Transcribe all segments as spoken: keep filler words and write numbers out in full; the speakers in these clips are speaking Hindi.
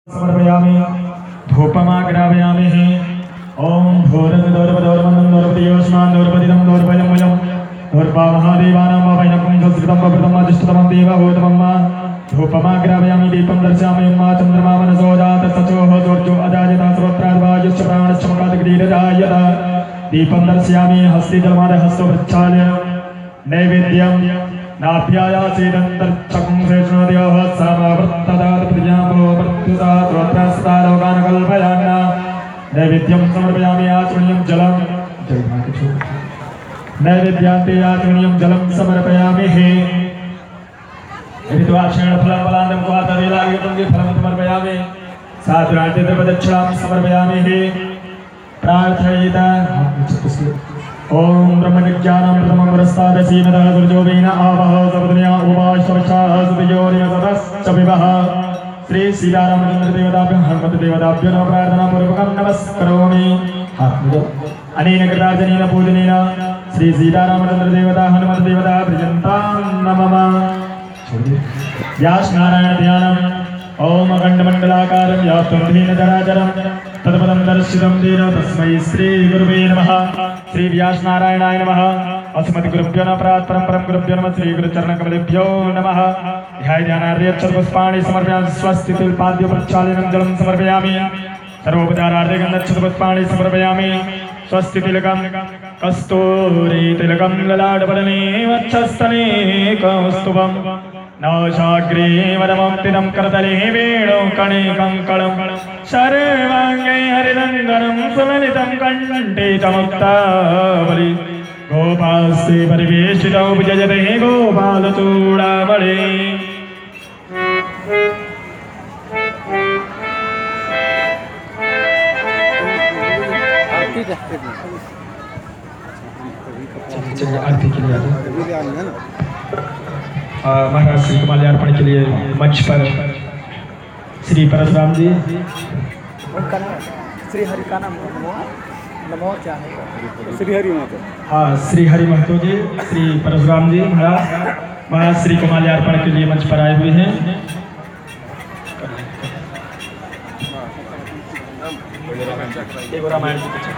समर्पयामि धूपमाग्रापयामि ओम धूरधूरपदोरमन्दं धूरपतियोष्मान् धूरपतिदं धूरपयमयं धूर्पमहादेवानां वैनकं संस्कृतं पवित्रम् अधिष्ठितं देवभूतमं धूपमाग्रापयामि दीपं दर्शयामि मा चन्द्रमा मनसो जातसचोः दूर्जो अजायत सर्वत्राद्वायुश्च प्राणश्च मकादिग्रीरजायत दीपं दर्शयामि हस्ते जलमादे हस्तो प्रक्षाल्य नैवेद्यं नाभ्यायासेदन्तर्चकं शेषणोदयोः समावर्तदात् प्रियामो वर्त्युता त्रोत्रस्ता लोकान् कल्पयान्न नैवेद्यं समर्पयामि आचमनीयं जलं नैवेद्यान्ते आचमनीयं जलं समर्पयामि हे ऋतुवाक्षेण फलं फलान्तं क्वातवेलायुतं फलं समर्पयामि साधुरान्ते द्रवदक्षिणां समर्पयामि हे प्रार्थयित ओम ब्रह्मज्ञानं प्रथमं पुरस्तादसीमतः गुरुजोबेन आवह सपत्न्या उपाश्वशाः सुतयोर्यततश्च विवः श्री सीतारामचंद्र देवताभ्यः हनुमत देवताभ्यो नमः प्रार्थना पूर्वकं नमस्करोमि अनेन कृतार्जनेन पूजनेन श्री सीतारामचंद्र देवता हनुमत देवता प्रियन्तां नमः व्यास नारायण ध्यानम् ओम अखण्डमण्डलाकारं व्याप्तं येन चराचरं तत्पदं दर्शितं तेन तस्मै श्री गुरुवे नमः श्री व्यास नारायणाय नमः अस्मद्गुरुभ्यो नमः परं परं गुरुभ्यो नमः श्री गुरुचरणकमलेभ्यो नमः ध्याय ध्यानार्घ्यक्षतपुष्पाणि समर्पयामि स्वस्तितिपाद्य प्रक्षालनं जलं समर्पयामि सर्वोपचारार्थे गन्धक्षतपुष्पाणि समर्पयामि स्वस्तितिलकं कस्तूरी तिलकं ललाटपटले वक्षस्थले कौस्तुभं नवशाग्रे वरमोक्तिदं करतले वेणो कणे कङ्कणं सर्वाङ्गे हरिरङ्गनं सुललितं कण्ठे च मुक्तावली गोपास्ते परिवेशितौ विजयते गोपालचूडामणि आरती के लिए महाराज श्री कमाल अर्पण के लिए मंच पर श्री परशुराम जी श्री हरि का नाम नमो क्या है श्री हरि महतो हाँ श्री हरि महतो जी श्री परशुराम जी महाराज महाराज श्री कमाल अर्पण के लिए मंच पर आए हुए हैं रामायण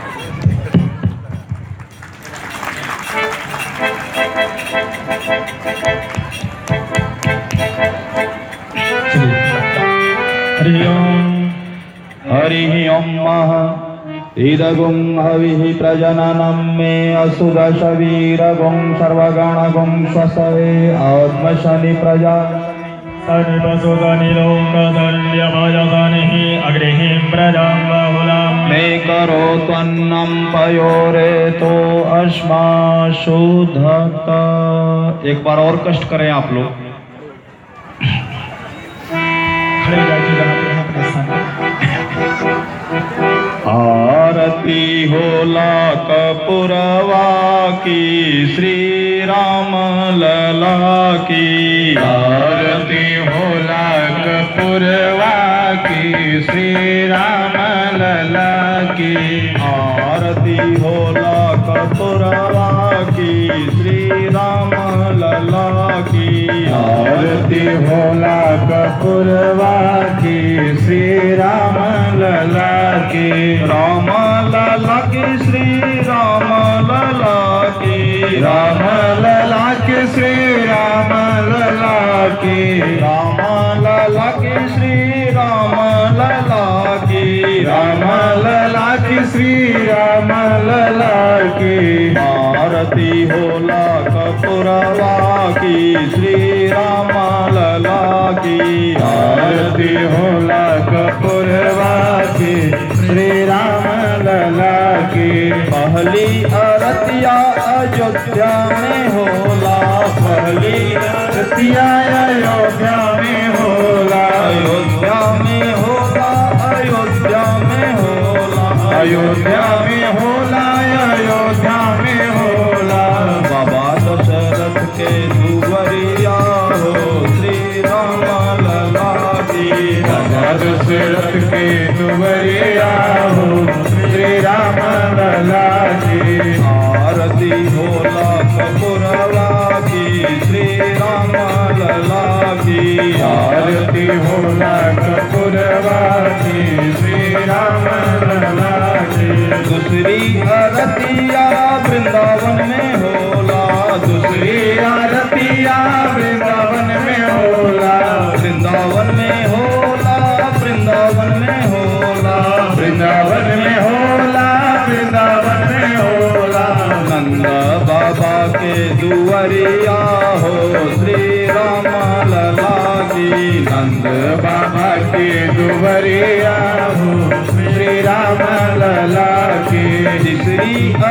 हरि ओम हरि ओम इदगुं हविः प्रजननं मे असुदशवीरगुं सर्वगणगुं स्वसवे आत्मशनि प्रजा सनिपसुतनिलोकदण्ड्यभयसनिः अग्निं प्रजां बहुलां मे करो त्वन्नं पयोरेतो अस्माशुद्धत। एक बार और कष्ट करें आप लोग। आरती होला कपूरवा की श्री राम लला की आरती होला कपूरवा की श्री राम लला की आरती होला कपूरवा की श्री राम लला की आरती होला कपूरवा की श्री राम लला की राम लला की श्री राम लला की राम लला की श्री राम लला की राम लला की श्री राम लला की राम लला की श्री राम लला की आरती होला कपूरवा की श्री राम लला की आरती होला कपूरवा की श्री राम लला की पहली आरतिया अयोध्या में होला पहली आरतिया अयोध्या में होला अयोध्या में होला अयोध्या में होला अयोध्या में होला अयोध्या में होला बाबा दशरथ के दुवरिया हो श्री राम लला की बाबा दशरथ के दुवरिया हो श्री राम लला की आरती होला कपूरवा की श्री राम लला की आरती होला कपूर कपूरवा की श्री राम लला की। दूसरी आरतिया वृंदावन में होला, दूसरी आरतिया वृंदावन में होला, वृंदावन में होला, वृंदावन में होला, वृंदावन में होला, वृंदावन में होला। नंद बाबा के दुआरिया हो श्री राम लला की। नंद बाबा के दुवरिया हो श्री राम लला की। तीसरी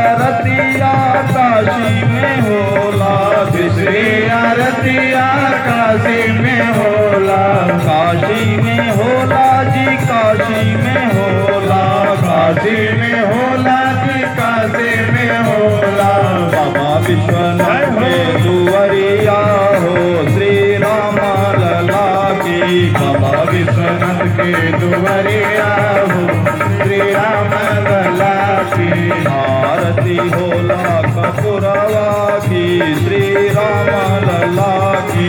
आरतिया काशी में होला, तीसरी आरतिया काशी में होला, काशी में होला जी, काशी में होला, काशी में होला जी, काशी में होला। बाबा विश्वनाथ के दुआरिया हो श्री राम लला की। बाबा विश्वनाथ के दुवरिया हो श्री राम लला की। आरती होला कपूरवा की श्री राम लला की।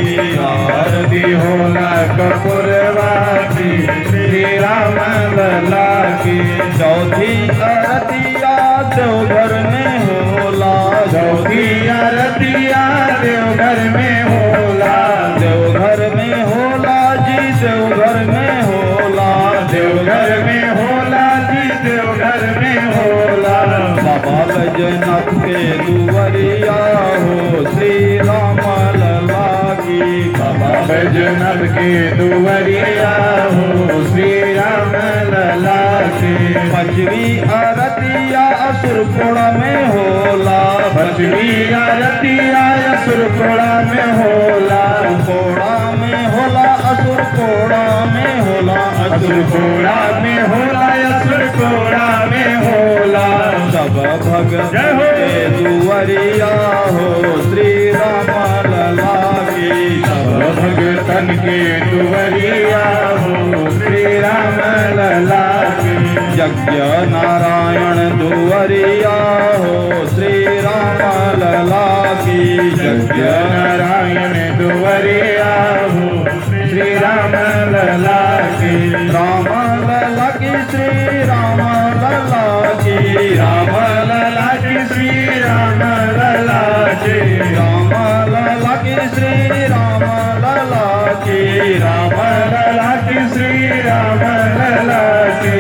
आरती होला कपूरवा की श्री राम लला की। चौथी आरतिया देवघर में होला, चौथी आरतिया देवघर में होला, देवघर में होला जी, देवघर में होला, देवघर में होला जी, देवघर में होला। बाबा बैजनाथ के दुआरिया हो श्री राम लला की। बाबा बैजनाथ के दुवरिया हो श्री राम लला की। पंचवी आरतिया असुरपुरा में होला, पंचमी आरतिया असुरपुरा में होला, कोड़ा में होला, असुरपुरा में होला, असुरपुरा में होला, असुरपुरा में होला। सब भगत के दुआरिया हो श्री राम लला की। सब भगतन के दुवरिया हो श्री राम लला की। यज्ञ नारायण दुआरिया हो श्री राम लला की। यज्ञ नारायण दुवरिया हो श्री राम लला की। राम लला की श्री राम लला की। राम लला की श्री राम लला की। राम लला की श्री राम लला की। राम लला की श्री राम लला की।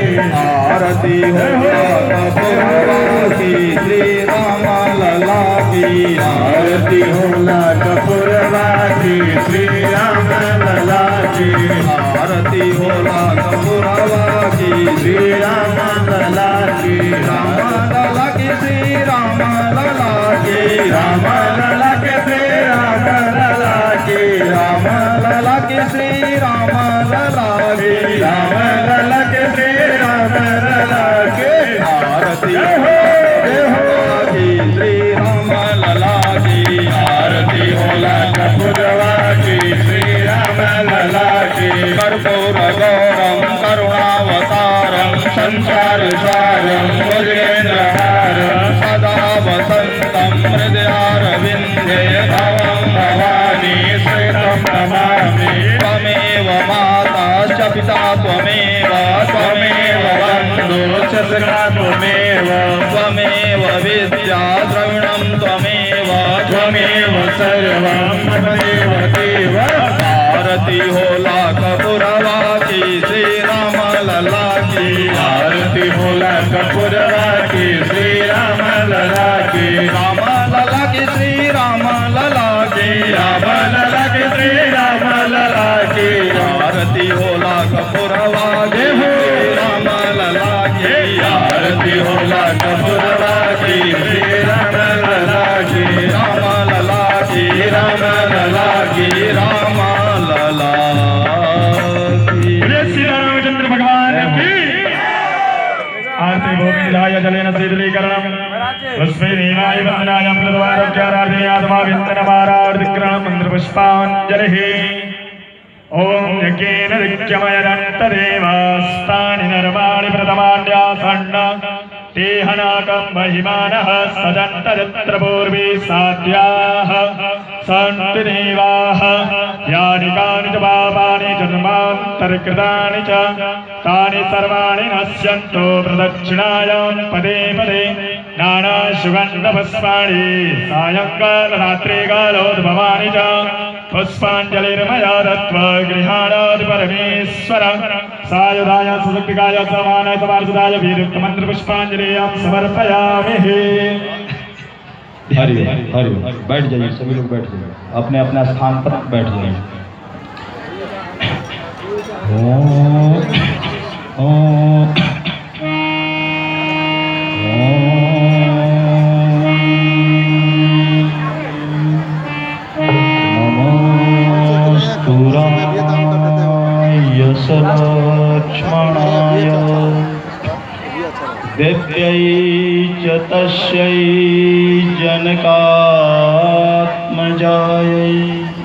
आरती होला कपूरवा की श्री राम लला की। आरती होला कपूरवा की श्री राम लला की। आरती होला कपूरवा की श्री राम लला की। राम लला की श्री राम लला की। राम लला के श्री राम लला की। राम लला की श्री राम लला की। राम लला के श्री राम लला की। आरती जय हो, जय हो। की श्री राम लला की। आरती होला कपूरवा की श्री राम लला की। कर्पूर गौरम करुणावतारम संसार सारम भुजगेन्द्रहारम सदा वसंतम हृदयारविंदे भवं भवानी श्रीतं नमामि। त्वमेव माता च पिता त्वमेव, त्वमेव बन्धु च सखा त्वमेव, त्वमेव विद्या द्रविणं त्वमेव, त्वमेव सर्वं ममदेव देव। आरती होला कपूरवा की श्री राम लला की। आरती होला कपूरवा की श्री राम लला की। राम लला की श्री राम लला की। राम लला की श्री राम लला की। आरती होला कपूरवा की श्री राम लला की। आरती होला कपूरवा की श्री राम लला की। राम लला की, राम लला की। राम लला की। बोले श्री रामचंद्र भगवान की। आरती गोविंदाय जलेन शीतलीकरणम पुष्पे नीलाय वंदनाय अमृतवारोग्याराधयात्मा विन्दनमारार्तिग्रहणं मन्त्रपुष्पाञ्जलिः। ओम यज्ञेन ऋक्यमयदन्तदेवास्तानि नर्माणि प्रथमान्यासन्न तेहनाकं महिमानः सदन्तरित्र पूर्वे साध्याः सन्ति देवाः यानि कानि च पापानि जन्मान्तरकृतानि च तानि सर्वाणि नश्यन्तु प्रदक्षिणायां पदे पदे नानासुगन्धपुष्पाणि सायङ्कालरात्रिकालोद्भवानि च पुष्पाञ्जलिर्मया दत्त्वा गृहाणात् परमेश्वर सायुधाय सुशक्तिकाय समानाय समार्जुदाय वीरमन्त्रपुष्पाञ्जलिं समर्पयामि। हरि हरि बैठ जाइए, सभी लोग बैठ जाइए, अपने अपने स्थान पर बैठ जाइए। ओम ओम लक्ष्मणाय देव्यै च तस्यै जनकात्मजायै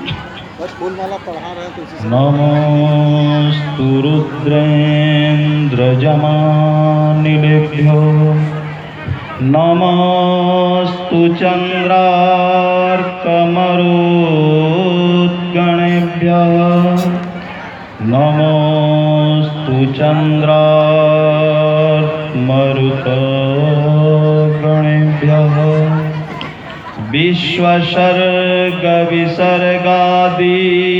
नमोस्तु रुद्रेन्द्रजमानिलेभ्यो नमोस्तु चन्द्रार्कमरुद्गणेभ्यः नमोस्तु चन्द्रार्कमरुद्गणेभ्यः विश्वसर्गविसर्गादि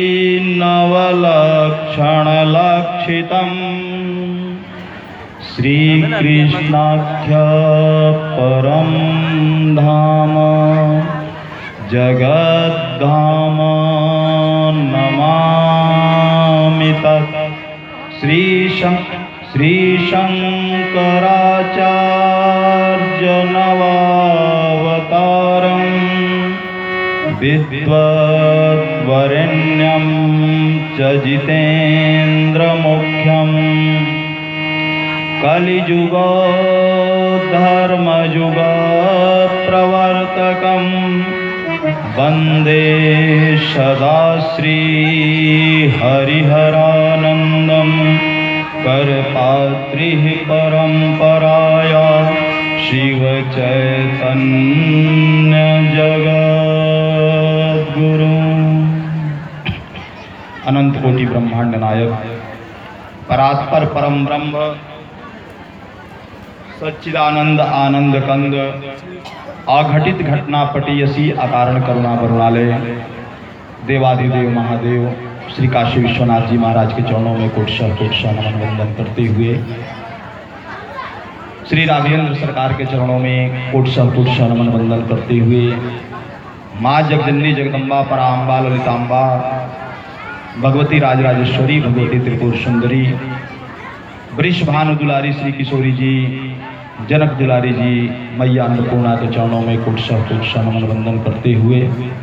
नवलक्षणलक्षितम् श्रीकृष्णाख्य परं धाम जगद्धाम नमामि तत्। श्रीशं श्रीशङ्कराचार्यनवावतारं विद्वद्वरेण्यं च जितेन्द्रमुख्यम् कलिजुगो धर्मजुगो प्रवर्तकं वन्दे सदा श्री हरिहरानन्दं करपात्रिः परम्पराया शिवचैतन्य जगद्गुरु। अनंत कोटि ब्रह्मांड नायक परात्पर परम ब्रह्म सच्चिदानंद आनंद कंद अघटित घटना पटीयसी अकारण करुणा बरुणालय देवादिदेव महादेव श्री काशी विश्वनाथ जी महाराज के चरणों में कोटशः कोटशः नमन वंदन करते हुए श्री राघवेंद्र सरकार के चरणों में कोटशः कोटशः नमन वंदन करते हुए माँ जगजननी जगदम्बा पराम्बा ललिताम्बा भगवती राजराजेश्वरी भगवती त्रिपुर सुंदरी वृषभानु दुलारी श्री किशोरी जी जनक दुलारी जी मैया अन्नपूर्णा के चरणों में कोटशः कोटशः नमन वंदन करते हुए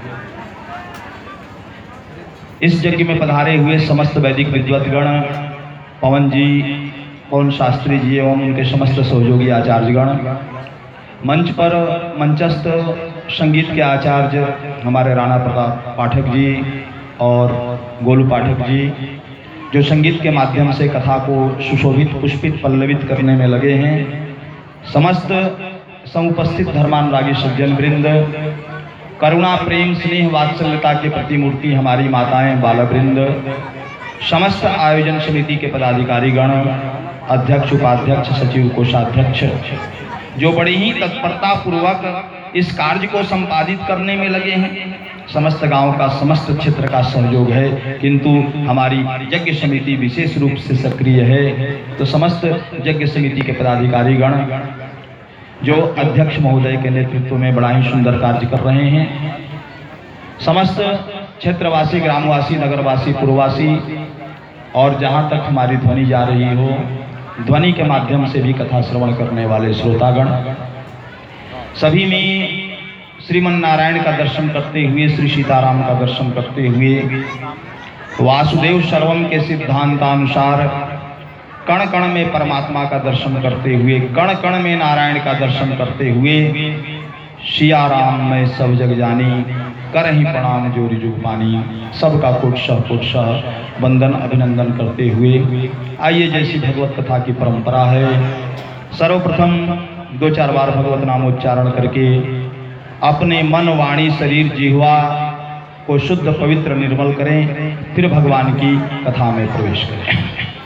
इस यज्ञ में पधारे हुए समस्त वैदिक विद्वतगण पवन जी पवन शास्त्री जी एवं उनके समस्त सहयोगी आचार्यगण मंच पर मंचस्थ संगीत के आचार्य हमारे राणा प्रताप पाठक जी और गोलू पाठक जी जो संगीत के माध्यम से कथा को सुशोभित पुष्पित पल्लवित करने में लगे हैं। समस्त समुपस्थित धर्मानुरागी सज्जन वृंद करुणा प्रेम स्नेह वात्सल्यता के प्रतिमूर्ति हमारी माताएं बालवृंद समस्त आयोजन समिति के पदाधिकारी गण अध्यक्ष उपाध्यक्ष सचिव कोषाध्यक्ष जो बड़ी ही तत्परता पूर्वक इस कार्य को संपादित करने में लगे हैं। समस्त गांव का समस्त क्षेत्र का सहयोग है, किंतु हमारी यज्ञ समिति विशेष रूप से सक्रिय है। तो समस्त यज्ञ समिति के पदाधिकारी गण जो अध्यक्ष महोदय के नेतृत्व में बड़ा ही सुंदर कार्य कर रहे हैं। समस्त क्षेत्रवासी ग्रामवासी नगरवासी पूर्ववासी और जहां तक हमारी ध्वनि जा रही हो ध्वनि के माध्यम से भी कथा श्रवण करने वाले श्रोतागण सभी में श्रीमन नारायण का दर्शन करते हुए श्री सीताराम का दर्शन करते हुए वासुदेव सर्वम के सिद्धांतानुसार कण कण में परमात्मा का दर्शन करते हुए कण कण में नारायण का दर्शन करते हुए सिया राम में सब जग जानी कर ही प्रणाम जोरी जुग पानी सबका कोटशः कोटशः वंदन अभिनंदन करते हुए आइए जैसी भगवत कथा की परंपरा है सर्वप्रथम दो चार बार भगवत नामोच्चारण करके अपने मन वाणी शरीर जिह्वा को शुद्ध पवित्र निर्मल करें, फिर भगवान की कथा में प्रवेश करें।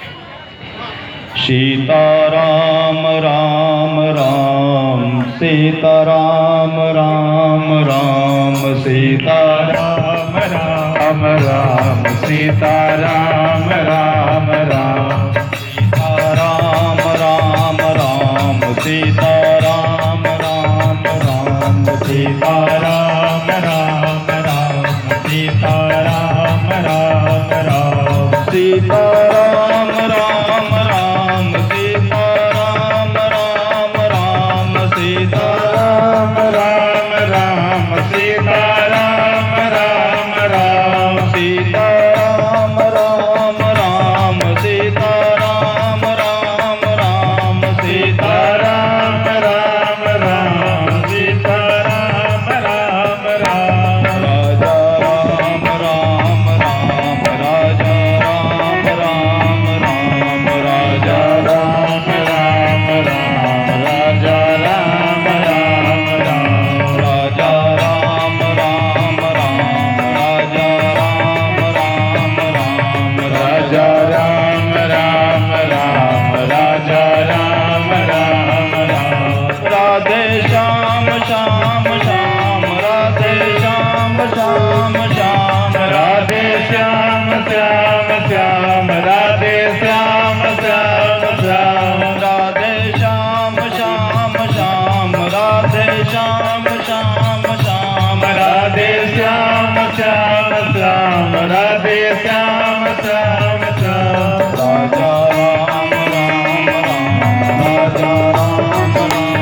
सीताराम राम राम सीताराम राम राम सीताराम राम राम सीताराम राम राम सीताराम राम राम सीताराम राम राम सीताराम राम राम सीताराम राम राम सीताराम राम राम सीताराम राम राम सीताराम राम राम सीताराम राम राम सीताराम राम राम सीताराम राम राम सीताराम राम राम सीताराम राम राम राजा राम राम राम राजा राम राम राम राजा राम राम राम राजा राम राम राम राजा राम राम राम राजा राम राम राम राजा राम राम राम राजा राम राम राम राधे श्याम श्याम श्याम राधे श्याम श्याम श्याम राधे श्याम श्याम श्याम राधे श्याम श्याम श्याम राधे श्याम श्याम श्याम राधे श्याम श्याम श्याम राधे श्याम श्याम श्याम राधे श्याम श्याम श्याम राजा राम राम राम राजा राम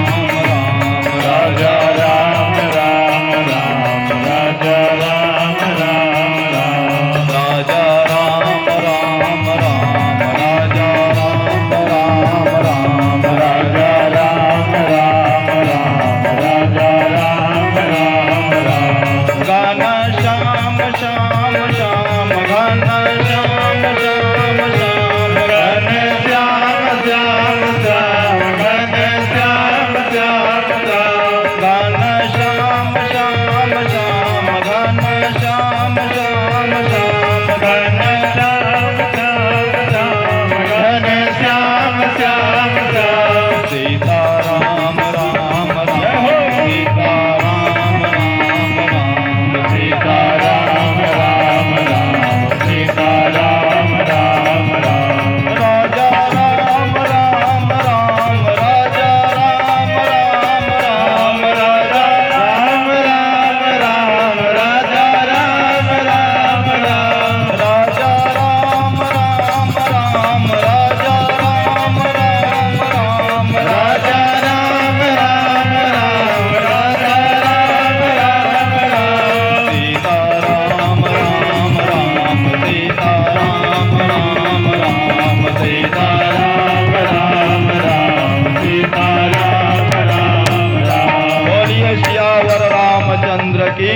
राम राम राजा राम राम राम राजा राम राम राम राजा राम राम राम राजा राम राम राम राजा राम राम राम राजा राम राम राम गाना श्याम श्याम श्याम गाना श्याम श्याम श्याम घन श्याम श्याम श्याम घन श्याम श्याम श्याम गाना श्याम श्याम श्याम गाना श्याम श्याम श्याम घन श्याम श्याम श्याम घन श्याम श्याम श्याम सीताराम राम राम सीताराम राम राम सीताराम राम राम सीताराम राम राम राजा राम राम राम राजा राम राम राम राजा राम राम राम राजा राम राम राम राजा राम राम राम राजा राम राम राम राजा राम राम राम राजा राम राम राम सीताराम राम राम सीताराम राम राम सीताराम राम राम सीताराम राम राम बोलिए सियावर रामचंद्र की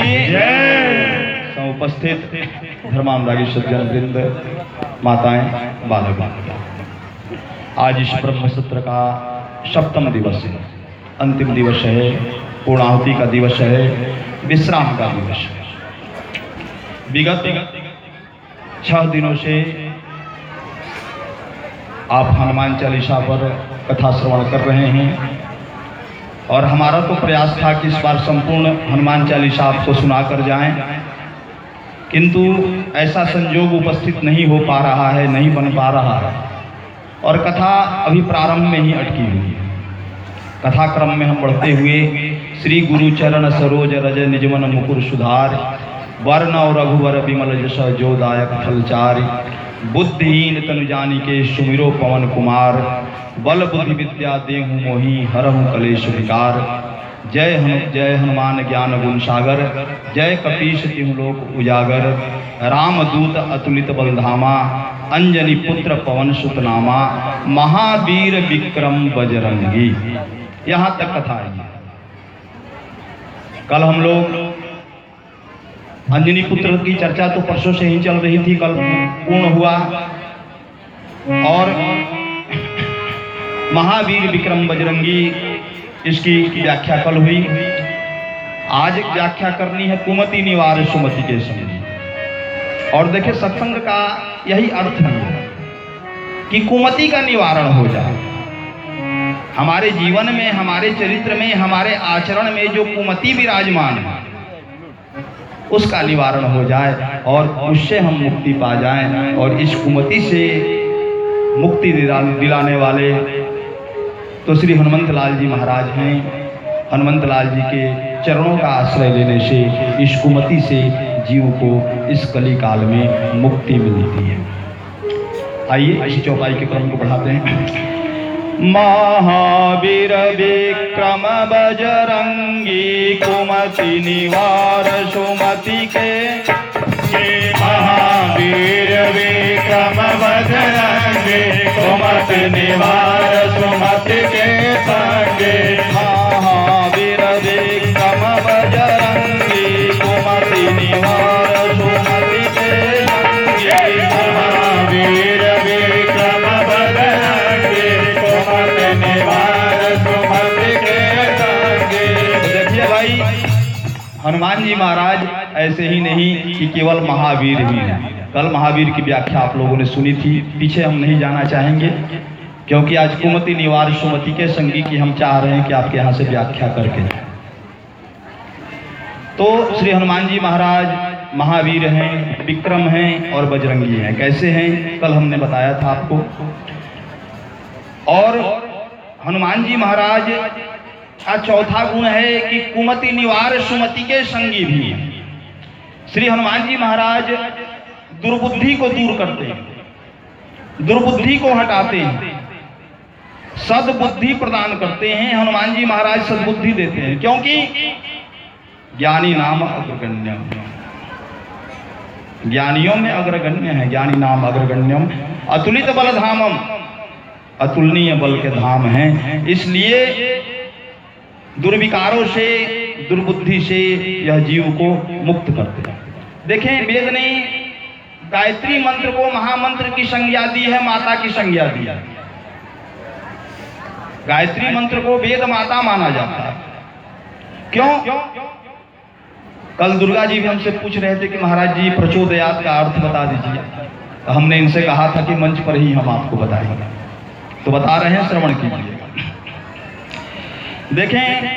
जय उपस्थित धर्मानुरागी सज्जन वृंद, माताएं, बालक, आज इस ब्रह्म सत्र का सप्तम दिवस है, अंतिम दिवस है, पूर्णाहुति का दिवस है, विश्राम का दिवस है। विगत छह दिनों से आप हनुमान चालीसा पर कथा श्रवण कर रहे हैं और हमारा तो प्रयास था कि इस बार संपूर्ण हनुमान चालीसा आपको सुनाकर जाएं, किंतु ऐसा संयोग उपस्थित नहीं हो पा रहा है, नहीं बन पा रहा है और कथा अभी प्रारंभ में ही अटकी हुई है। कथा क्रम में हम बढ़ते हुए श्री गुरु चरण सरोज रज निजमन मुकुर सुधार वर्ण और रघुवर विमल जस जो दायक फलचारि बुद्धिहीन तनु जानिके सुमिरो पवन कुमार बल बुद्धि विद्या देहु मोहि हरहु कलेश विकार जय हनु जय हनुमान ज्ञान गुण सागर जय कपीश तिहु लोक उजागर रामदूत अतुलित बलधामा अंजनी पुत्र पवन सुत नामा महावीर विक्रम बजरंगी। यहाँ तक कथा है। कल हम लोग अंजनी पुत्र की चर्चा तो परसों से ही चल रही थी, कल पूर्ण हुआ और महावीर विक्रम बजरंगी इसकी व्याख्या कल हुई। आज एक व्याख्या करनी है कुमति निवार सुमति के संगी। और देखिए सत्संग का यही अर्थ है कि कुमति का निवारण हो जाए। हमारे जीवन में, हमारे चरित्र में, हमारे आचरण में जो कुमति विराजमान है उसका निवारण हो जाए और उससे हम मुक्ति पा जाएं। और इस कुमति से मुक्ति दिला, दिलाने वाले तो श्री हनुमंत लाल जी महाराज हैं। हनुमंत लाल जी के चरणों का आश्रय लेने से इस कुमति से जीव को इस कली काल में मुक्ति मिलती है। आइए इस चौपाई के क्रम को बढ़ाते हैं। महावीर विक्रम बजरंगी कुमति निवार सुमति के महावीर विक्रम बजरंगी कुमति निवार सुमति के संगे। महावीर विक्रम बजरंगी कुमति निवार सुमति के संगे। महावीर विक्रम बजरंगी कुमति निवार सुमति के संगे। देखिए भाई, हनुमान जी महाराज ऐसे ही नहीं कि केवल महावीर ही हैं। कल महावीर की व्याख्या आप लोगों ने सुनी थी, पीछे हम नहीं जाना चाहेंगे क्योंकि आज कुमति निवार सुमति के संगी की हम चाह रहे हैं कि आपके यहाँ से व्याख्या करके जाए। तो श्री हनुमान जी महाराज महावीर हैं, विक्रम हैं और बजरंगी हैं। कैसे हैं कल हमने बताया था आपको। और हनुमान जी महाराज का चौथा गुण है कि कुमति निवार सुमति के संगी भी हैं। श्री हनुमान जी महाराज दुर्बुद्धि को दूर करते हैं, दुर्बुद्धि को हटाते हैं, सद्बुद्धि प्रदान करते हैं। हनुमान जी महाराज सद्बुद्धि देते हैं क्योंकि ज्ञानी नाम अग्रगण्यम, ज्ञानियों में अग्रगण्य है। ज्ञानी नाम अग्रगण्यम अतुलित बल धामम, अतुलनीय बल के धाम हैं। इसलिए दुर्विकारों से, दुर्बुद्धि से यह जीव को मुक्त करते हैं। देखें, वेद ने गायत्री मंत्र को महामंत्र की संज्ञा दी है, माता की संज्ञा दी है। गायत्री मंत्र को वेद माता माना जाता है। क्यों? कल दुर्गा जी भी हमसे पूछ रहे थे कि महाराज जी प्रचोदयात का अर्थ बता दीजिए। तो हमने इनसे कहा था कि मंच पर ही हम आपको बताएंगे, तो बता रहे हैं, श्रवण कीजिएगा। देखें,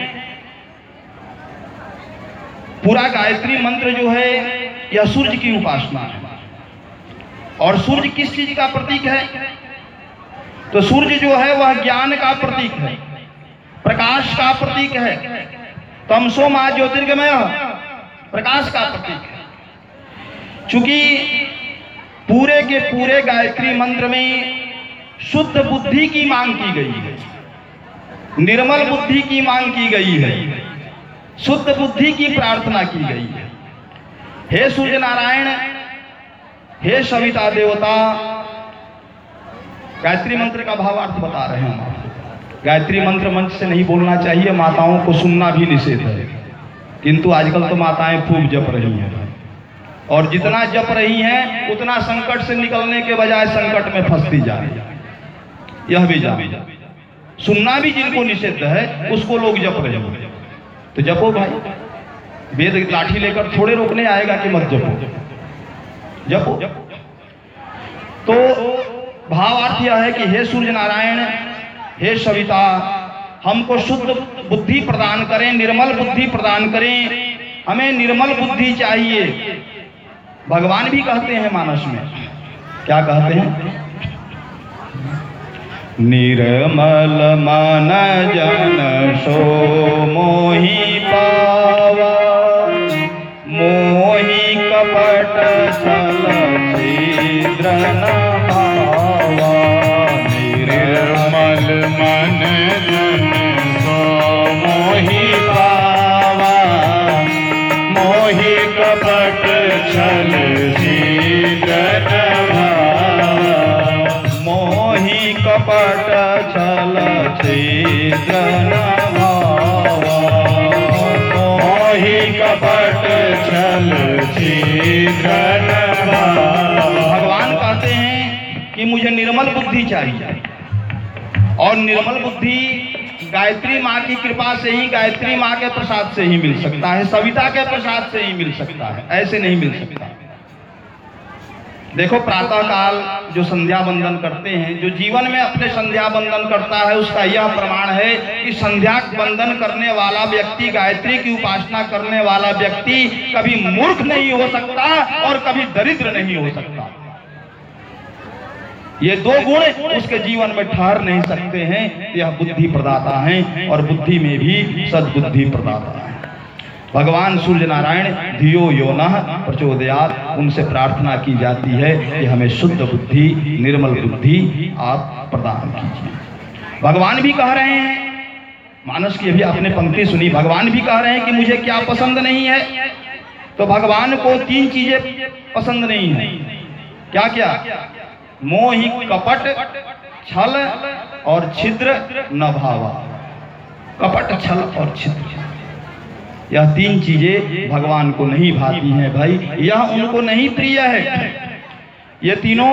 पूरा गायत्री मंत्र जो है यह सूर्य की उपासना है। और सूर्य किस चीज का प्रतीक है? तो सूर्य जो है वह ज्ञान का प्रतीक है, प्रकाश का प्रतीक है। तमसो मा ज्योतिर्गमय, प्रकाश का प्रतीक है। चूंकि पूरे के पूरे गायत्री मंत्र में शुद्ध बुद्धि की मांग की गई है, निर्मल बुद्धि की मांग की गई है, शुद्ध बुद्धि की प्रार्थना की गई है। हे सूर्य नारायण, हे सविता देवता, गायत्री मंत्र का भावार्थ बता रहे हैं हम आपको। गायत्री मंत्र मंच से नहीं बोलना चाहिए, माताओं को सुनना भी निषेध है, किंतु आजकल तो माताएं खूब जप रही हैं और जितना जप रही हैं उतना संकट से निकलने के बजाय संकट में फंसती जा रही है। यह भी जाने, सुनना भी जिनको निषेध है उसको लोग जप रहे हो, तो जपो भाई। वेद लाठी लेकर थोड़े रोकने आएगा कि मत जपो, जपो। तो भावार्थ यह है कि हे सूर्य नारायण, हे सविता, हमको शुद्ध बुद्धि प्रदान करें, निर्मल बुद्धि प्रदान करें। हमें निर्मल बुद्धि चाहिए। भगवान भी कहते हैं मानस में, क्या कहते हैं? निर्मल मन जन सो मोहि पावा, मोहि कपट छल छिद्र न भावा। निर्मल मन जन सो मोहि पावा, मोहि कपट छल छिद्र न भावा। मोहि कपट छल छिद्र न भावा, मोहि कपट छल छिद्र न भावा। भगवान कहते हैं कि मुझे निर्मल बुद्धि चाहिए, और निर्मल बुद्धि गायत्री माँ की कृपा से ही, गायत्री माँ के प्रसाद से ही मिल सकता है, सविता के प्रसाद से ही मिल सकता है, ऐसे नहीं मिल सकता। देखो प्रातः काल जो संध्या वंदन करते हैं, जो जीवन में अपने संध्या वंदन करता है, उसका यह प्रमाण है कि संध्या वंदन करने वाला व्यक्ति, गायत्री की उपासना करने वाला व्यक्ति कभी मूर्ख नहीं हो सकता और कभी दरिद्र नहीं हो सकता। ये दो गुण उसके जीवन में ठहर नहीं सकते हैं। यह बुद्धि प्रदाता है और बुद्धि में भी सद्बुद्धि प्रदाता है। भगवान सूर्य नारायण धियो यो नः प्रचोदयात्, उनसे प्रार्थना की जाती है कि हमें शुद्ध बुद्धि, निर्मल बुद्धि आप प्रदान कीजिए। भगवान भी कह रहे हैं, मानस की अभी आपने पंक्ति सुनी, भगवान भी कह रहे हैं कि मुझे क्या पसंद नहीं है। तो भगवान को तीन चीजें पसंद नहीं है। क्या क्या? मोहि कपट छल और छिद्र न भावा। कपट, छल और छिद्र, यह तीन चीजें भगवान को नहीं भाती हैं भाई, यह उनको नहीं प्रिय है। ये तीनों,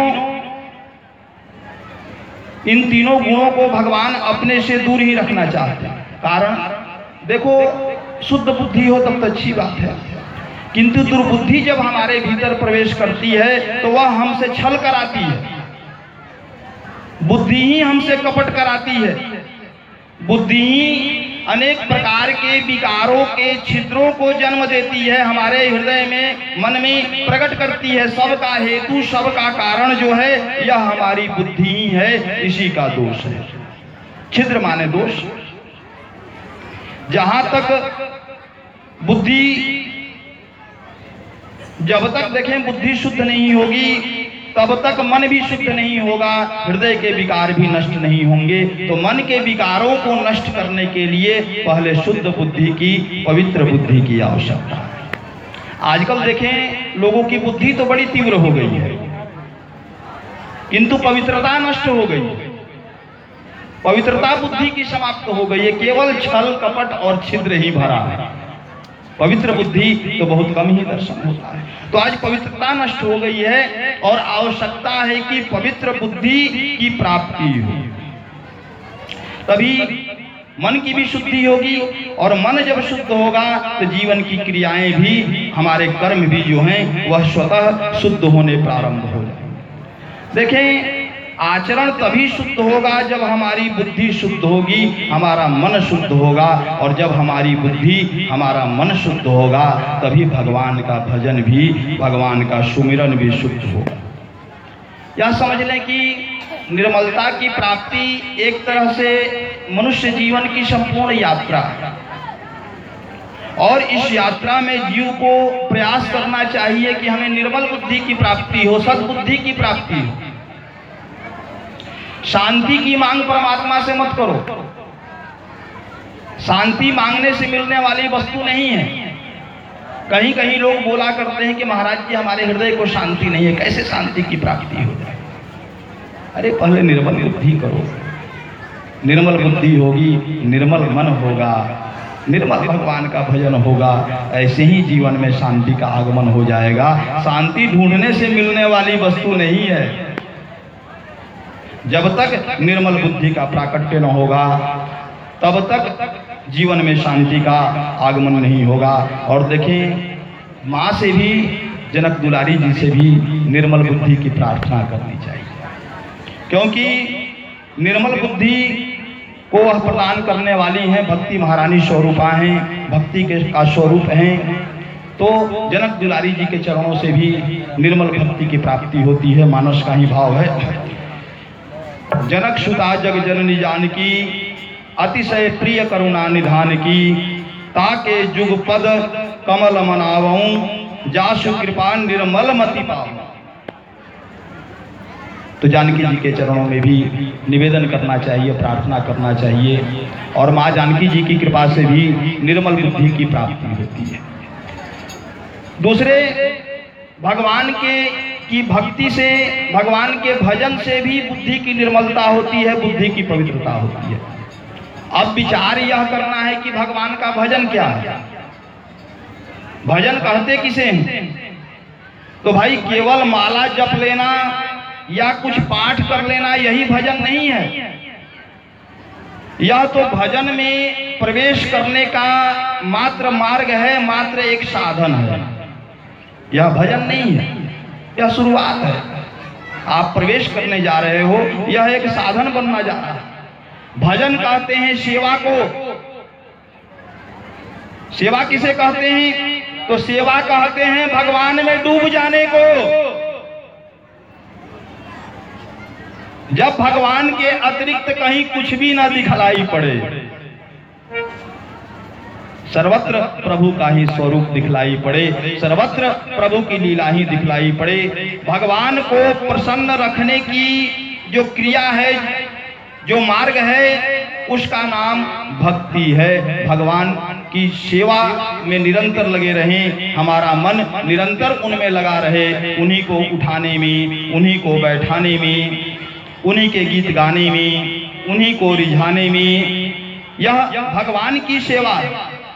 इन तीनों गुणों को भगवान अपने से दूर ही रखना चाहते हैं। कारण देखो, शुद्ध बुद्धि हो तब तो अच्छी बात है, किंतु दुर्बुद्धि जब हमारे भीतर प्रवेश करती है तो वह हमसे छल कराती है। बुद्धि ही हमसे कपट कराती है। बुद्धि ही अनेक प्रकार के विकारों के छिद्रों को जन्म देती है, हमारे हृदय में, मन में प्रकट करती है। सबका हेतु, सबका कारण जो है यह हमारी बुद्धि ही है, इसी का दोष है। छिद्र माने दोष। जहां तक बुद्धि, जब तक देखें बुद्धि शुद्ध नहीं होगी तब तक मन भी शुद्ध नहीं होगा, हृदय के विकार भी नष्ट नहीं होंगे। तो मन के विकारों को नष्ट करने के लिए पहले शुद्ध बुद्धि की, पवित्र बुद्धि की आवश्यकता है। आजकल देखें लोगों की बुद्धि तो बड़ी तीव्र हो गई है, किंतु पवित्रता नष्ट हो गई है। पवित्रता बुद्धि की समाप्त हो गई है, केवल छल, कपट और छिद्र ही भरा है। पवित्र बुद्धि तो बहुत कम ही दर्शन होता है। तो आज पवित्रता नष्ट हो गई है और आवश्यकता है कि पवित्र बुद्धि की प्राप्ति हो, तभी मन की भी शुद्धि होगी। और मन जब शुद्ध होगा तो जीवन की क्रियाएं भी, हमारे कर्म भी जो हैं वह स्वतः शुद्ध होने प्रारंभ हो जाएंगे। देखें, आचरण तभी शुद्ध होगा जब हमारी बुद्धि शुद्ध होगी, हमारा मन शुद्ध होगा। और जब हमारी बुद्धि, हमारा मन शुद्ध होगा तभी भगवान का भजन भी, भगवान का सुमिरन भी शुद्ध होगा। यह समझ लें कि निर्मलता की प्राप्ति एक तरह से मनुष्य जीवन की संपूर्ण यात्रा है, और इस यात्रा में जीव को प्रयास करना चाहिए कि हमें निर्मल बुद्धि की प्राप्ति हो, सद्बुद्धि की प्राप्ति हो। शांति की मांग परमात्मा से मत करो। शांति मांगने से मिलने वाली वस्तु नहीं है। कहीं कहीं लोग बोला करते हैं कि महाराज जी हमारे हृदय को शांति नहीं है, कैसे शांति की प्राप्ति हो जाए? अरे पहले निर्मल बुद्धि करो, निर्मल बुद्धि होगी, निर्मल मन होगा, निर्मल भगवान का भजन होगा, ऐसे ही जीवन में शांति का आगमन हो जाएगा। शांति ढूंढने से मिलने वाली वस्तु नहीं है। जब तक निर्मल बुद्धि का प्राकट्य न होगा तब तक जीवन में शांति का आगमन नहीं होगा। और देखें, माँ से भी, जनक दुलारी जी से भी निर्मल बुद्धि की प्रार्थना करनी चाहिए, क्योंकि निर्मल बुद्धि को वह प्रदान करने वाली हैं, भक्ति महारानी स्वरूपा हैं, भक्ति के का स्वरूप हैं। तो जनक दुलारी जी के चरणों से भी निर्मल भक्ति की प्राप्ति होती है। मानस का ही भाव है, जनक सुता जग जननी जानकी, अतिशय प्रिय करुणा निधान की, ताके जुग पद कमल मनावऊं, जासु कृपा निर्मल मति पाऊं। तो जानकी जी के चरणों में भी निवेदन करना चाहिए, प्रार्थना करना चाहिए, और माँ जानकी जी की कृपा से भी निर्मल बुद्धि की प्राप्ति होती है। दूसरे, भगवान के की भक्ति से, भगवान के भजन से भी बुद्धि की निर्मलता होती है, बुद्धि की पवित्रता होती है। अब विचार यह करना है कि भगवान का भजन क्या है। भजन कहते किसे हैं? तो भाई केवल माला जप लेना या कुछ पाठ कर लेना यही भजन नहीं है। यह तो भजन में प्रवेश करने का मात्र मार्ग है, मात्र एक साधन है। यह भजन नहीं है, यह शुरुआत है। आप प्रवेश करने जा रहे हो, यह एक साधन बनना जा रहा है। भजन कहते हैं सेवा को। सेवा किसे कहते हैं? तो सेवा कहते हैं भगवान में डूब जाने को। जब भगवान के अतिरिक्त कहीं कुछ भी ना दिखलाई पड़े, सर्वत्र प्रभु का ही स्वरूप दिखलाई पड़े, सर्वत्र प्रभु की लीला ही दिखलाई पड़े। भगवान को प्रसन्न रखने की जो क्रिया है, जो मार्ग है, उसका नाम भक्ति है। भगवान की सेवा में निरंतर लगे रहें, हमारा मन निरंतर उनमें लगा रहे, उन्हीं को उठाने में, उन्हीं को बैठाने में, उन्हीं के गीत गाने में, उन्हीं को रिझाने में, यह भगवान की सेवा है।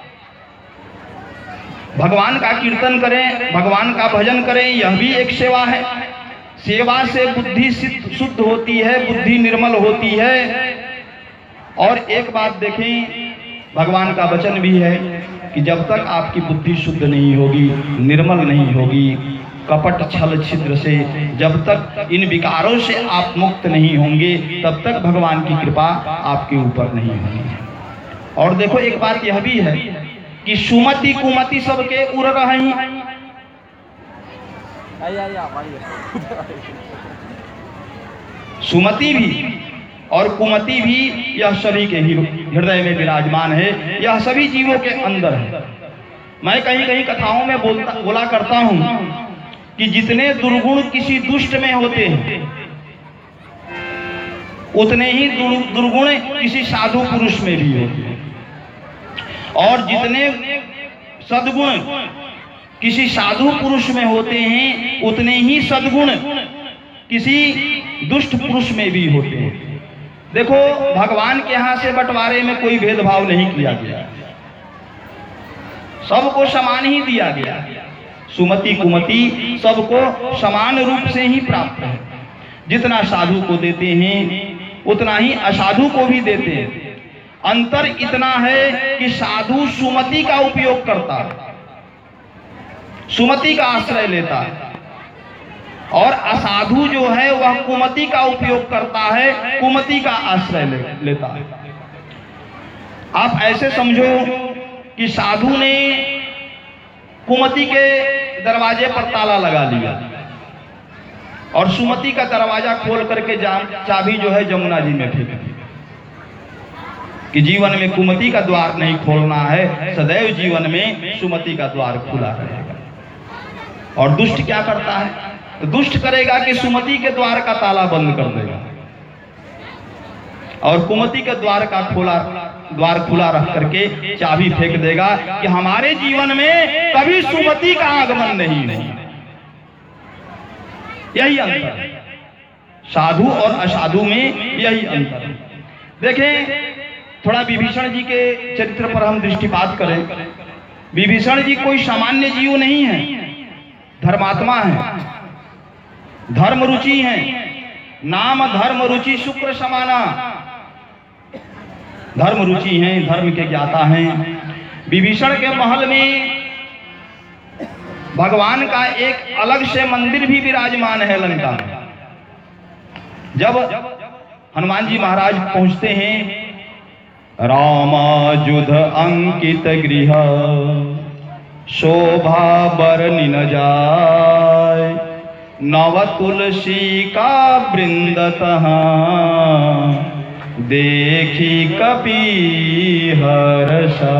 भगवान का कीर्तन करें, भगवान का भजन करें, यह भी एक सेवा है। सेवा से बुद्धि शुद्ध होती है, बुद्धि निर्मल होती है। और एक बात देखें, भगवान का वचन भी है कि जब तक आपकी बुद्धि शुद्ध नहीं होगी, निर्मल नहीं होगी, कपट छल छिद्र से जब तक इन विकारों से आप मुक्त नहीं होंगे, तब तक भगवान की कृपा आपके ऊपर नहीं होगी। और देखो एक बात यह भी है कि सुमति कुमति सबके उड़ रही, सुमति भी और कुमति भी यह सभी के ही हृदय में विराजमान है, यह सभी जीवों के अंदर है। मैं कहीं कहीं कथाओं में बोलता बोला करता हूं कि जितने दुर्गुण किसी दुष्ट में होते हैं, उतने ही दुर्गुण किसी साधु पुरुष में भी होते हैं। और जितने सद्गुण किसी साधु पुरुष में होते हैं, उतने ही सद्गुण किसी दुष्ट पुरुष में भी होते हैं। देखो, भगवान के यहाँ से बंटवारे में कोई भेदभाव नहीं किया गया, सबको समान ही दिया गया। सुमति कुमति सबको समान रूप से ही प्राप्त है। जितना साधु को देते हैं, उतना ही असाधु को भी देते हैं। अंतर इतना है कि साधु सुमति का उपयोग करता है, सुमति का आश्रय लेता है, और असाधु जो है वह कुमति का उपयोग करता है, कुमति का आश्रय ले, लेता है। आप ऐसे समझो कि साधु ने कुमति के दरवाजे पर ताला लगा लिया और सुमति का दरवाजा खोल करके चाबी जो है जमुना जी में फेंक दी कि जीवन में कुमति का द्वार नहीं खोलना है, सदैव जीवन में सुमति का द्वार खुला रहेगा। और दुष्ट क्या करता है? तो दुष्ट करेगा कि सुमति के द्वार का ताला बंद कर देगा और कुमति के द्वार का खोला द्वार खुला रख करके चाबी फेंक देगा कि हमारे जीवन में कभी सुमति का आगमन नहीं नहीं यही अंतर है, साधु और असाधु में यही अंतर है। देखें, थोड़ा विभीषण जी के चरित्र पर हम दृष्टिपात करें। विभीषण जी कोई सामान्य जीव नहीं है, धर्मात्मा है, धर्म रुचि है। नाम धर्म रुचि शुक्र समाना, धर्म रुचि हैं, धर्म के ज्ञाता हैं। विभीषण के महल में भगवान का एक अलग से मंदिर भी विराजमान है लंका में। जब हनुमान जी महाराज पहुंचते हैं, रामाजुध अंकित गृह शोभा बरनि न जाय, नव तुलसी का वृंद तहाँ देखी कपि हर्षाय।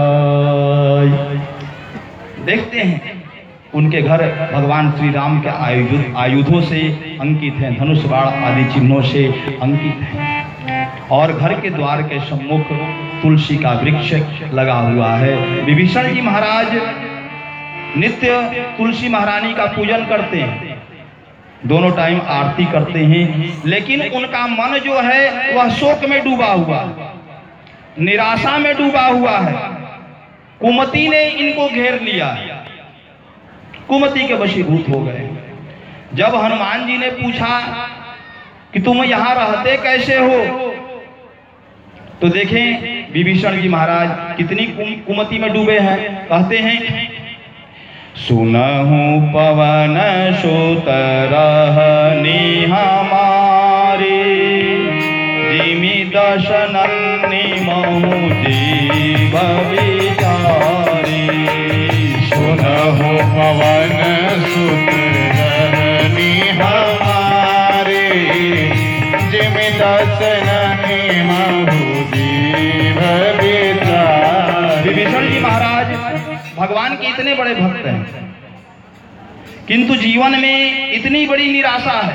देखते हैं उनके घर भगवान श्री राम के आयुध आयुधों से अंकित हैं, धनुष बाण आदि चिन्हों से अंकित हैं, और घर के द्वार के सम्मुख तुलसी का वृक्ष लगा हुआ है। विभीषण जी महाराज नित्य तुलसी महारानी का पूजन करते हैं, दोनों टाइम आरती करते हैं, लेकिन उनका मन जो है वह शोक में डूबा हुआ, निराशा में डूबा हुआ है। कुमति ने इनको घेर लिया, कुमति के वशीभूत हो गए। जब हनुमान जी ने पूछा कि तुम यहां रहते कैसे हो, तो देखें विभीषण जी महाराज कितनी कुम- कुमति में डूबे हैं। कहते हैं सुनहु पवन सुत रहनी हमारी, जिमि दशनन्नि महु जीव विचारी। सुनहु पवन सुत रहनी हमारे, जिमि दशनन्नि महु जीव विचारी। विभीषण जी महाराज भगवान के इतने बड़े भक्त हैं, किंतु जीवन में इतनी बड़ी निराशा है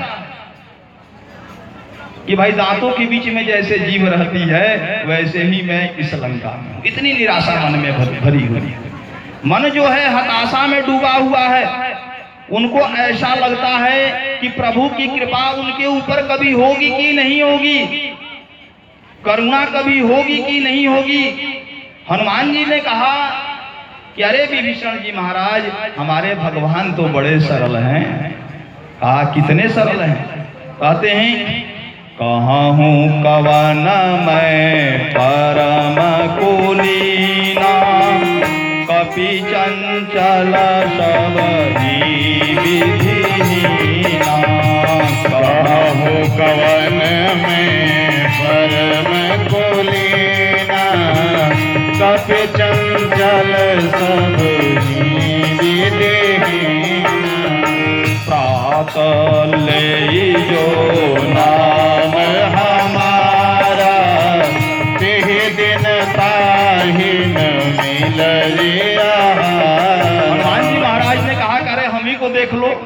कि भाई दांतों के बीच में जैसे जीव रहती है वैसे ही मैं इस लंका में हूं। इतनी निराशा मन में भर, भरी हुई है। मन जो है हताशा में डूबा हुआ है। उनको ऐसा लगता है कि प्रभु की कृपा उनके ऊपर कभी होगी कि नहीं होगी, करुणा कभी होगी कि नहीं होगी। हनुमान जी ने कहा कि अरे विभीषण जी महाराज हमारे भगवान तो बड़े सरल हैं। कहा कितने सरल हैं। कहते हैं कहूँ कवन मैं परम कुलीना, कपि चंचल सब ही विधिहीना। कहूँ कवन में परम कुलीना, कपि चंचल सब ही विधिहीना। प्रात ले जो नाम हमारा, तिहि दिन ताहि न मिलिया। हनुमान जी महाराज ने कहा करे हम ही को देख लो,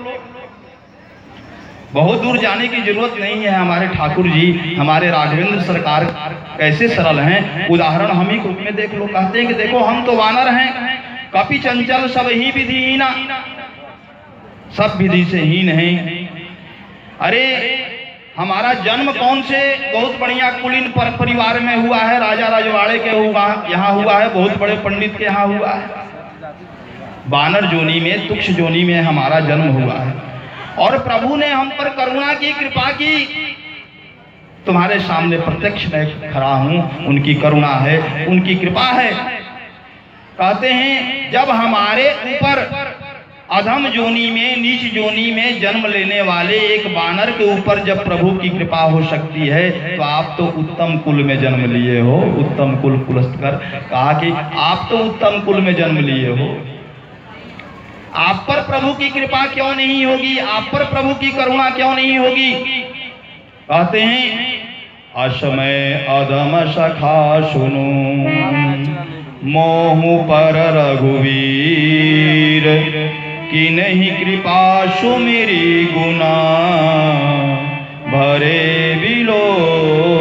बहुत दूर जाने की जरूरत नहीं है। हमारे ठाकुर जी हमारे राघवेंद्र सरकार कैसे सरल हैं, उदाहरण हम ही ग्रुप में देख लो। कहते हैं कि देखो हम तो वानर हैं, कपि चंचल सब ही विधिहीना, सब विधि से हीन हैं। अरे हमारा जन्म कौन से बहुत बढ़िया कुलीन पर परिवार में हुआ है, राजा रजवाड़े के हुआ यहाँ हुआ है, बहुत बड़े पंडित के यहाँ हुआ है। वानर जोनी में, तुक्ष जोनी में हमारा जन्म हुआ है और प्रभु ने हम पर करुणा की, कृपा की। तुम्हारे सामने प्रत्यक्ष मैं खड़ा हूं, उनकी करुणा है, उनकी कृपा है। कहते हैं जब हमारे ऊपर अधम जोनी में, नीच जोनी में जन्म लेने वाले एक वानर के ऊपर जब प्रभु की कृपा हो सकती है, तो आप तो उत्तम कुल में जन्म लिए हो। उत्तम कुल पुरस्कार कहा कि आप तो उत्तम कुल में जन्म लिए हो, आप पर प्रभु की कृपा क्यों नहीं होगी, आप पर प्रभु की करुणा क्यों नहीं होगी। कहते हैं असमय अधम सखा सुनो, मोहु पर रघुवीर, कि नहीं कृपा सुमेरी गुना, भरे बिलोचननी।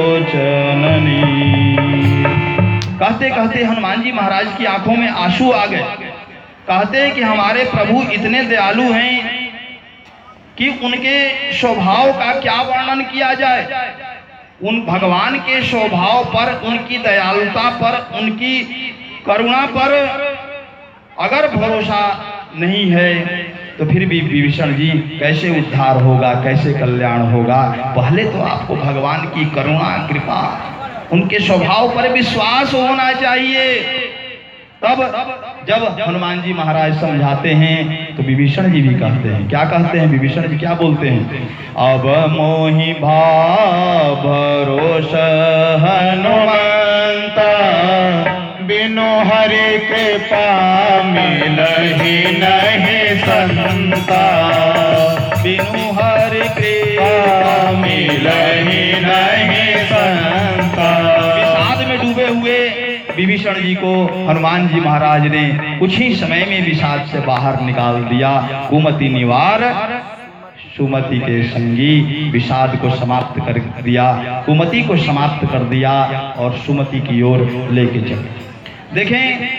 कहते कहते हनुमान जी महाराज की आंखों में आंसू आ गए। कहते हैं कि हमारे प्रभु इतने दयालु हैं कि उनके स्वभाव का क्या वर्णन किया जाए। उन भगवान के स्वभाव पर, उनकी दयालुता पर, उनकी करुणा पर अगर भरोसा नहीं है तो फिर भी विभीषण जी कैसे उद्धार होगा, कैसे कल्याण होगा। पहले तो आपको भगवान की करुणा, कृपा, उनके स्वभाव पर विश्वास होना चाहिए। तब जब हनुमान जी महाराज समझाते हैं तो विभीषण जी भी कहते हैं, क्या कहते हैं विभीषण जी, क्या बोलते हैं। अब मोहि भाव भरोसा हनुमंता, बिनु हरि कृपा मिलहि नहीं संता। बिनु हरि कृपा मिलहि नहीं संता। विषाद में डूबे हुए विभीषण जी को हनुमान जी महाराज ने कुछ ही समय में विषाद से बाहर निकाल दिया। कुमति निवार सुमति के संगी, विषाद को समाप्त कर दिया, कुमति को समाप्त कर दिया और सुमति की ओर लेके चले। देखें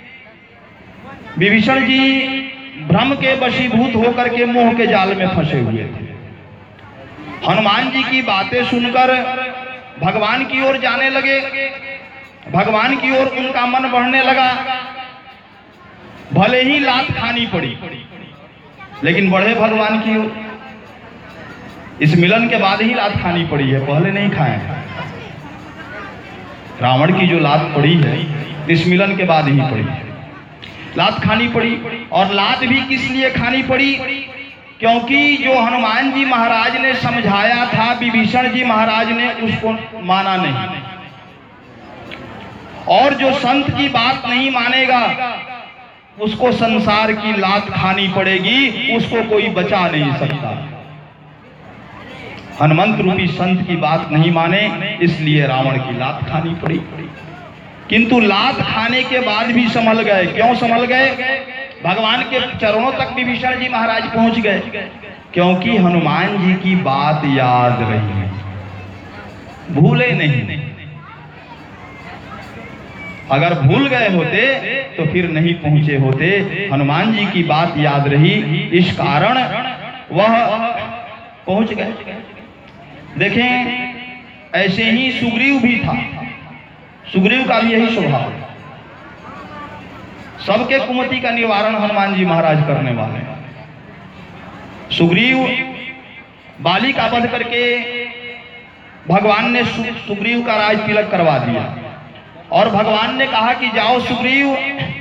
विभीषण जी भ्रम के वशीभूत होकर के मोह के जाल में फंसे हुए थे। हनुमान जी की बातें सुनकर भगवान की ओर जाने लगे, भगवान की ओर उनका मन बढ़ने लगा। भले ही लात खानी पड़ी लेकिन बढ़े भगवान की ओर। इस मिलन के बाद ही लात खानी पड़ी है, पहले नहीं खाए। रावण की जो लात पड़ी है इस मिलन के बाद ही पड़ी है। लात खानी पड़ी, और लात भी किस लिए खानी पड़ी? क्योंकि जो हनुमान जी महाराज ने समझाया था विभीषण जी महाराज ने उसको माना नहीं, और जो संत की बात नहीं मानेगा उसको संसार की लात खानी पड़ेगी, उसको कोई बचा नहीं सकता। हनुमंत रूपी संत की बात नहीं माने, इसलिए रावण की लात खानी पड़ी। किंतु लात खाने के बाद भी संभल गए। क्यों संभल गए? भगवान के चरणों तक विभीषण जी महाराज पहुंच गए, क्योंकि हनुमान जी की बात याद रही, भूले नहीं। अगर भूल गए होते तो फिर नहीं पहुंचे होते। हनुमान जी की बात याद रही, इस कारण वह पहुंच गए। देखें, ऐसे ही सुग्रीव भी था। सुग्रीव का भी यही स्वभाव है। सबके कुमति का निवारण हनुमान जी महाराज करने वाले हैं। सुग्रीव बाली का वध करके भगवान ने सुग्रीव का राज तिलक करवा दिया, और भगवान ने कहा कि जाओ सुग्रीव,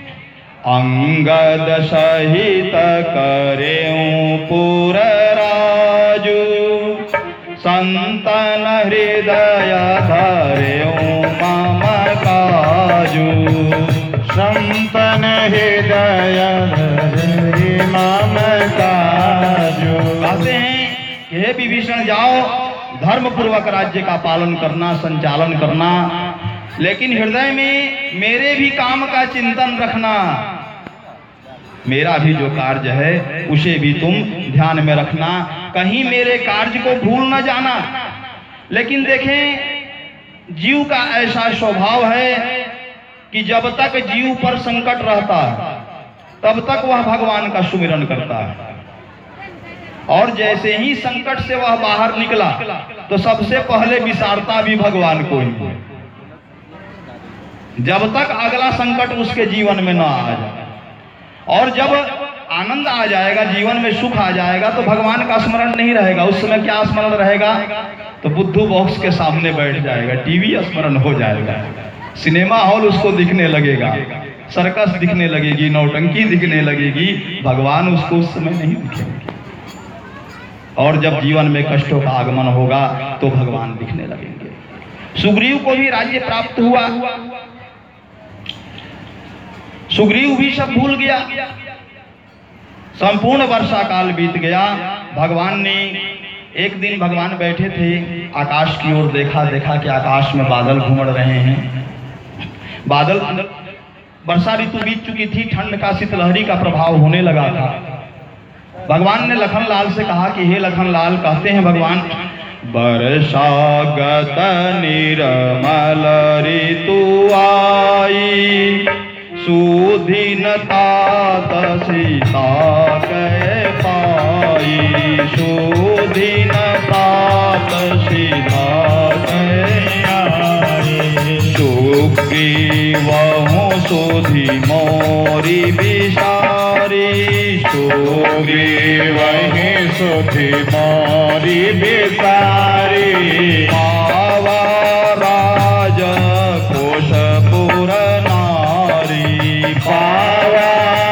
अंगद सहित करेऊं पुर राजू, संतन हृदय धरेऊं मम काजू। संतन हृदय धरे मम काजू। कहते हैं कि हे विभीषण, जाओ धर्म पूर्वक राज्य का पालन करना, संचालन करना, लेकिन हृदय में मेरे भी काम का चिंतन रखना। मेरा भी जो कार्य है उसे भी तुम ध्यान में रखना, कहीं मेरे कार्य को भूल न जाना। लेकिन देखें, जीव का ऐसा स्वभाव है कि जब तक जीव पर संकट रहता है तब तक वह भगवान का सुमिरन करता है, और जैसे ही संकट से वह बाहर निकला तो सबसे पहले विसारता भी भगवान को ही, जब तक अगला संकट उसके जीवन में न आ जाए। और जब आनंद आ जाएगा, जीवन में सुख आ जाएगा, तो भगवान का स्मरण नहीं रहेगा। उस समय क्या स्मरण रहेगा? तो बुद्धू बॉक्स के सामने बैठ जाएगा, टीवी स्मरण हो जाएगा, सिनेमा हॉल उसको दिखने लगेगा, सर्कस दिखने लगेगी, नौटंकी दिखने लगेगी, भगवान उसको उस समय नहीं दिखेंगे। और जब जीवन में कष्टों का आगमन होगा तो भगवान दिखने लगेंगे। सुग्रीव को भी राज्य प्राप्त हुआ, सुग्रीव भी सब भूल गया। संपूर्ण वर्षा काल बीत गया। भगवान ने एक दिन, भगवान बैठे थे, आकाश की ओर देखा, देखा कि आकाश में बादल घूम रहे हैं। बादल, वर्षा ऋतु बीत चुकी थी, ठंड का शीतलहरी का प्रभाव होने लगा था। भगवान ने लखनलाल से कहा कि हे लखनलाल, कहते हैं भगवान, वर्षागत निर्मल ऋतु आई, सुधीन तात सीता के पाई, सुधीन तात सीता के आई, सुग्रीवहु सुधि मोरी बिसारी, सुग्रीवहि सुधि मोरी बिसारी, पावा राज कोशपुर नारी, पावा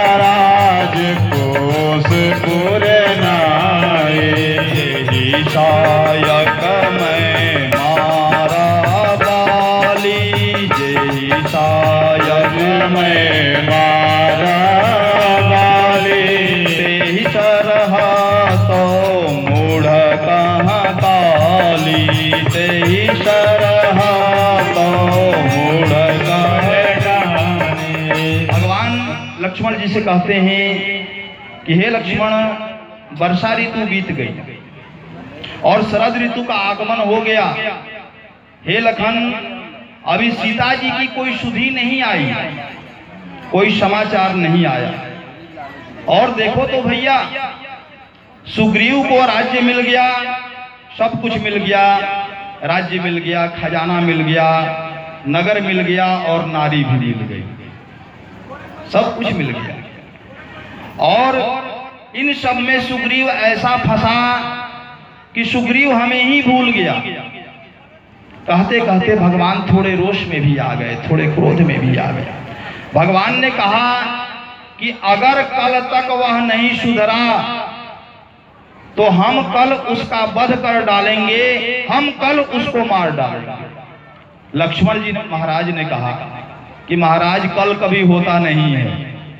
राजकोषपुर नारी, यही सायक मैं मारा बाली, यही सायक मैं मारा बाली, तेहि सरहा तो मूढ़ कहाँ काली, तेहि सरहा तो मूढ़ कहाँ काली। भगवान लक्ष्मण जी से कहते हैं कि हे लक्ष्मण, वर्षा ऋतु बीत गई और शरद ऋतु का आगमन हो गया। हे लखन, अभी सीता जी की कोई सुधि नहीं आई, कोई समाचार नहीं आया। और देखो तो भैया, सुग्रीव को राज्य मिल गया, सब कुछ मिल गया, राज्य मिल गया, खजाना मिल गया, नगर मिल गया और नारी भी मिल गई, सब कुछ मिल गया। और इन सब में सुग्रीव ऐसा फंसा कि सुग्रीव हमें ही भूल गया। कहते कहते भगवान थोड़े रोष में भी आ गए, थोड़े क्रोध में भी आ गए। भगवान ने कहा कि अगर कल तक वह नहीं सुधरा तो हम कल उसका वध कर डालेंगे, हम कल उसको मार डालेंगे। लक्ष्मण जी ने महाराज ने कहा कि महाराज कल कभी होता नहीं है,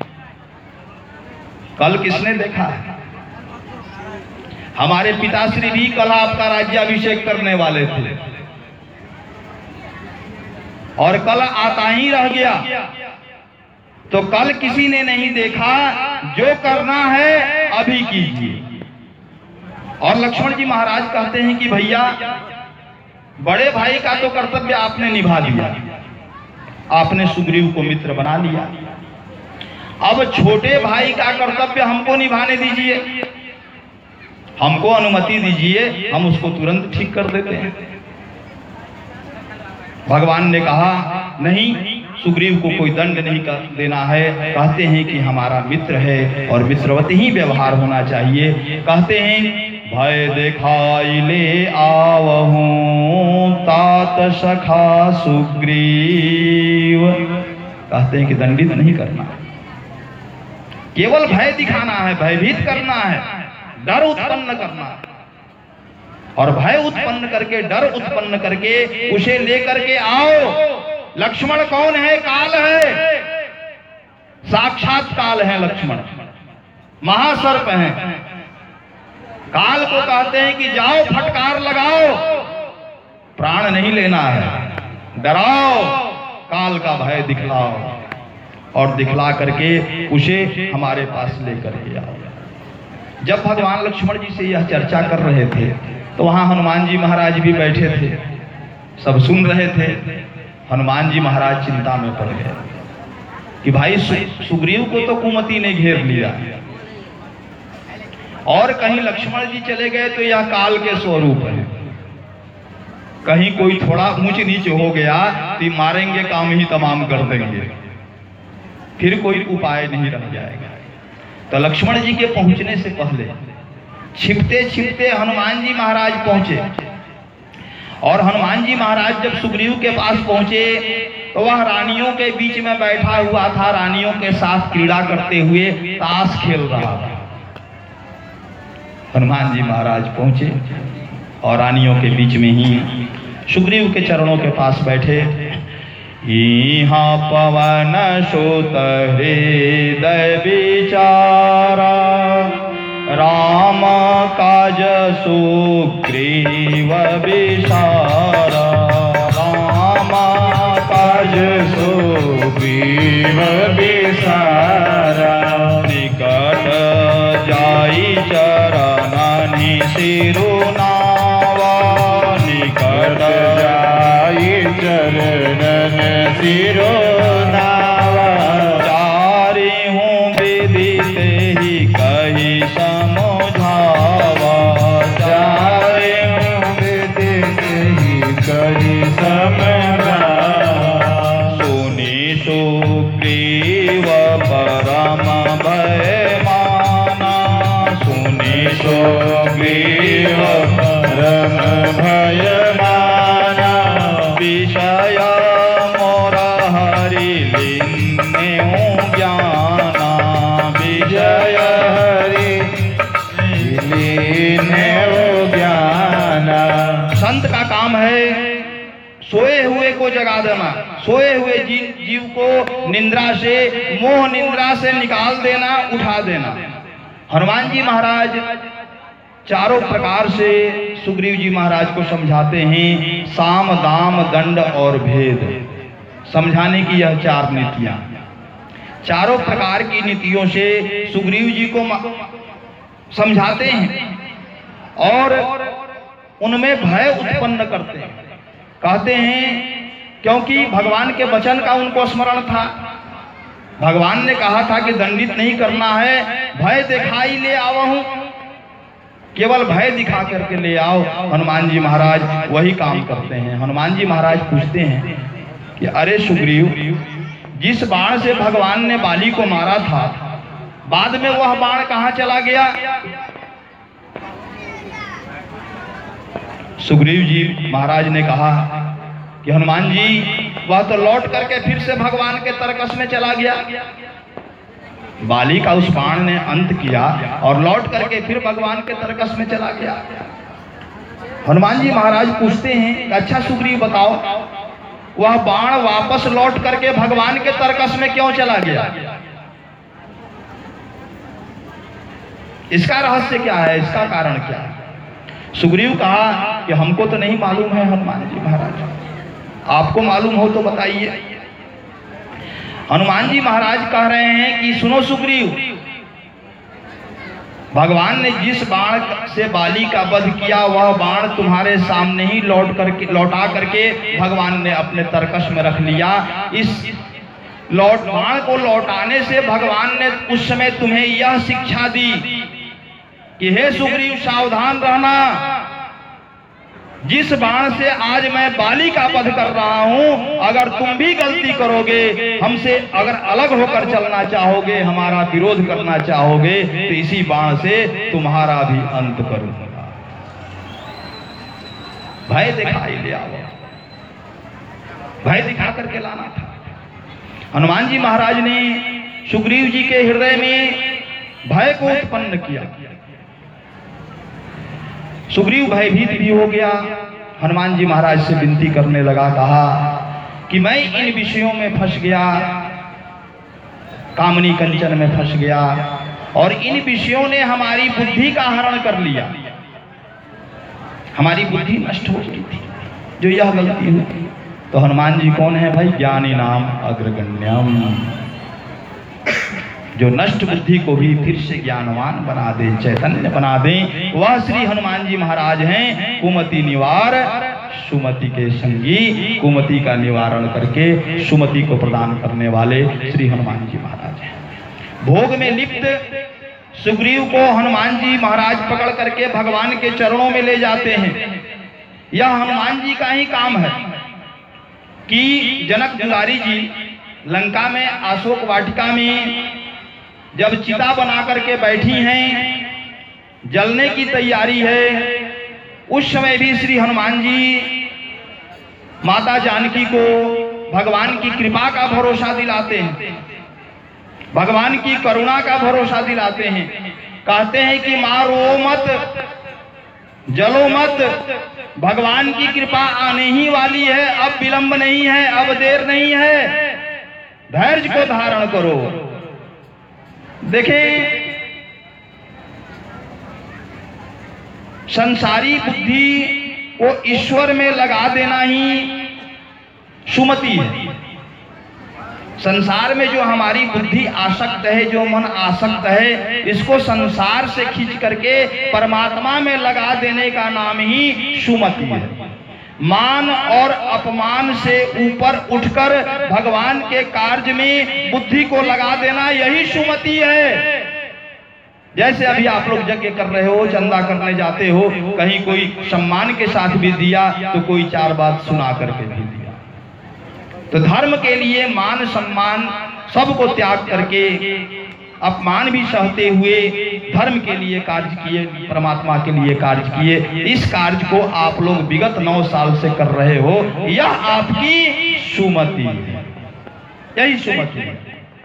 कल किसने देखा है? हमारे पिताश्री भी कल आपका राज्याभिषेक करने वाले थे और कल आता ही रह गया, तो कल किसी ने नहीं देखा, जो करना है अभी कीजिए। और लक्ष्मण जी महाराज कहते हैं कि भैया बड़े भाई का तो कर्तव्य आपने निभा दिया, आपने सुग्रीव को मित्र बना लिया, अब छोटे भाई का कर्तव्य हमको निभाने दीजिए, हमको अनुमति दीजिए, हम उसको तुरंत ठीक कर देते हैं। भगवान ने कहा नहीं, सुग्रीव को कोई दंड नहीं कर देना है, कहते हैं कि हमारा मित्र है और मित्रवत ही व्यवहार होना चाहिए। कहते हैं भय दिखाई ले आवहूं तात सखा सुग्रीव, कहते हैं कि दंडित नहीं करना, केवल भय दिखाना है, भयभीत करना है, डर उत्पन्न करना है। और भय उत्पन्न करके, डर उत्पन्न करके उसे लेकर के आओ। लक्ष्मण कौन है? काल है, साक्षात काल है लक्ष्मण, महासर्प है। काल को कहते हैं कि जाओ फटकार लगाओ, प्राण नहीं लेना है, डराओ, काल का भय दिखलाओ और दिखला करके उसे हमारे पास लेकर के आओ। जब भगवान लक्ष्मण जी से यह चर्चा कर रहे थे तो वहां हनुमान जी महाराज भी बैठे थे, सब सुन रहे थे। हनुमान जी महाराज चिंता में पड़ गए कि भाई सुग्रीव को तो कुमति ने घेर लिया और कहीं लक्ष्मण जी चले गए तो यह काल के स्वरूप है, कहीं कोई थोड़ा ऊंच नीच हो गया तो मारेंगे, काम ही तमाम कर देंगे, फिर कोई उपाय नहीं रह जाएगा। तो लक्ष्मण जी के पहुंचने से पहले छिपते छिपते हनुमान जी महाराज पहुंचे और हनुमान जी महाराज जब सुग्रीव के पास पहुंचे तो वह रानियों के बीच में बैठा हुआ था, रानियों के साथ क्रीड़ा करते हुए ताश खेल रहा था। हनुमान जी महाराज पहुंचे और रानियों के बीच में ही सुग्रीव के चरणों के पास बैठे। यहाँ पवन सुत हृदय विचारा, राम काज सुग्रीव विसारा, राम काज सुग्रीव विसारा, निकट जाई चरणनि सिरुनावा, निकट जाई चरणन सिरुनावा, चारि हूँ विदित ही कही समझावा, चारि हूँ विदित ही कही समझावा, सुनि सुग्रीव परम भय माना, सुनि सुग्रीव परम भय माना, विषय मोर हरि लीन्यु ज्ञाना, विजय हरि लीन्यु ज्ञाना। संत का काम है सोए हुए को जगा देना, सोए हुए जीव जीव को निंद्रा से, मोह निंद्रा से निकाल देना, उठा देना। हनुमान जी महाराज चारों प्रकार से सुग्रीव जी महाराज को समझाते हैं, साम दाम दंड और भेद, समझाने की यह चार नीतियां, चारों प्रकार की नीतियों से सुग्रीव जी को समझाते हैं और उनमें भय उत्पन्न करते हैं। कहते हैं क्योंकि भगवान के वचन का उनको स्मरण था, भगवान ने कहा था कि दंडित नहीं करना है, भय दिखाई ले आवहूं, केवल भय दिखा करके ले आओ। हनुमान जी महाराज वही काम करते हैं। हनुमान जी महाराज पूछते हैं कि अरे सुग्रीव, जिस बाण से भगवान ने बाली को मारा था, बाद में वह बाण कहां चला गया? सुग्रीव जी महाराज ने कहा कि हनुमान जी वह तो लौट करके फिर से भगवान के तरकस में चला गया। बाली का उस बाण ने अंत किया और लौट करके फिर भगवान के तरकस में चला गया। हनुमान जी महाराज पूछते हैं, अच्छा सुग्रीव बताओ, वह बाण वापस लौट करके भगवान के तरकस में क्यों चला गया? इसका रहस्य क्या है, इसका कारण क्या है? सुग्रीव कहा कि हमको तो नहीं मालूम है हनुमान जी महाराज, आपको मालूम हो तो बताइए। हनुमान जी महाराज कह रहे हैं कि सुनो सुग्रीव, भगवान ने जिस बाण से बाली का वध किया वह बाण तुम्हारे सामने ही लौट करके लौटा करके भगवान ने अपने तरकस में रख लिया। इस लौट बाण को लौटाने से भगवान ने उस समय तुम्हें यह शिक्षा दी कि हे सुग्रीव सावधान रहना, जिस बाण से आज मैं बाली का वध कर रहा हूं, अगर तुम भी गलती करोगे, हमसे अगर अलग होकर चलना चाहोगे, हमारा विरोध करना चाहोगे, तो इसी बाण से तुम्हारा भी अंत करूंगा। भय दिखाई ले आओ, भय दिखा करके लाना था। हनुमान जी महाराज ने सुग्रीव जी के हृदय में भय को उत्पन्न किया। सुग्रीव भयभीत भी हो गया। हनुमान जी महाराज से विनती करने लगा, कहा कि मैं इन विषयों में फंस गया, कामनी कंचन में फंस गया और इन विषयों ने हमारी बुद्धि का हरण कर लिया। हमारी बुद्धि नष्ट हो गई थी, जो यह गलती हुई। तो हनुमान जी कौन है भाई? ज्ञानी नाम अग्रगण्यम, जो नष्ट बुद्धि को भी फिर से ज्ञानवान बना दे, चैतन्य बना दे, वह श्री हनुमान जी महाराज हैं। कुमति निवार सुमति के संगी, कुमति का निवारण करके सुमति को प्रदान करने वाले श्री हनुमान जी महाराज हैं। भोग में लिप्त सुग्रीव को हनुमान जी महाराज पकड़ करके भगवान के चरणों में ले जाते हैं। यह हनुमान जी का ही काम है कि जनक दुलारी जी लंका में अशोक वाटिका में जब चिता बना करके बैठी हैं, जलने की तैयारी है, उस समय भी श्री हनुमान जी माता जानकी को भगवान की कृपा का भरोसा दिलाते हैं, भगवान की करुणा का भरोसा दिलाते हैं। कहते हैं कि मारो मत, जलो मत, भगवान की कृपा आने ही वाली है, अब विलंब नहीं है, अब देर नहीं है, धैर्य को धारण करो। देखें, संसारी बुद्धि को ईश्वर में लगा देना ही सुमति है। संसार में जो हमारी बुद्धि आसक्त है, जो मन आसक्त है, इसको संसार से खींच करके परमात्मा में लगा देने का नाम ही सुमति है। मान और अपमान से ऊपर उठकर भगवान के कार्य में बुद्धि को लगा देना, यही सुमति है। जैसे अभी आप लोग यज्ञ कर रहे हो, चंदा करने जाते हो, कहीं कोई सम्मान के साथ भी दिया तो कोई चार बात सुना करके भी दिया। तो धर्म के लिए मान सम्मान सबको त्याग करके, अपमान भी सहते हुए धर्म के लिए कार्य किए, परमात्मा के लिए कार्य किए। इस कार्य को आप लोग विगत नौ साल से कर रहे हो, यह आपकी सुमति है, यही सुमति है।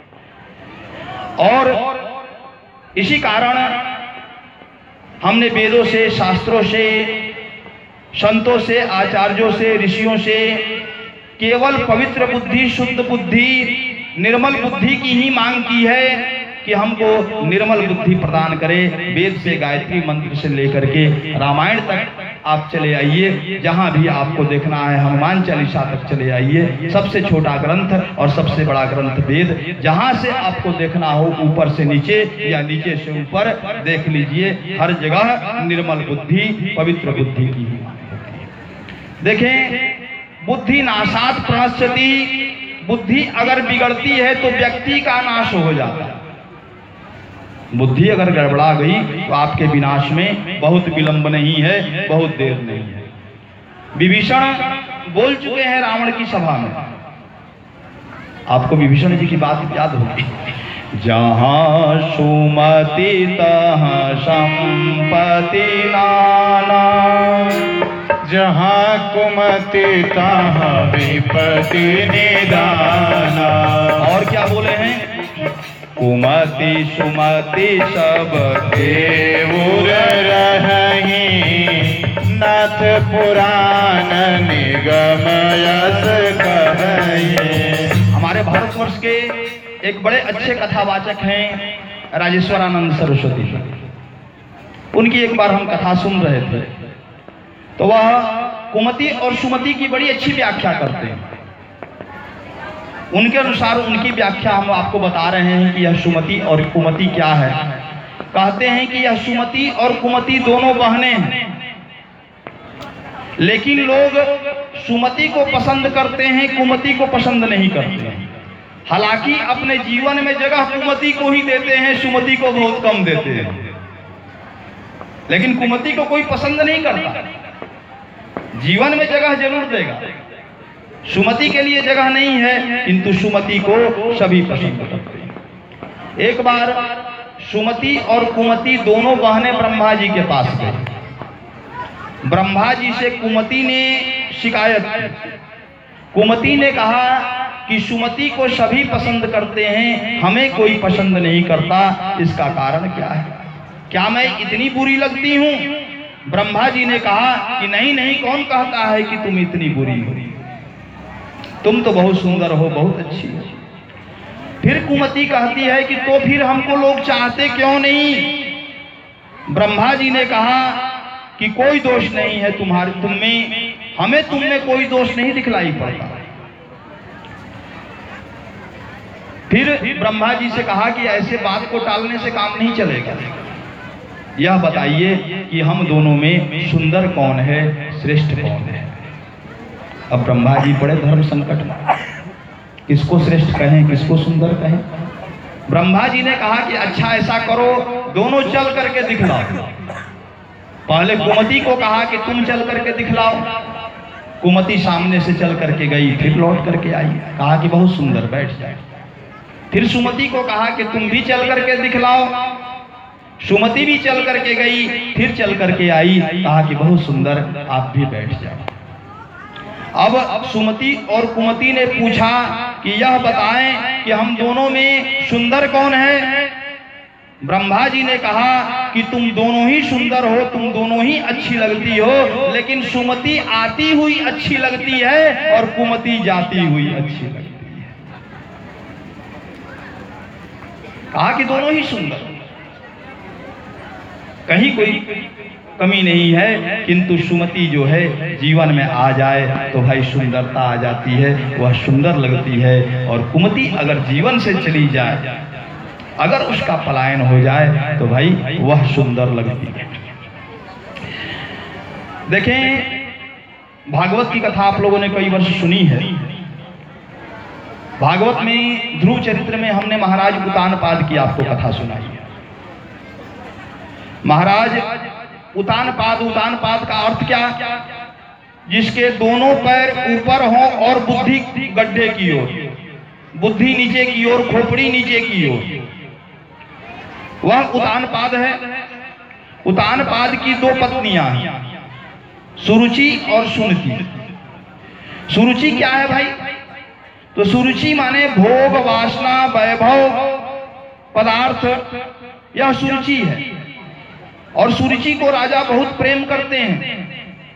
और इसी कारण हमने वेदों से, शास्त्रों से, संतों से, आचार्यों से, ऋषियों से केवल पवित्र बुद्धि, शुद्ध बुद्धि, निर्मल बुद्धि की ही मांग की है कि हमको निर्मल बुद्धि प्रदान करे। वेद से गायत्री मंत्र से लेकर के रामायण तक आप चले आइए, जहां भी आपको देखना है, हनुमान चालीसा तक चले आइए। सबसे छोटा ग्रंथ और सबसे बड़ा ग्रंथ वेद, जहां से आपको देखना हो, ऊपर से नीचे या नीचे से ऊपर देख लीजिए, हर जगह निर्मल बुद्धि, पवित्र बुद्धि की ही मांग होती है। देखें, बुद्धि नाशात प्रणश्यति, बुद्धि अगर बिगड़ती है तो व्यक्ति का नाश हो जाता है। बुद्धि अगर गड़बड़ा गई तो आपके विनाश में बहुत विलंब नहीं है, बहुत देर नहीं है। विभीषण बोल चुके हैं रावण की सभा में, आपको विभीषण जी की बात याद होगी, जहां सुमति तहां संपत्ति नाना, जहाँ कुमति तहाँ विपति निदाना। और क्या बोले हैं? कुमति सुमति सब देवुर रही, नाथ पुराण निगम यस कहिए। हमारे भारतवर्ष के एक बड़े अच्छे कथावाचक हैं राजेश्वरानंद सरस्वती जी। उनकी एक बार हम कथा सुन रहे थे, तो वह कुमति और सुमति की बड़ी अच्छी व्याख्या करते हैं। उनके अनुसार उनकी व्याख्या हम आपको बता रहे हैं कि यह सुमति और कुमति क्या है। कहते हैं कि यह सुमति और कुमति दोनों बहनें हैं, लेकिन लोग सुमति को पसंद करते हैं, कुमति को पसंद नहीं करते हैं। हालांकि अपने जीवन में जगह कुमति को ही देते हैं, सुमति को बहुत कम देते हैं। लेकिन कुमति को कोई पसंद नहीं करता, जीवन में जगह जरूर देगा। सुमति के लिए जगह नहीं है, किंतु सुमति को सभी पसंद करते हैं। एक बार सुमति और कुमति दोनों बहनें ब्रह्मा जी के पास गई। ब्रह्मा जी से कुमति ने शिकायत की। कुमति ने कहा कि सुमति को सभी पसंद करते हैं, हमें कोई पसंद नहीं करता, इसका कारण क्या है? क्या मैं इतनी बुरी लगती हूँ? ब्रह्मा जी ने कहा कि नहीं नहीं, कौन कहता है कि तुम इतनी बुरी हो? तुम तो बहुत सुंदर हो, बहुत अच्छी हो। फिर कुमति कहती है कि तो फिर हमको लोग चाहते क्यों नहीं? ब्रह्मा जी ने कहा कि कोई दोष नहीं है तुम्हारे तुम में, हमें तुम में कोई दोष नहीं दिखलाई पड़ता। फिर ब्रह्मा जी से कहा कि ऐसे बात को टालने से काम नहीं चलेगा। यह बताइए कि हम दोनों में सुंदर कौन है, श्रेष्ठ कौन है? अब ब्रह्मा जी बड़े धर्म संकट में, किसको श्रेष्ठ कहें, किसको सुंदर कहें? ब्रह्मा जी ने कहा कि अच्छा ऐसा करो, दोनों चल करके दिखलाओ। पहले कुमति को कहा कि तुम चल करके दिखलाओ। कुमति सामने से चल करके गई, फिर लौट करके आई, कहा कि बहुत सुंदर, बैठ जाए। फिर सुमति को कहा कि तुम भी चल करके दिखलाओ। सुमति भी चल करके गई, फिर चल करके आई, कहा कि बहुत सुंदर, आप भी बैठ जाओ। अब अब सुमति और कुमति ने पूछा कि यह बताएं कि हम दोनों में सुंदर कौन है? ब्रह्मा जी ने कहा कि तुम दोनों ही सुंदर हो, तुम दोनों ही अच्छी लगती हो, लेकिन सुमति आती हुई अच्छी लगती है और कुमति जाती हुई अच्छी लगती है। कहा कि दोनों ही सुंदर, कहीं कोई कमी नहीं है, किंतु सुमति जो है जीवन में आ जाए तो भाई सुंदरता आ जाती है, वह सुंदर लगती है। और कुमति अगर जीवन से चली जाए, अगर उसका पलायन हो जाए तो भाई वह सुंदर लगती है। देखें, भागवत की कथा आप लोगों ने कई वर्ष सुनी है। भागवत में ध्रुव चरित्र में हमने महाराज उतानपाद की आपको कथा सुनाई है। महाराज उतानपाद, उतानपाद का अर्थ क्या? जिसके दोनों पैर ऊपर हों और बुद्धि गड्ढे की ओर, बुद्धि नीचे की ओर, खोपड़ी नीचे की ओर, वह उतानपाद है। उतानपाद की दो पत्नियां हैं, सुरुचि और सुनीति। सुरुचि क्या है भाई? तो सुरुचि माने भोग, वासना, वैभव, पदार्थ, यह सुरुचि है। और सुरुचि को राजा बहुत प्रेम करते हैं।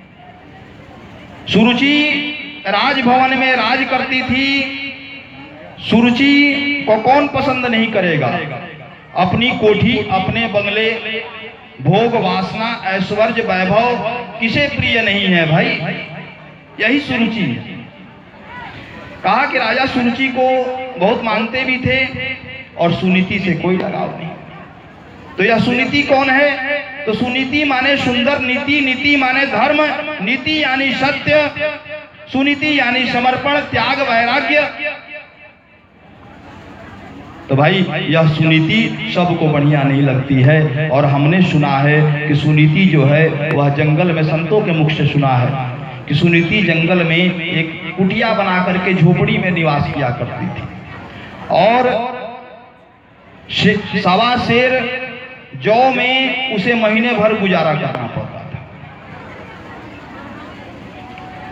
सुरुचि राजभवन में राज करती थी। सुरुचि को कौन पसंद नहीं करेगा? अपनी कोठी, अपने बंगले, भोग, वासना, ऐश्वर्य, वैभव किसे प्रिय नहीं है भाई? यही सुरुचि है। कहा कि राजा सुरुचि को बहुत मानते भी थे और सुनीति से कोई लगाव नहीं। तो यह सुनीति कौन है? तो सुनीति माने सुंदर, नीति, नीति माने धर्म, नीति यानी सत्य, सुनीति यानी समर्पण, त्याग, वैराग्य। तो भाई यह सुनीति सबको बढ़िया नहीं लगती है। और हमने सुना है कि सुनीति जो है वह जंगल में, संतों के मुख से सुना है कि सुनीति जंगल में एक कुटिया बना करके झोपड़ी में निवास किया करती थी। और सवा शेर जौ में उसे महीने भर गुजारा करना पड़ता था।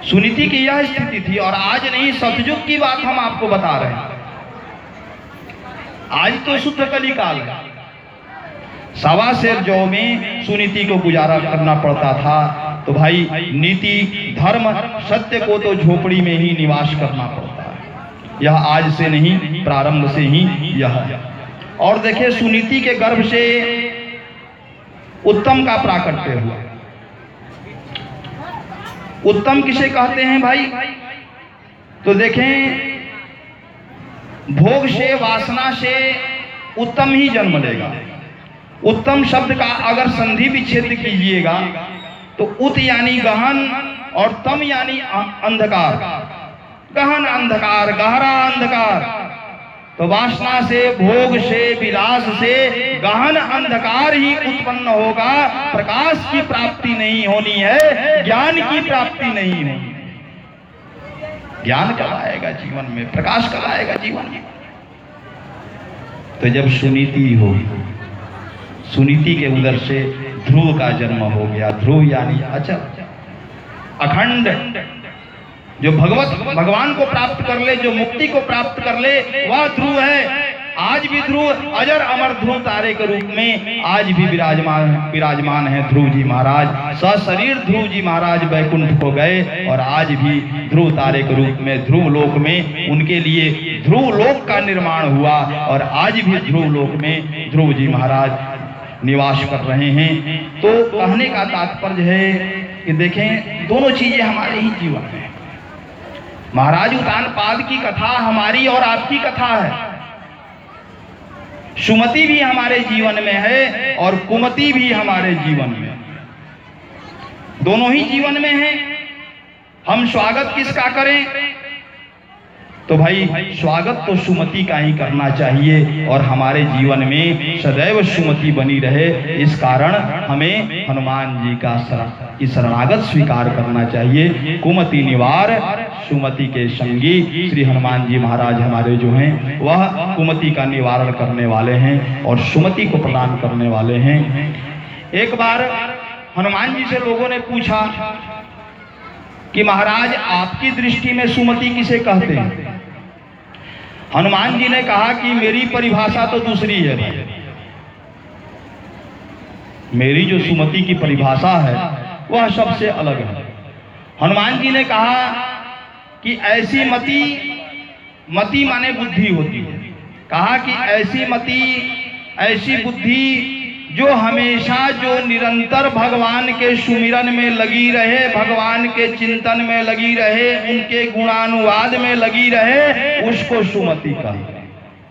सुनीति की यह स्थिति थी। और आज नहीं, सतयुग की बात हम आपको बता रहे हैं। आज तो शुद्ध कली काल है। सवा शेर जौ में सुनीति को गुजारा करना पड़ता था। तो भाई नीति, धर्म, सत्य को तो झोपड़ी में ही निवास करना पड़ता है। यह आज से नहीं, प्रारंभ से ही यह है। और देखिए, सुनीति के गर्भ से उत्तम का प्राकट्य हुआ। उत्तम किसे कहते हैं भाई? तो देखें, भोग से, वासना से उत्तम ही जन्म लेगा। उत्तम शब्द का अगर संधि विच्छेद कीजिएगा तो उत यानी गहन और तम यानी अंधकार। गहन अंधकार, गहरा अंधकार। तो वासना से, भोग से, विलास से गहन अंधकार ही उत्पन्न होगा। प्रकाश की प्राप्ति नहीं होनी है, ज्ञान की प्राप्ति नहीं होनी। ज्ञान कब आएगा जीवन में? प्रकाश कब आएगा जीवन में? तो जब सुनीति हो, सुनीति के उदर से ध्रुव का जन्म हो गया। ध्रुव यानी अचल, अखंड। जो भगवत भगवान को प्राप्त कर ले, जो मुक्ति को प्राप्त कर ले, वह ध्रुव है। आज भी ध्रुव, अजर अमर ध्रुव तारे के रूप में आज भी विराजमान विराजमान है ध्रुव जी महाराज। सशरीर ध्रुव जी महाराज वैकुंठ को गए और आज भी ध्रुव तारे के रूप में ध्रुव लोक में उनके लिए ध्रुव लोक का निर्माण हुआ। और आज भी ध्रुव लोक में ध्रुव जी महाराज निवास कर रहे हैं। तो कहने का तात्पर्य है कि देखें, दोनों चीजें हमारे ही जीवन में। महाराज उतानपाद की कथा हमारी और आपकी कथा है। सुमति भी हमारे जीवन में है और कुमति भी हमारे जीवन में, दोनों ही जीवन में है। हम स्वागत किसका करें? तो भाई स्वागत तो सुमति का ही करना चाहिए और हमारे जीवन में सदैव सुमति बनी रहे। इस कारण हमें हनुमान जी का शरण शरणागत स्वीकार करना चाहिए। कुमति निवार सुमति के संगी श्री हनुमान जी महाराज हमारे जो हैं वह कुमति का निवारण करने वाले हैं और सुमति को प्रदान करने वाले हैं। एक बार हनुमान जी से लोगों ने पूछा कि महाराज आपकी दृष्टि में सुमति किसे कहते हैं? हनुमान जी ने कहा कि मेरी परिभाषा तो दूसरी है भाई। मेरी जो सुमति की परिभाषा है वह सबसे अलग है। हनुमान जी ने कहा कि ऐसी मति, मति माने बुद्धि होती है, कहा कि ऐसी मति, ऐसी बुद्धि जो हमेशा, जो निरंतर भगवान के सुमिरन में लगी रहे, भगवान के चिंतन में लगी रहे, उनके गुणानुवाद में लगी रहे, उसको सुमति कहते हैं।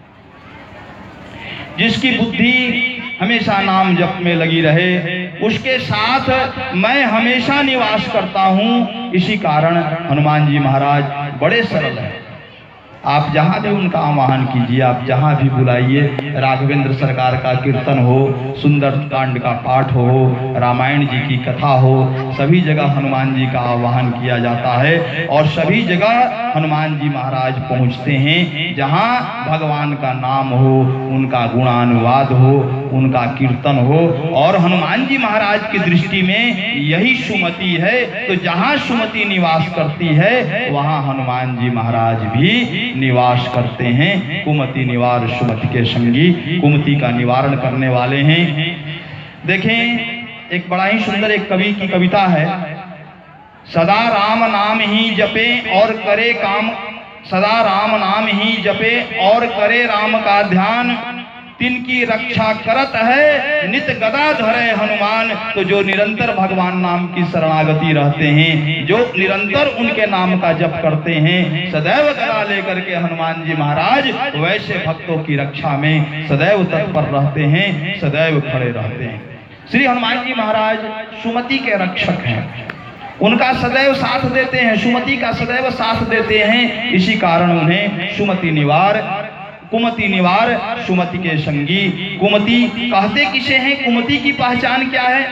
जिसकी बुद्धि हमेशा नाम जप में लगी रहे, उसके साथ मैं हमेशा निवास करता हूँ। इसी कारण हनुमान जी महाराज बड़े सरल हैं। आप जहाँ भी उनका आह्वान कीजिए, आप जहाँ भी बुलाइए, राघवेंद्र सरकार का कीर्तन हो, सुंदर कांड का पाठ हो, रामायण जी की कथा हो, सभी जगह हनुमान जी का आह्वान किया जाता है और सभी जगह हनुमान जी महाराज पहुँचते हैं। जहाँ भगवान का नाम हो, उनका गुणानुवाद हो, उनका कीर्तन हो। और हनुमान जी महाराज की दृष्टि में यही सुमति है। तो जहाँ सुमति निवास करती है वहाँ हनुमान जी महाराज भी निवास करते हैं। कुमति निवार सुमति के संगी, कुमति का निवारण करने वाले हैं। देखें, एक बड़ा ही सुंदर एक कवि की कविता है। सदा राम नाम ही जपे और करे काम, सदा राम नाम ही जपे और करे राम का ध्यान, तिनकी रक्षा करत है नित गदा धरे हनुमान। तो जो निरंतर भगवान नाम की शरणागति रहते हैं, जो निरंतर उनके नाम का जप करते हैं, सदैव गदा लेकर के हनुमान जी महाराज वैसे भक्तों की रक्षा में सदैव तत्पर रहते हैं, सदैव खड़े रहते हैं। श्री हनुमान जी महाराज सुमति के रक्षक हैं, उनका सदैव साथ देते हैं, सुमति का सदैव साथ देते हैं। इसी कारण उन्हें सुमति निवार, कुमति निवार, सुमति के संगी। कुमति कहते किसे हैं? कुमति की पहचान क्या है?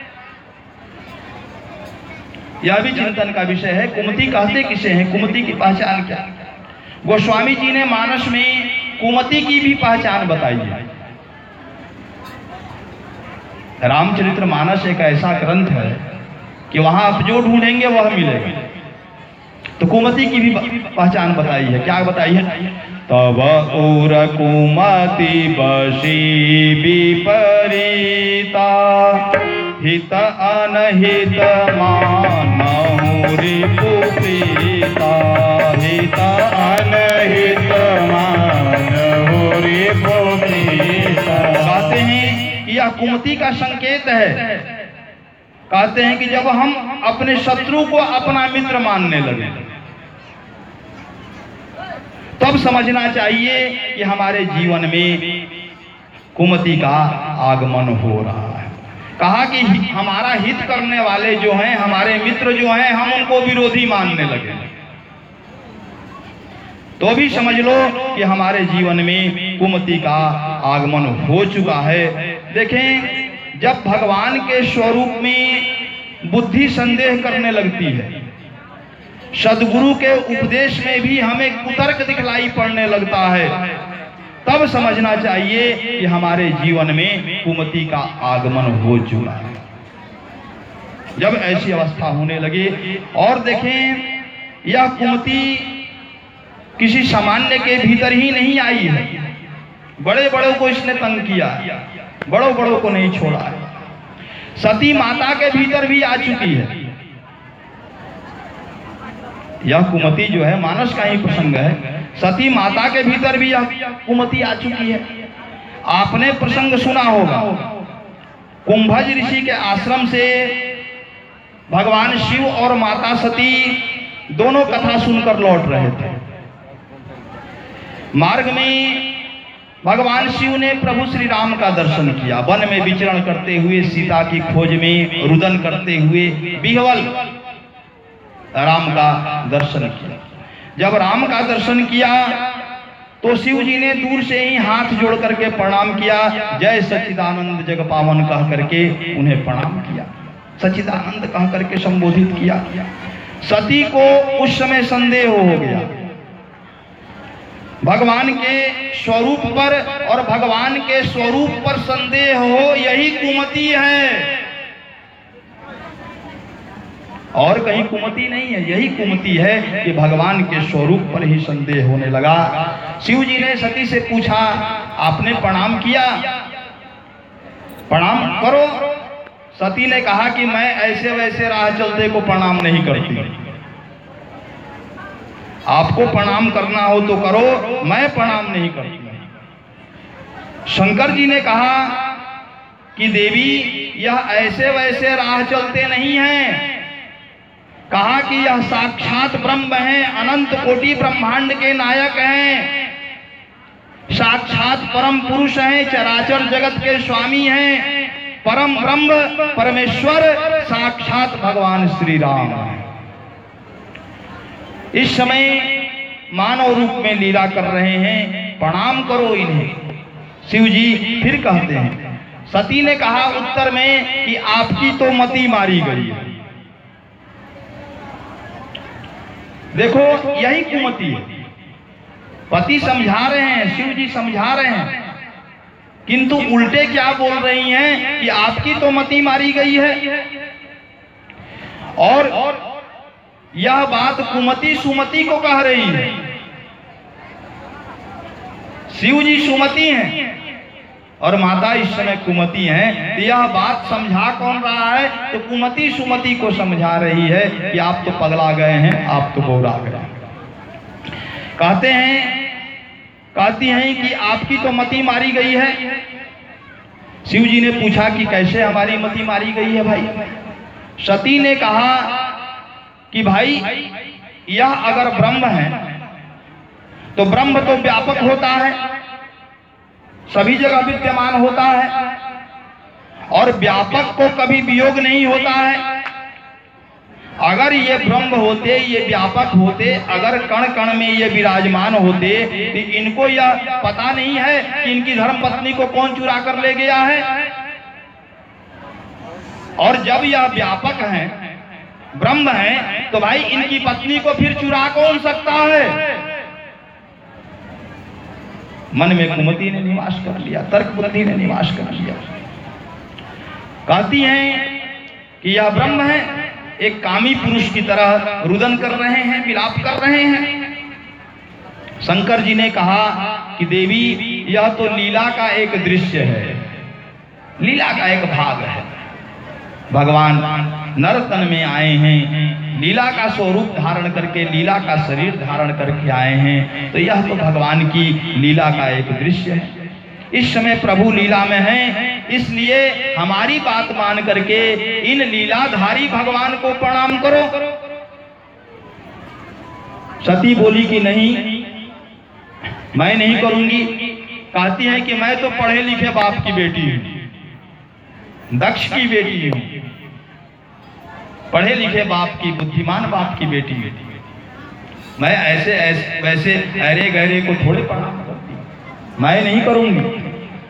यह भी चिंतन का विषय है। कुमति कहते किसे हैं? कुमति की पहचान क्या? गोस्वामी जी ने मानस में कुमति की भी पहचान बताई है। रामचरित्र मानस एक ऐसा ग्रंथ है कि वहां आप जो ढूंढेंगे वह मिलेगा। तो कुमति की भी पहचान बताई है। क्या बताई है? तब उर कुमति बसी विपरीता, हित अनहित मानहु रिपुप्रीता, हित अनहित मानहु रिपुप्रीता। कहते हैं कि यह कुमति का संकेत है। कहते हैं कि जब हम अपने शत्रु को अपना मित्र मानने लगे तब समझना चाहिए कि हमारे जीवन में कुमति का आगमन हो रहा है। कहा कि हमारा हित करने वाले जो हैं, हमारे मित्र जो हैं, हम उनको विरोधी मानने लगे तो भी समझ लो कि हमारे जीवन में कुमति का आगमन हो चुका है। देखें, जब भगवान के स्वरूप में बुद्धि संदेह करने लगती है, सदगुरु के उपदेश में भी हमें कुतर्क दिखलाई पड़ने लगता है, तब समझना चाहिए कि हमारे जीवन में कुमति का आगमन हो चुका है। जब ऐसी अवस्था होने लगे, और देखें यह कुमति किसी सामान्य के भीतर ही नहीं आई है, बड़े बड़ों को इसने तंग किया, बड़ों बड़ों को नहीं छोड़ा है। सती माता के भीतर भी आ चुकी है। यह कुमति जो है मानस का ही प्रसंग है। सती माता के भीतर भी यह कुमति आ चुकी है। आपने प्रसंग सुना होगा, कुंभज ऋषि के आश्रम से भगवान शिव और माता सती दोनों कथा सुनकर लौट रहे थे। मार्ग में भगवान शिव ने प्रभु श्री राम का दर्शन किया। वन में विचरण करते हुए, सीता की खोज में रुदन करते हुए बिहवल राम का दर्शन किया। जब राम का दर्शन किया तो शिव जी ने दूर से ही हाथ जोड़ करके प्रणाम किया। जय सच्चिदानंद जग पावन कह करके उन्हें प्रणाम किया, सच्चिदानंद कह करके संबोधित किया। सती को उस समय संदेह हो गया भगवान के स्वरूप पर, और भगवान के स्वरूप पर संदेह हो यही कुमति है, और कहीं कुमति नहीं है। यही कुमति है कि भगवान के स्वरूप पर ही संदेह होने लगा। शिव जी ने सती से पूछा, आपने प्रणाम किया? प्रणाम करो। सती ने कहा कि मैं ऐसे वैसे राह चलते को प्रणाम नहीं करती, आपको प्रणाम करना हो तो करो, मैं प्रणाम नहीं करती। शंकर जी ने कहा कि देवी यह ऐसे वैसे राह चलते नहीं हैं, कहा कि यह साक्षात ब्रह्म हैं, अनंत कोटि ब्रह्मांड के नायक हैं, साक्षात परम पुरुष हैं, चराचर जगत के स्वामी हैं, परम ब्रह्म परमेश्वर साक्षात भगवान श्री राम हैं। इस समय मानव रूप में लीला कर रहे हैं, प्रणाम करो इन्हें। शिव जी फिर कहते हैं, सती ने कहा उत्तर में कि आपकी तो मति मारी गई है। देखो यही कुमति है। पति समझा रहे हैं, शिव जी समझा रहे हैं, किंतु उल्टे क्या बोल रही हैं कि आपकी तो मति मारी गई है। और यह बात कुमति सुमति को कह रही है। शिव जी सुमति हैं और माता इस समय कुमति हैं। तो यह बात समझा कौन रहा है? तो कुमति सुमति को समझा रही है कि आप तो पगला गए हैं, आप तो बौरा गए। कहते हैं, कहती हैं कि आपकी तो मति मारी गई है। शिव जी ने पूछा कि कैसे हमारी मति मारी गई है भाई? सती ने कहा कि भाई यह अगर ब्रह्म है तो ब्रह्म तो व्यापक होता है, सभी जगह विद्यमान होता है, और व्यापक को कभी वियोग नहीं होता है। अगर ये ब्रह्म होते, ये व्यापक होते, अगर कण कण में ये विराजमान होते, तो इनको यह पता नहीं है कि इनकी धर्म पत्नी को कौन चुरा कर ले गया है। और जब यह व्यापक है, ब्रह्म है, तो भाई इनकी पत्नी को फिर चुरा कौन सकता है? मन में कुमति ने निवास कर लिया, तर्क बुद्धि ने निवास कर लिया। कहती हैं कि यह ब्रह्म है, एक कामी पुरुष की तरह रुदन कर रहे हैं, विलाप कर रहे हैं। शंकर जी ने कहा कि देवी यह तो लीला का एक दृश्य है, लीला का एक भाग है। भगवान नर्तन में आए हैं, लीला का स्वरूप धारण करके, लीला का शरीर धारण करके आए हैं, तो यह तो भगवान की लीला का एक दृश्य है। इस समय प्रभु लीला में हैं, इसलिए हमारी बात मान करके इन लीलाधारी भगवान को प्रणाम करो। सती बोली कि नहीं, मैं नहीं करूंगी। कहती है कि मैं तो पढ़े लिखे बाप की बेटी हूं, दक्ष की बेटी हूं, पढ़े लिखे बाप की, बुद्धिमान बाप की बेटी हूं। मैं ऐसे ऐसे वैसे अरे गहरे को थोड़े प्रणाम करती, मैं नहीं करूंगी।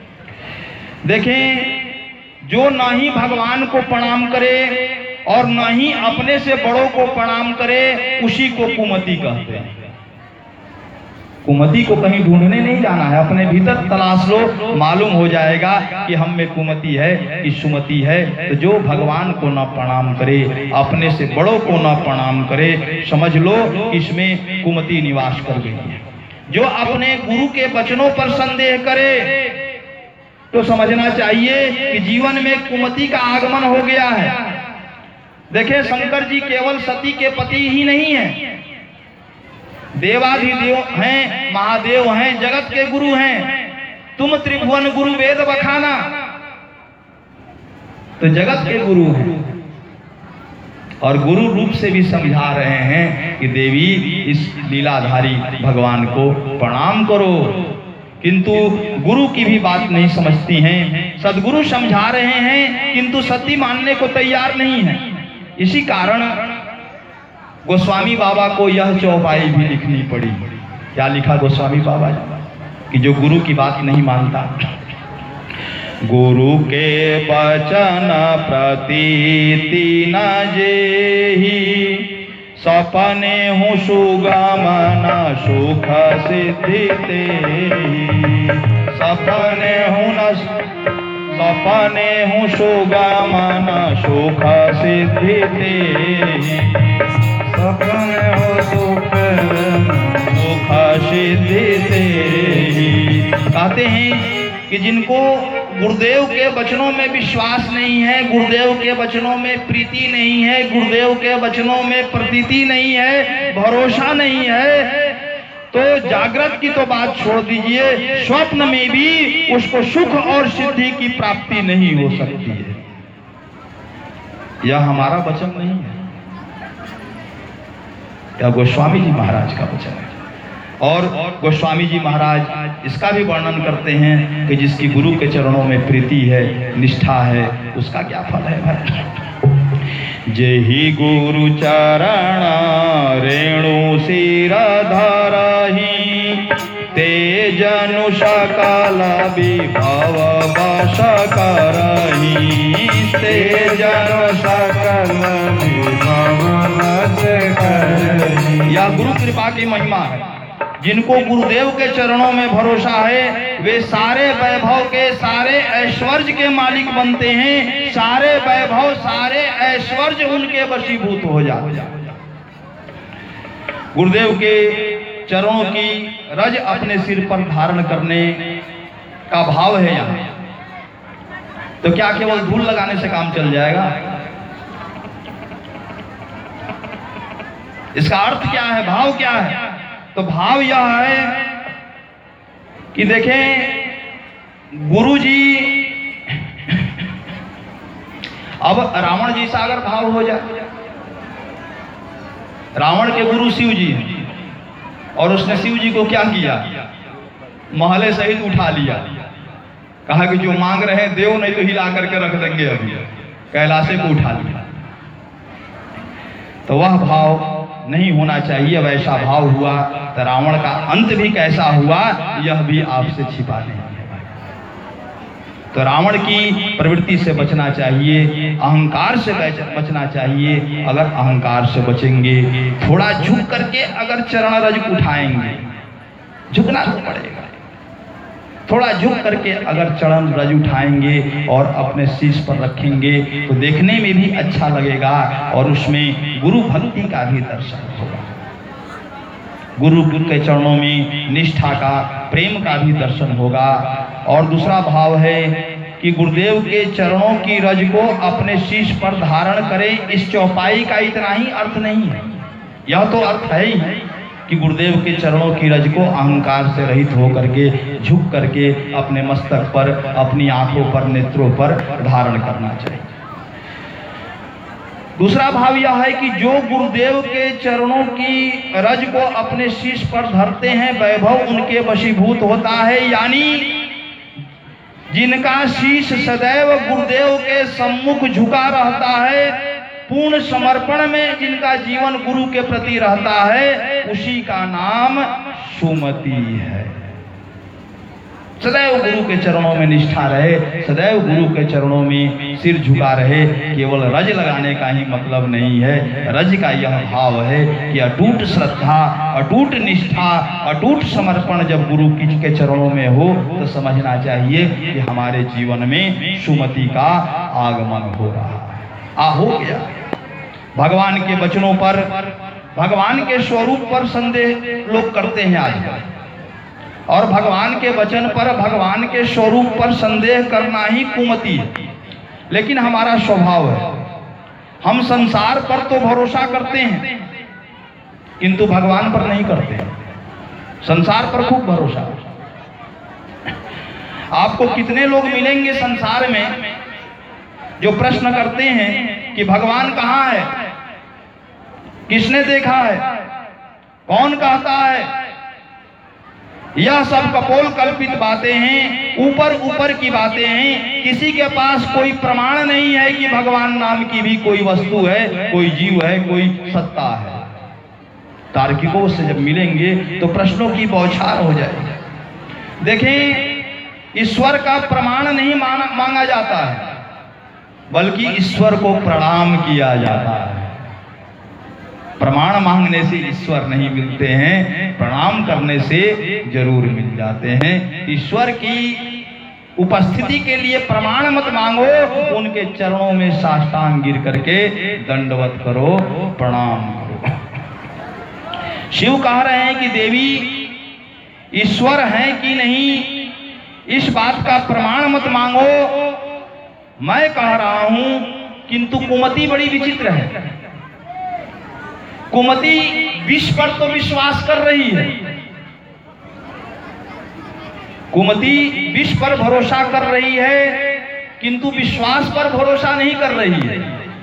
देखें, जो ना ही भगवान को प्रणाम करे और ना ही अपने से बड़ों को प्रणाम करे, उसी को कुमति कहते हैं। कुमति को कहीं ढूंढने नहीं जाना है, अपने भीतर तलाश लो, मालूम हो जाएगा कि हम में कुमति है कि सुमति है। तो जो भगवान को ना प्रणाम करे, अपने से बड़ों को ना प्रणाम करे, समझ लो इसमें कुमति निवास कर गई है। जो अपने गुरु के वचनों पर संदेह करे तो समझना चाहिए कि जीवन में कुमति का आगमन हो गया है। देखें, शंकर जी केवल सती के पति ही नहीं हैं, देवाधिदेव हैं, महादेव हैं, जगत के गुरु हैं। तुम त्रिभुवन गुरु वेद बखाना, तो जगत के गुरु हैं और गुरु रूप से भी समझा रहे हैं कि देवी इस लीलाधारी भगवान को प्रणाम करो। किंतु गुरु की भी बात नहीं समझती हैं, सदगुरु समझा रहे हैं किंतु सती मानने को तैयार नहीं है। इसी कारण गोस्वामी बाबा को यह चौपाई भी लिखनी पड़ी। क्या लिखा गोस्वामी बाबा जी? कि जो गुरु की बात नहीं मानता, गुरु के वचन प्रतीति न जेहि, सपने हूँ सुगम न सुख सिद्धि तेहि। सपने हूँ न सपने हूँ सुगम न सुख सिद्धि तेहि। सपने हो सुख सुख सिद्धि तेहि। कहते हैं कि जिनको गुरुदेव के वचनों में विश्वास नहीं है, गुरुदेव के वचनों में प्रीति नहीं है, गुरुदेव के वचनों में प्रतीति नहीं है, भरोसा नहीं है, तो जागृत की तो बात छोड़ दीजिए, स्वप्न में भी उसको सुख और सिद्धि की प्राप्ति नहीं हो सकती है। यह हमारा वचन नहीं है, यह गोस्वामी जी महाराज का वचन है। और गोस्वामी जी महाराज इसका भी वर्णन करते हैं कि जिसकी गुरु के चरणों में प्रीति है, निष्ठा है, उसका क्या फल है भाई। जेहि गुरु चरण रेणु सिर धरहि, ते जनु सकल विभव वश करहि। ते जनु सकल विभव वश करहि। यह गुरु कृपा की महिमा है। जिनको गुरुदेव के चरणों में भरोसा है, वे सारे वैभव के, सारे ऐश्वर्य के मालिक बनते हैं। सारे वैभव, सारे ऐश्वर्य उनके वशीभूत हो जाते हैं। गुरुदेव के चरणों की रज अपने सिर पर धारण करने का भाव है यहाँ, तो क्या केवल धूल लगाने से काम चल जाएगा? इसका अर्थ क्या है, भाव क्या है? तो भाव यह है कि देखें, गुरु जी, अब रावण जी सा अगर भाव हो जाए, रावण के गुरु शिव जी हैं और उसने शिव जी को क्या किया? महले सहित उठा लिया, कहा कि जो मांग रहे हैं देव, नहीं तो हिला करके रख देंगे। अभी कैलाशे को उठा लिया। तो वह भाव नहीं होना चाहिए। वैसा भाव हुआ तो रावण का अंत भी कैसा हुआ, यह भी आपसे छिपा नहीं है। तो रावण की प्रवृत्ति से बचना चाहिए, अहंकार से बचना चाहिए। अगर अहंकार से बचेंगे, थोड़ा झुक करके अगर चरण रज उठाएंगे, झुकना तो पड़ेगा, थोड़ा झुक करके अगर चरण रज उठाएंगे और अपने शीश पर रखेंगे तो देखने में भी अच्छा लगेगा और उसमें गुरु भक्ति का भी दर्शन होगा, गुरु के चरणों में निष्ठा का, प्रेम का भी दर्शन होगा। और दूसरा भाव है कि गुरुदेव के चरणों की रज को अपने शीश पर धारण करें। इस चौपाई का इतना ही अर्थ नहीं है, यह तो अर्थ है ही कि गुरुदेव के चरणों की रज को अहंकार से रहित होकर के, झुक करके अपने मस्तक पर, अपनी आंखों पर, नेत्रों पर धारण करना चाहिए। दूसरा भाव यह है कि जो गुरुदेव के चरणों की रज को अपने शीश पर धरते हैं, वैभव उनके वशीभूत होता है, यानी जिनका शीश सदैव गुरुदेव के सम्मुख झुका रहता है, पूर्ण समर्पण में जिनका जीवन गुरु के प्रति रहता है, उसी का नाम सुमति है। सदैव गुरु के चरणों में निष्ठा रहे, सदैव गुरु के चरणों में सिर झुका रहे। केवल रज लगाने का ही मतलब नहीं है, रज का यह भाव है कि अटूट श्रद्धा, अटूट निष्ठा, अटूट समर्पण जब गुरु के चरणों में हो तो समझना चाहिए कि हमारे जीवन में सुमति का आगमन हो रहा है। आ हो गया। भगवान के वचनों पर, भगवान के स्वरूप पर संदेह लोग करते हैं आजकल, और भगवान के वचन पर, भगवान के स्वरूप पर संदेह करना ही कुमति है। लेकिन हमारा स्वभाव है, हम संसार पर तो भरोसा करते हैं किंतु भगवान पर नहीं करते। संसार पर खूब भरोसा। आपको कितने लोग मिलेंगे संसार में जो प्रश्न करते हैं कि भगवान कहाँ है, किसने देखा है, कौन कहता है। यह सब कपोल कल्पित बातें हैं, ऊपर ऊपर की बातें हैं। किसी के पास कोई प्रमाण नहीं है कि भगवान नाम की भी कोई वस्तु है, कोई जीव है, कोई सत्ता है। तार्किकों से जब मिलेंगे तो प्रश्नों की बौछार हो जाएगी। देखें, ईश्वर का प्रमाण नहीं मांगा जाता है, बल्कि ईश्वर को प्रणाम किया जाता है। प्रमाण मांगने से ईश्वर नहीं मिलते हैं, प्रणाम करने से जरूर मिल जाते हैं। ईश्वर की उपस्थिति के लिए प्रमाण मत मांगो, उनके चरणों में साष्टांग गिर करके दंडवत करो, प्रणाम करो। शिव कह रहे हैं कि देवी ईश्वर है कि नहीं, इस बात का प्रमाण मत मांगो, मैं कह रहा हूं। किंतु कुमति बड़ी विचित्र है। कुमति विष पर तो विश्वास कर रही है, कुमति विष पर भरोसा कर रही है किंतु विश्वास पर भरोसा नहीं कर रही है।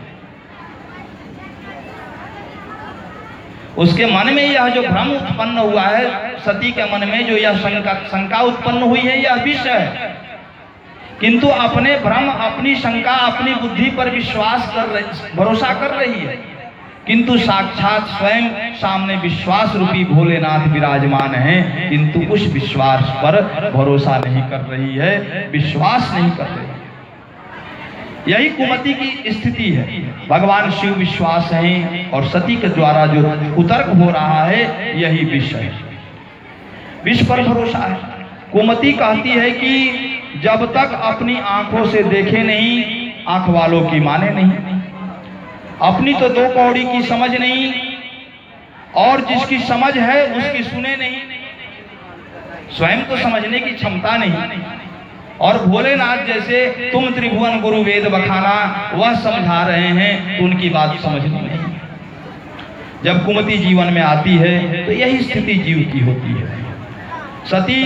उसके मन में यह जो भ्रम उत्पन्न हुआ है, सती के मन में जो यह शंका शंका उत्पन्न हुई है, यह विष है। किंतु अपने भ्रम, अपनी शंका, अपनी बुद्धि पर विश्वास कर रही, भरोसा कर रही है, किंतु साक्षात स्वयं सामने विश्वास रूपी भोलेनाथ विराजमान हैं, किंतु उस विश्वास पर भरोसा नहीं कर रही है, विश्वास नहीं कर रही है। यही कुमति की स्थिति है। भगवान शिव विश्वास हैं और सती के द्वारा जो कुतर्क हो रहा है, यही विष है। विष पर भरोसा है। कुमति कहती है कि जब तक अपनी आंखों से देखे नहीं, आंख वालों की माने नहीं, अपनी तो दो कौड़ी की समझ नहीं, और जिसकी समझ है उसकी सुने नहीं, स्वयं तो समझने की क्षमता नहीं। और भोलेनाथ जैसे तुम त्रिभुवन गुरु वेद बखाना वह समझा रहे हैं, तो उनकी बात समझनी नहीं। जब कुमति जीवन में आती है तो यही स्थिति जीव की होती है। सती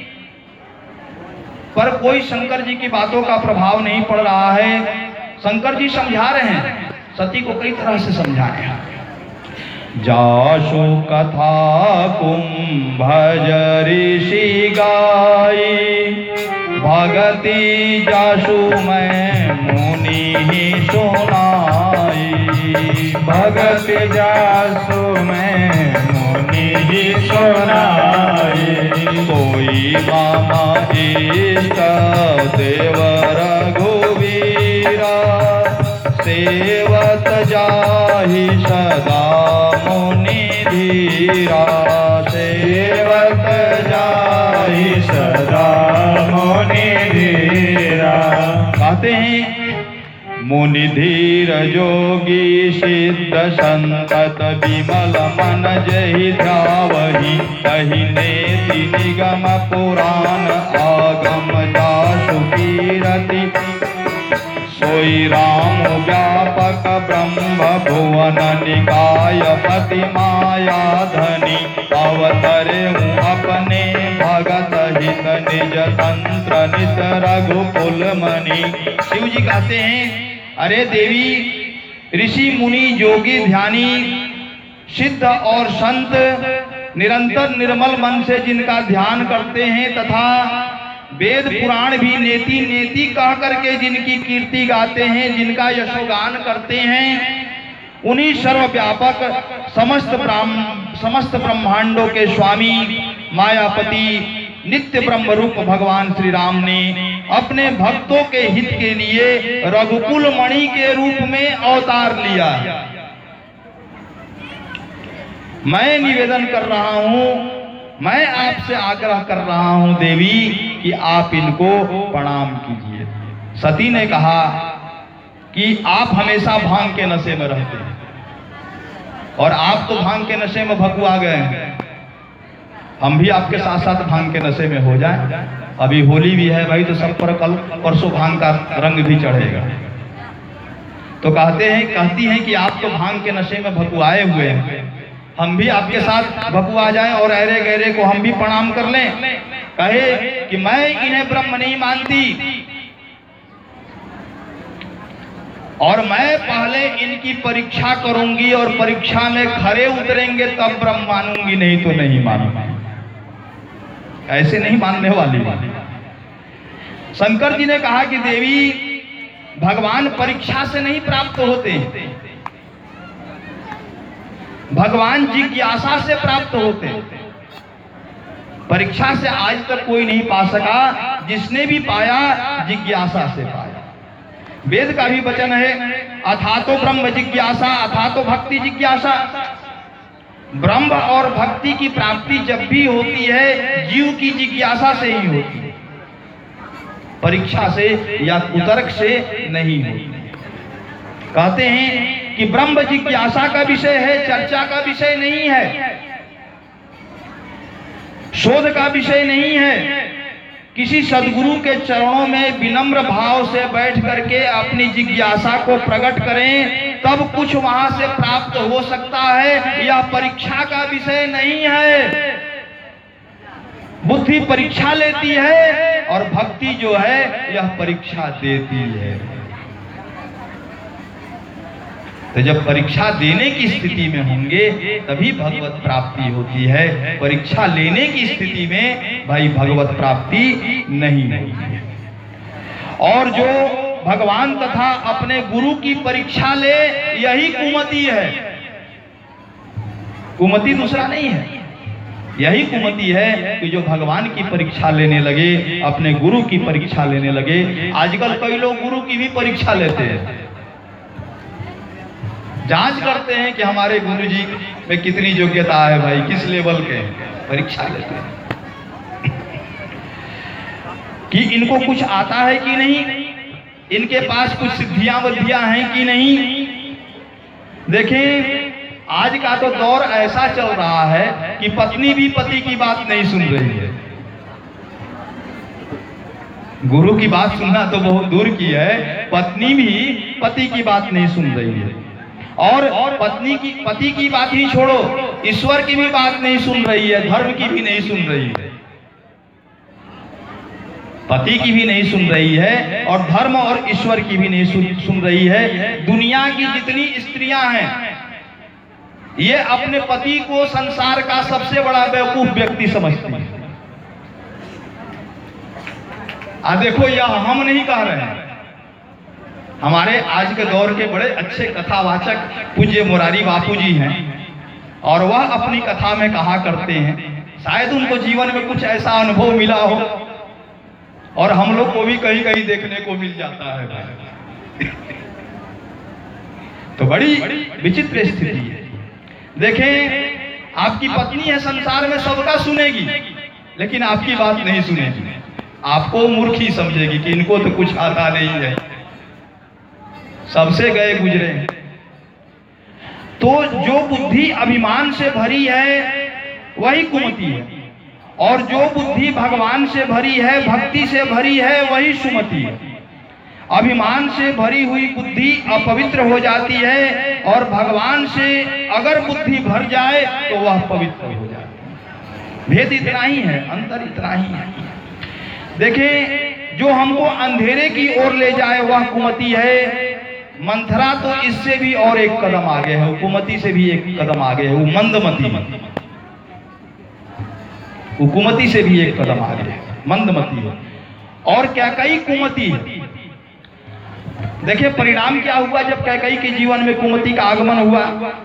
पर कोई शंकर जी की बातों का प्रभाव नहीं पड़ रहा है। शंकर जी समझा रहे हैं, सती को कई तरह से समझाए हैं। जाशु कथा कुंभज ऋषि गाई, भगति जाशु मैं मुनि ही सुनाई। भगति जासु मैं मुनि ही सुनाई। सोई मामा इष्ट देव रघुवीरा, सेवत जाहि सदा मुनि धीरा। सेवत जाहि सदा मुनि धीर जोगी सिद्ध संतत विमल मन जहि ध्यावहि तहि नेति निगम पुराण आगम जासु कीरति सोई राम व्यापक ब्रह्म भुवन निकाय पति माया धनी अवतरे हूँ अपने भगत हित निज तंत्र नित रघुकुल मणि। शिव जी कहते हैं, अरे देवी, ऋषि मुनि योगी ध्यानी सिद्ध और संत निरंतर निर्मल मन से जिनका ध्यान करते हैं तथा वेद पुराण भी नेति नेति कह करके जिनकी कीर्ति गाते हैं, जिनका यशोगान करते हैं, उन्हीं सर्वव्यापक समस्त ब्रह्म समस्त ब्रह्मांडों के स्वामी मायापति नित्य ब्रह्म रूप भगवान श्री राम ने अपने भक्तों के हित के लिए रघुकुल मणि के रूप में अवतार लिया। मैं निवेदन कर रहा हूं, मैं आपसे आग्रह कर रहा हूं देवी कि आप इनको प्रणाम कीजिए। सती ने कहा कि आप हमेशा भांग के नशे में रहते हैं और आप तो भांग के नशे में भकुआ गए हैं, हम भी आपके साथ साथ भांग के नशे में हो जाएं। अभी होली भी है भाई, तो सब पर कल परसों भांग का रंग भी चढ़ेगा। तो कहते हैं कहती हैं कि आप तो भांग के नशे में भकुआए हुए हैं, हम भी आपके साथ भकुआ जाएं और अरे गहरे को हम भी प्रणाम कर लें। कहे कि मैं इन्हें ब्रह्म नहीं मानती और मैं पहले इनकी परीक्षा करूंगी और परीक्षा में खरे उतरेंगे तब ब्रह्म मानूंगी, नहीं तो नहीं मानूंगी। ऐसे नहीं मानने वाली। शंकर जी ने कहा कि देवी, भगवान परीक्षा से नहीं प्राप्त होते, भगवान जिज्ञासा से प्राप्त होते। परीक्षा से आज तक कोई नहीं पा सका, जिसने भी पाया जिज्ञासा से पाया। वेद का भी वचन है, अथातो ब्रह्म जिज्ञासा अथातो भक्ति जिज्ञासा। ब्रह्म और भक्ति की प्राप्ति जब भी होती है जीव की जिज्ञासा से ही होती है, परीक्षा से या कुतर्क से नहीं होती। कहते हैं कि ब्रह्म जिज्ञासा का विषय है, चर्चा का विषय नहीं है, शोध का विषय नहीं है। किसी सदगुरु के चरणों में विनम्र भाव से बैठ करके अपनी जिज्ञासा को प्रकट करें, तब कुछ वहां से प्राप्त हो सकता है। यह परीक्षा का विषय नहीं है। बुद्धि परीक्षा लेती है और भक्ति जो है यह परीक्षा देती है। तो जब परीक्षा देने की स्थिति में होंगे तभी भगवत प्राप्ति होती है, परीक्षा लेने की स्थिति में भाई भगवत प्राप्ति नहीं होती है। और जो भगवान तथा अपने गुरु की परीक्षा ले, यही कुमति है। कुमति दूसरा नहीं है, यही कुमति है कि जो भगवान की परीक्षा लेने लगे, अपने गुरु की परीक्षा लेने लगे। आजकल कई लोग गुरु की भी परीक्षा लेते हैं, जांच करते हैं कि हमारे गुरु जी में कितनी योग्यता है, भाई किस लेवल के, परीक्षा लेते हैं कि इनको कुछ आता है कि नहीं, इनके पास कुछ सिद्धियां बुद्धियां हैं कि नहीं। देखें, आज का तो दौर ऐसा चल रहा है कि पत्नी भी पति की बात नहीं सुन रही है। गुरु की बात सुनना तो बहुत दूर की है, पत्नी भी पति की बात नहीं सुन रही है। और और पत्नी की पति की बात ही छोड़ो, ईश्वर की भी बात नहीं सुन रही है, धर्म की भी नहीं सुन रही है, पति की भी नहीं सुन रही है और धर्म और ईश्वर की भी नहीं सुन, सुन रही है। दुनिया की जितनी स्त्रियां हैं ये अपने पति को संसार का सबसे बड़ा बेवकूफ व्यक्ति समझती है। आ देखो, यह हम नहीं कह रहे हैं, हमारे आज के दौर के बड़े अच्छे कथावाचक पूज्य मुरारी बापू जी हैं और वह अपनी कथा में कहा करते हैं, शायद उनको जीवन में कुछ ऐसा अनुभव मिला हो और हम लोग को भी कहीं कहीं देखने को मिल जाता है भाई। तो बड़ी विचित्र स्थिति है। देखें, आपकी पत्नी है, संसार में सबका सुनेगी लेकिन आपकी बात नहीं सुनेगी, आपको मूर्ख ही समझेगी कि इनको तो कुछ आता नहीं है। सबसे गए गुजरे। तो जो बुद्धि अभिमान से भरी है वही कुमति है, और जो बुद्धि भगवान से भरी है, भक्ति से भरी है, वही सुमति है। अभिमान से भरी हुई बुद्धि अपवित्र हो जाती है, और भगवान से अगर बुद्धि भर जाए तो वह पवित्र हो जाती है। भेद इतना ही है, अंतर इतना ही है। देखें, जो हमको अंधेरे की ओर ले जाए वह कुमति है। मंथरा तो इससे भी और एक कदम आगे है, कुमति से भी एक कदम आगे है, वो मंदमती, हुकूमती से भी एक कदम आगे है, मंदमती है। और कैकई कुमति है। देखिए परिणाम क्या हुआ जब कैकई के जीवन में कुमति का आगमन हुआ।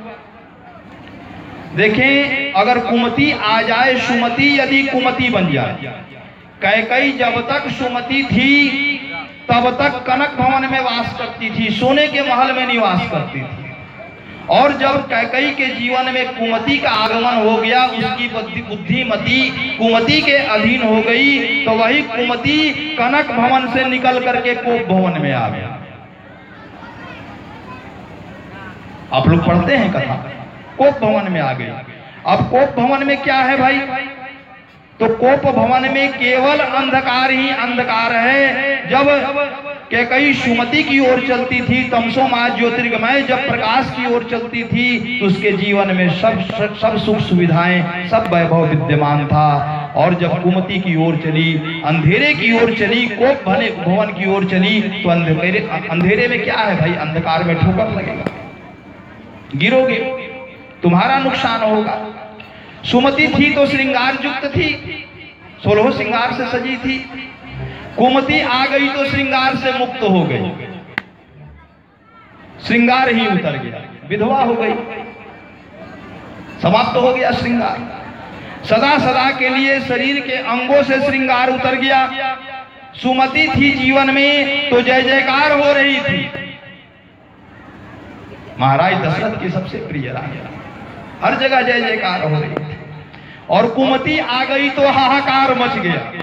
देखें, अगर कुमति आ जाए, सुमति यदि कुमति बन जाए। कैकई जब तक सुमति थी तब तक कनक भवन में वास करती थी, सोने के महल में निवास करती थी। और जब कैकई के जीवन में कुमति का आगमन हो गया, उसकी बुद्धिमती कुमति के अधीन हो गई, तो वही कुमति कनक भवन से निकल करके कोप भवन में आ गया। आप लोग पढ़ते हैं कथा, कोप भवन में आ गए। अब कोप भवन में क्या है भाई? तो कोप भवन में केवल अंधकार ही अंधकार है। जब कैकई सुमति की ओर चलती थी, तमसो मा ज्योतिर्गमय जब प्रकाश की ओर चलती थी, तो उसके जीवन में सब सब सुख सुविधाएं, सब वैभव विद्यमान था। और जब कुमति की ओर चली, अंधेरे की ओर चली, कोप भवन की ओर चली, तो अंधेरे अंधेरे में क्या है भाई? अंधकार में ठोकर लगेगा, गिरोगे, तुम्हारा नुकसान होगा। सुमति थी तो श्रृंगार युक्त थी, सोलह श्रृंगार से सजी थी। कुमति आ गई तो श्रृंगार से मुक्त हो गई, श्रृंगार ही उतर गया, विधवा हो गई, समाप्त हो गया श्रृंगार। सदा सदा के लिए शरीर के अंगों से श्रृंगार उतर गया। सुमति थी जीवन में तो जय जयकार हो रही थी। महाराज दशरथ की सबसे प्रिय राजा, हर जगह जय जयकार हो रही थी। और कुमति आ गई तो हाहाकार मच गया।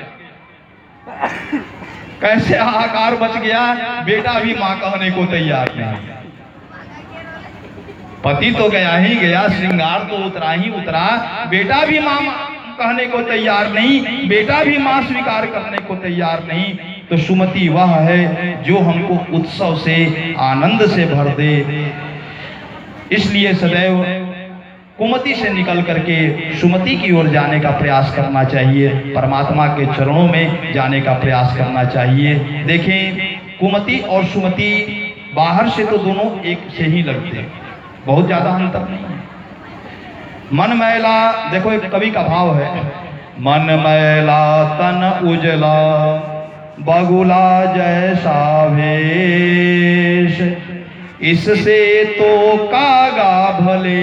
कैसे हाहाकार मच गया? बेटा भी मां कहने को तैयार नहीं। पति तो गया ही गया, श्रृंगार तो उतरा ही उतरा, बेटा भी मां कहने को तैयार नहीं, बेटा भी मां स्वीकार करने को तैयार नहीं। तो सुमति वह है जो हमको उत्सव से, आनंद से भर दे। इसलिए सदैव कुमति से निकल करके सुमति की ओर जाने का प्रयास करना चाहिए, परमात्मा के चरणों में जाने का प्रयास करना चाहिए। देखें, कुमति और सुमति बाहर से तो दोनों एक से ही लगते हैं, बहुत ज्यादा अंतर नहीं है। मन मैला, देखो एक कवि का भाव है, मन मैला तन उजला बगुला जैसा भेष, इससे तो कागा भले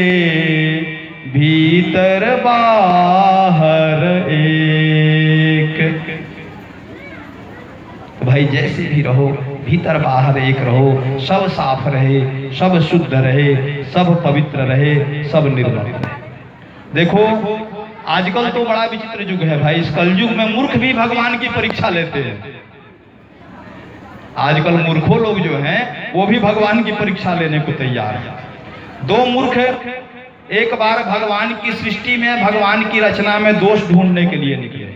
भीतर बाहर एक। भाई जैसे भी रहो, भीतर बाहर एक रहो, सब साफ रहे, सब शुद्ध रहे, सब पवित्र रहे, सब निर्मल रहे। देखो आजकल तो बड़ा विचित्र युग है भाई, इस कलयुग में मूर्ख भी भगवान की परीक्षा लेते हैं। आजकल मूर्खों लोग जो हैं वो भी भगवान की pरीक्षा लेने को तैयार है। दो मूर्ख एक बार भगवान की सृष्टि में, भगवान की रचना में दोष ढूंढने के लिए निकले।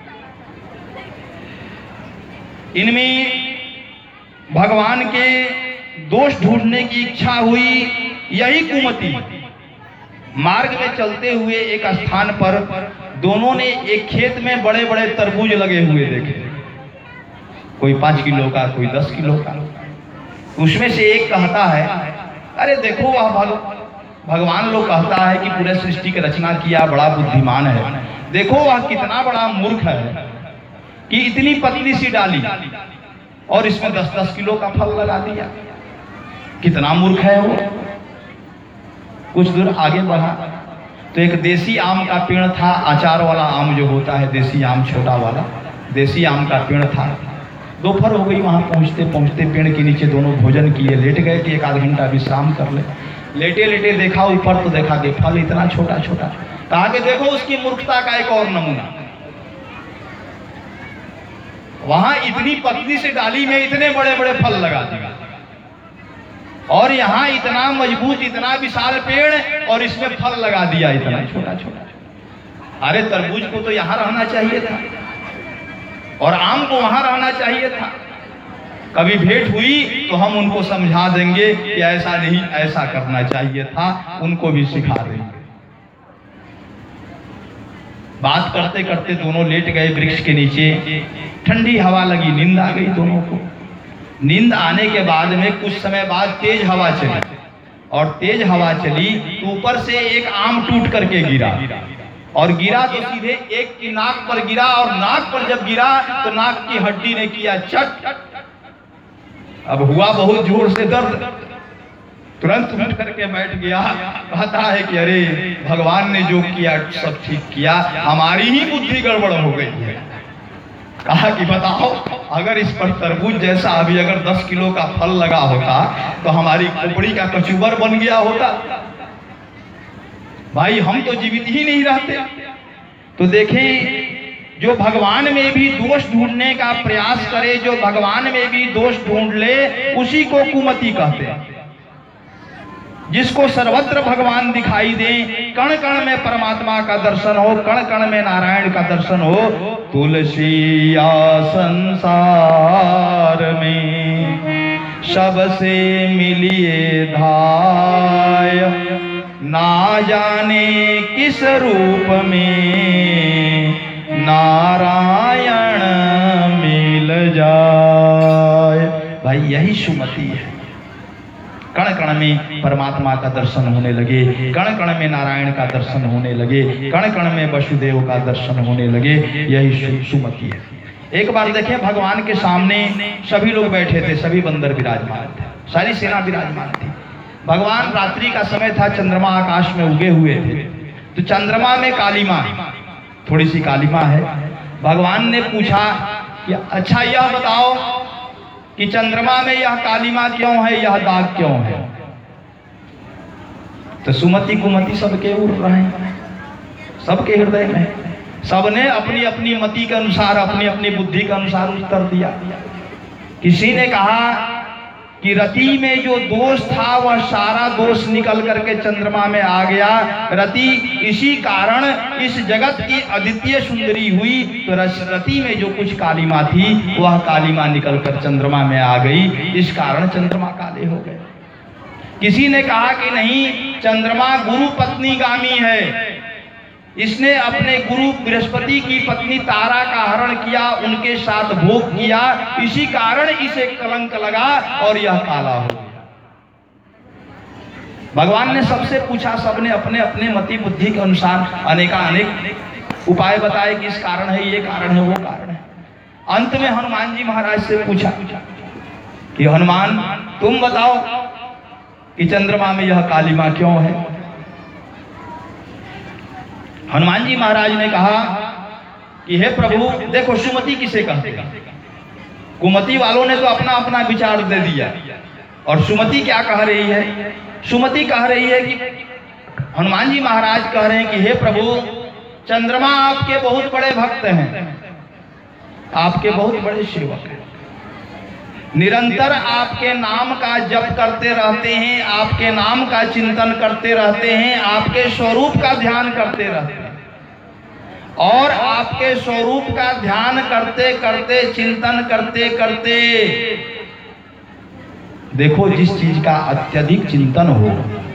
इनमें भगवान के दोष ढूंढने की इच्छा हुई। यही कुमति मार्ग में चलते हुए एक स्थान पर दोनों ने एक खेत में बड़े बड़े तरबूज लगे हुए देखे, कोई पांच किलो का, कोई दस किलो का। उसमें से एक कहता है, अरे देखो वह भग, भगवान लोग कहता है कि पूरे सृष्टि की रचना किया, बड़ा बुद्धिमान है, देखो वह कितना बड़ा मूर्ख है कि इतनी पतली सी डाली और इसमें दस दस किलो का फल लगा दिया। कितना मूर्ख है वो। कुछ दूर आगे बढ़ा तो एक देसी आम का पेड़ था, अचार वाला आम जो होता है, देसी आम छोटा वाला, देसी आम का पेड़ था। दोपहर हो गई, वहां पहुंचते पहुंचते पेड़ के नीचे दोनों भोजन किए, लेट गए कि एक आध घंटा विश्राम कर ले। लेटे लेटे देखा ऊपर तो देखा कि फल इतना छोटा छोटा। कहा कि देखो उसकी मूर्खता का एक और नमूना। वहां इतनी पतली से डाली में इतने बड़े बड़े फल लगा दिए। और यहाँ इतना मजबूत, इतना विशाल पेड़ और इसमें फल लगा दिया इतना छोटा छोटा। अरे तरबूज को तो यहाँ रहना चाहिए था और आम को वहां रहना चाहिए था। कभी भेंट हुई तो हम उनको समझा देंगे कि ऐसा नहीं, ऐसा करना चाहिए था, उनको भी सिखा देंगे। बात करते करते दोनों लेट गए वृक्ष के नीचे। ठंडी हवा लगी, नींद आ गई दोनों को। नींद आने के बाद में कुछ समय बाद तेज हवा चली और तेज हवा चली तो ऊपर से एक आम टूट करके गिरा और गिरा तो सीधे एक की नाक पर गिरा और नाक पर जब गिरा तो नाक की हड्डी ने किया चट। अब हुआ बहुत जोर से दर्द, तुरंत उठ करके बैठ गया। कहता है कि अरे भगवान ने जो किया सब ठीक किया, हमारी ही बुद्धि गड़बड़ हो गई है। कहा कि बताओ, अगर इस पर तरबूज जैसा अभी अगर दस किलो का फल लगा होता तो हमारी खोपड़ी का कचूबर बन गया होता, भाई हम तो जीवित ही नहीं रहते। तो देखें, जो भगवान में भी दोष ढूंढने का प्रयास करे, जो भगवान में भी दोष ढूंढ ले, उसी को कुमति कहते हैं। जिसको सर्वत्र भगवान दिखाई दे, कण कण में परमात्मा का दर्शन हो, कण कण में नारायण का दर्शन हो। तुलसिया संसार में सबसे मिलिए धाय, ना जाने किस रूप में नारायण मिल जाए। भाई यही सुमति है। कण कण में परमात्मा का दर्शन होने लगे, कण कण में नारायण का दर्शन होने लगे, कण कण में वसुदेव का दर्शन होने लगे, यही सुमति है। एक बार देखें, भगवान के सामने सभी लोग बैठे थे, सभी बंदर विराजमान थे, सारी सेना विराजमान थी। भगवान, रात्रि का समय था, चंद्रमा आकाश में उगे हुए थे। तो चंद्रमा में कालिमा, थोड़ी सी कालिमा है। भगवान ने पूछा कि अच्छा यह बताओ कि चंद्रमा में यह कालिमा क्यों है, यह दाग क्यों है? तो सुमति कुमति सबके उड़ रहे हैं, सबके हृदय में। सबने अपनी अपनी मति के अनुसार, अपनी अपनी बुद्धि के अनुसार उत्तर दिया। किसी ने कहा कि रति में जो दोष था वह सारा दोष निकल करके चंद्रमा में आ गया। रति इसी कारण इस जगत की अद्वितीय सुंदरी हुई, तो रति में जो कुछ कालिमा थी वह कालिमा निकल कर चंद्रमा में आ गई, इस कारण चंद्रमा काले हो गए। किसी ने कहा कि नहीं, चंद्रमा गुरु पत्नी गामी है, इसने अपने गुरु बृहस्पति की पत्नी तारा का हरण किया, उनके साथ भोग किया, इसी कारण इसे कलंक लगा और यह काला हो गया। भगवान ने सबसे पूछा, सबने अपने अपने मति बुद्धि के अनुसार अनेकानेक उपाय बताए कि इस कारण है, ये कारण है, वो कारण है। अंत में हनुमान जी महाराज से पूछा कि हनुमान, तुम बताओ कि चंद्रमा में यह कालिमा क्यों है? हनुमान जी महाराज ने कहा कि हे प्रभु, देखो सुमति किसे कहते हैं? कुमति वालों ने तो अपना अपना विचार दे दिया, और सुमति क्या कह रही है? सुमति कह रही है कि हनुमान जी महाराज कह रहे हैं कि हे प्रभु, चंद्रमा आपके बहुत बड़े भक्त हैं, आपके बहुत बड़े सेवक हैं, निरंतर आपके नाम का जप करते रहते हैं, आपके नाम का चिंतन करते रहते हैं, आपके स्वरूप का ध्यान करते रहते हैं। और आपके स्वरूप का ध्यान करते करते, चिंतन करते करते, देखो जिस चीज का अत्यधिक चिंतन हो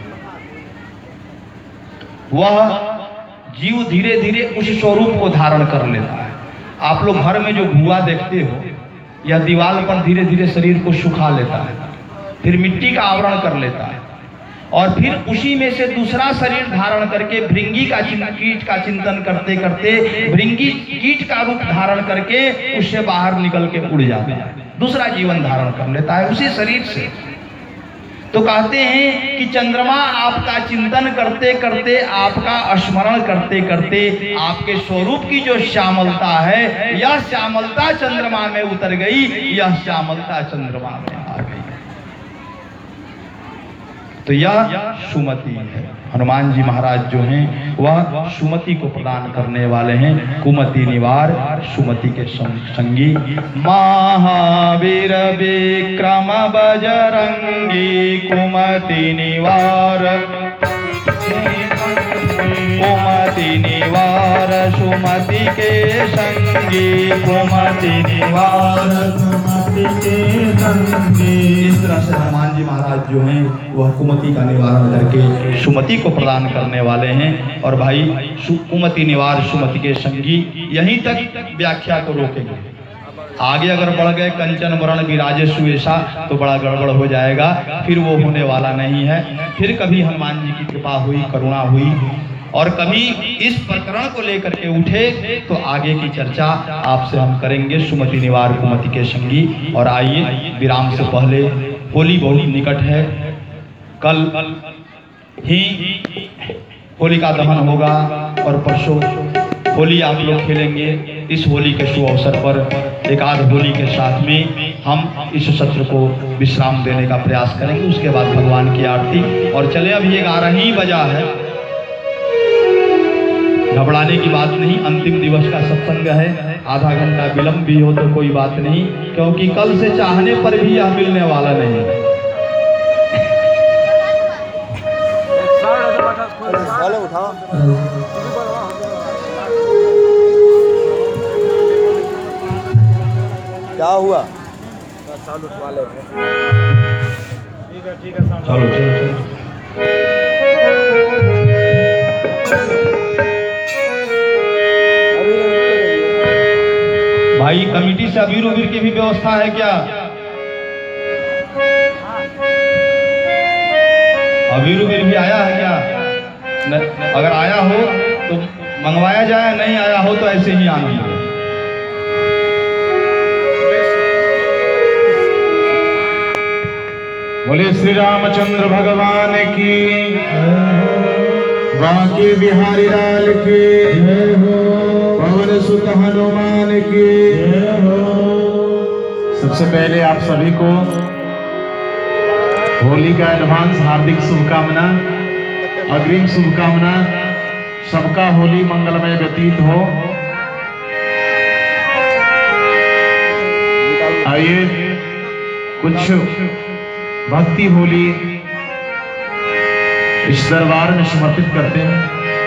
वह जीव धीरे धीरे उस स्वरूप को धारण कर लेता है। आप लोग घर में जो भुआ देखते हो, यह दीवार पर धीरे धीरे शरीर को सुखा लेता है, फिर मिट्टी का आवरण कर लेता है, और फिर उसी में से दूसरा शरीर धारण करके भृंगी का कीट का चिंतन करते करते भृंगी कीट का रूप धारण करके उससे बाहर निकल के उड़ जाता है, दूसरा जीवन धारण कर लेता है उसी शरीर से। तो कहते हैं कि चंद्रमा आपका चिंतन करते करते, आपका स्मरण करते करते, आपके स्वरूप की जो श्यामलता है, यह श्यामलता चंद्रमा में उतर गई, यह श्यामलता चंद्रमा में आ गई। तो यह सुमति है। हनुमान जी महाराज जो हैं वह सुमति को प्रदान करने वाले हैं। कुमति निवार सुमति के संगी, महावीर विक्रम बजरंगी कुमति निवार, कुमति निवार सुमति के संगी, कुमति निवार सुमति के संगी। इस तरह से हनुमान जी महाराज जो हैं वह कुमति का निवारण करके सुमति को प्रदान करने वाले हैं। और भाई कुमति निवार सुमति के संगी, यहीं तक व्याख्या को रोकेंगे। आगे अगर बढ़ गए कंचन वरण विराजे सुवेशा तो बड़ा गड़बड़ हो जाएगा, फिर वो होने वाला नहीं है। फिर कभी हनुमान जी की कृपा हुई, करुणा हुई और कभी इस प्रकरण को लेकर के उठे तो आगे की चर्चा आपसे हम करेंगे। सुमति निवार कुमति के संगी। और आइए, विराम से पहले होली बहुत निकट है, कल ही होलिका दहन होगा और परसों होली आप लोग खेलेंगे। इस होली के शुभ अवसर पर एक आध होली के साथ में हम इस सत्र को विश्राम देने का प्रयास करेंगे। उसके बाद भगवान की आरती और चले। अब ये ग्यारह ही बजा है, घबराने की बात नहीं। अंतिम दिवस का सत्संग है, आधा घंटा विलंब भी हो तो कोई बात नहीं, क्योंकि कल से चाहने पर भी यह मिलने वाला नहीं है। क्या हुआ? ठीक है ठीक है, चलो चलो चलो। भाई कमेटी से अबीर उबीर की भी व्यवस्था है क्या? अबीर उबीर भी आया है क्या? न, अगर आया हो तो मंगवाया जाए, नहीं आया हो तो ऐसे ही आना है। बोले श्री रामचंद्र भगवान की, बांके बिहारी लाल की, पवन सुत हनुमान की। सबसे पहले आप सभी को होली का एडवांस हार्दिक शुभकामना, अग्रिम शुभकामना। सबका होली मंगलमय व्यतीत हो। आइए कुछ भक्ति होली इस दरबार में समर्पित करते हैं।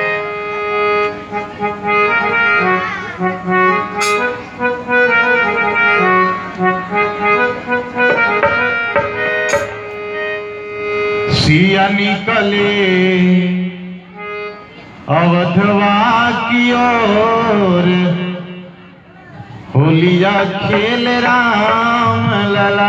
सिया निकले अवधवा की ओर, होलिया खेल राम लला।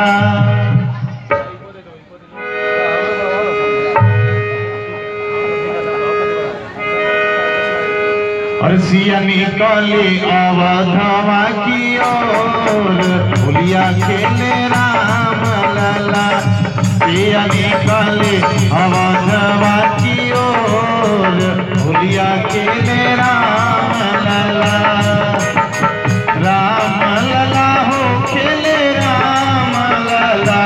और सिया निकले अवधवा की ओर, होलिया खेले राम लला। सिया निकले अवधवा की ओर, होलिया खेले राम लला। राम लला हो खेले राम लला,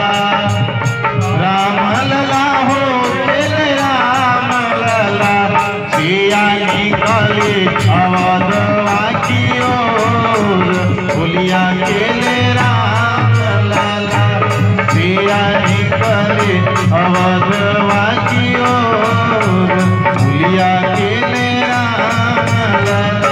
राम लला हो खेले राम लला। सिया निकले अवधवा की ओर, होलिया खेले राम लला। सिया निकले अवधवा की ओर, होलिया खेले राम लला।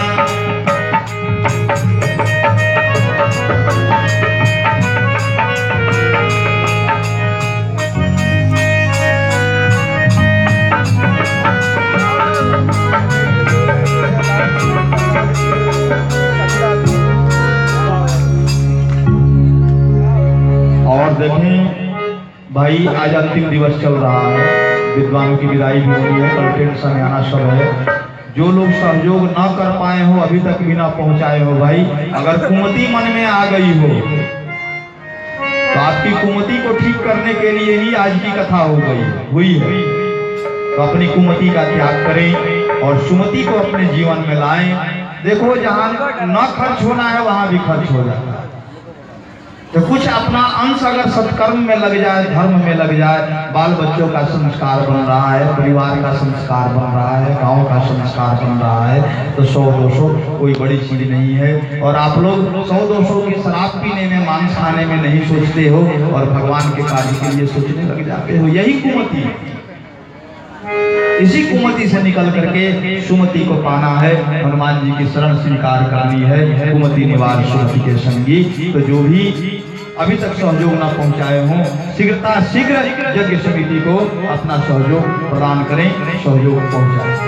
और देखें भाई, आज अंतिम दिवस चल रहा है, विद्वानों की विदाई भी हुई है, कल टेंट समयाना सब है। जो लोग सहयोग ना कर पाए हो, अभी तक भी ना पहुंचाए हो, भाई अगर कुमति मन में आ गई हो तो आपकी कुमति को ठीक करने के लिए ही आज की कथा हो गई हुई है। तो अपनी कुमति का त्याग करें और सुमति को अपने जीवन में लाएं। देखो, जहां न खर्च होना है वहां भी खर्च हो जाता है। तो कुछ अपना अंश अगर सत्कर्म में लग जाए, धर्म में लग जाए, बाल बच्चों का संस्कार बन रहा है, परिवार का संस्कार बन रहा है, गांव का संस्कार बन रहा है, तो सौ दो सौ कोई बड़ी चीज नहीं है। और आप लोग सौ दो सौ की शराब पीने में, मांस खाने में नहीं सोचते हो और भगवान के कार्य के लिए सोचने लग जाते हो। यही कुमति है। इसी कुमति से निकल करके सुमति को पाना है, हनुमान जी की शरण स्वीकार करनी है। कुमति निवार सुमति के संगी। तो जो भी अभी तक सहयोग न पहुंचाए हों, शीघ्रता शीघ्र यज्ञ समिति को अपना सहयोग प्रदान करें, सहयोग पहुंचाएं।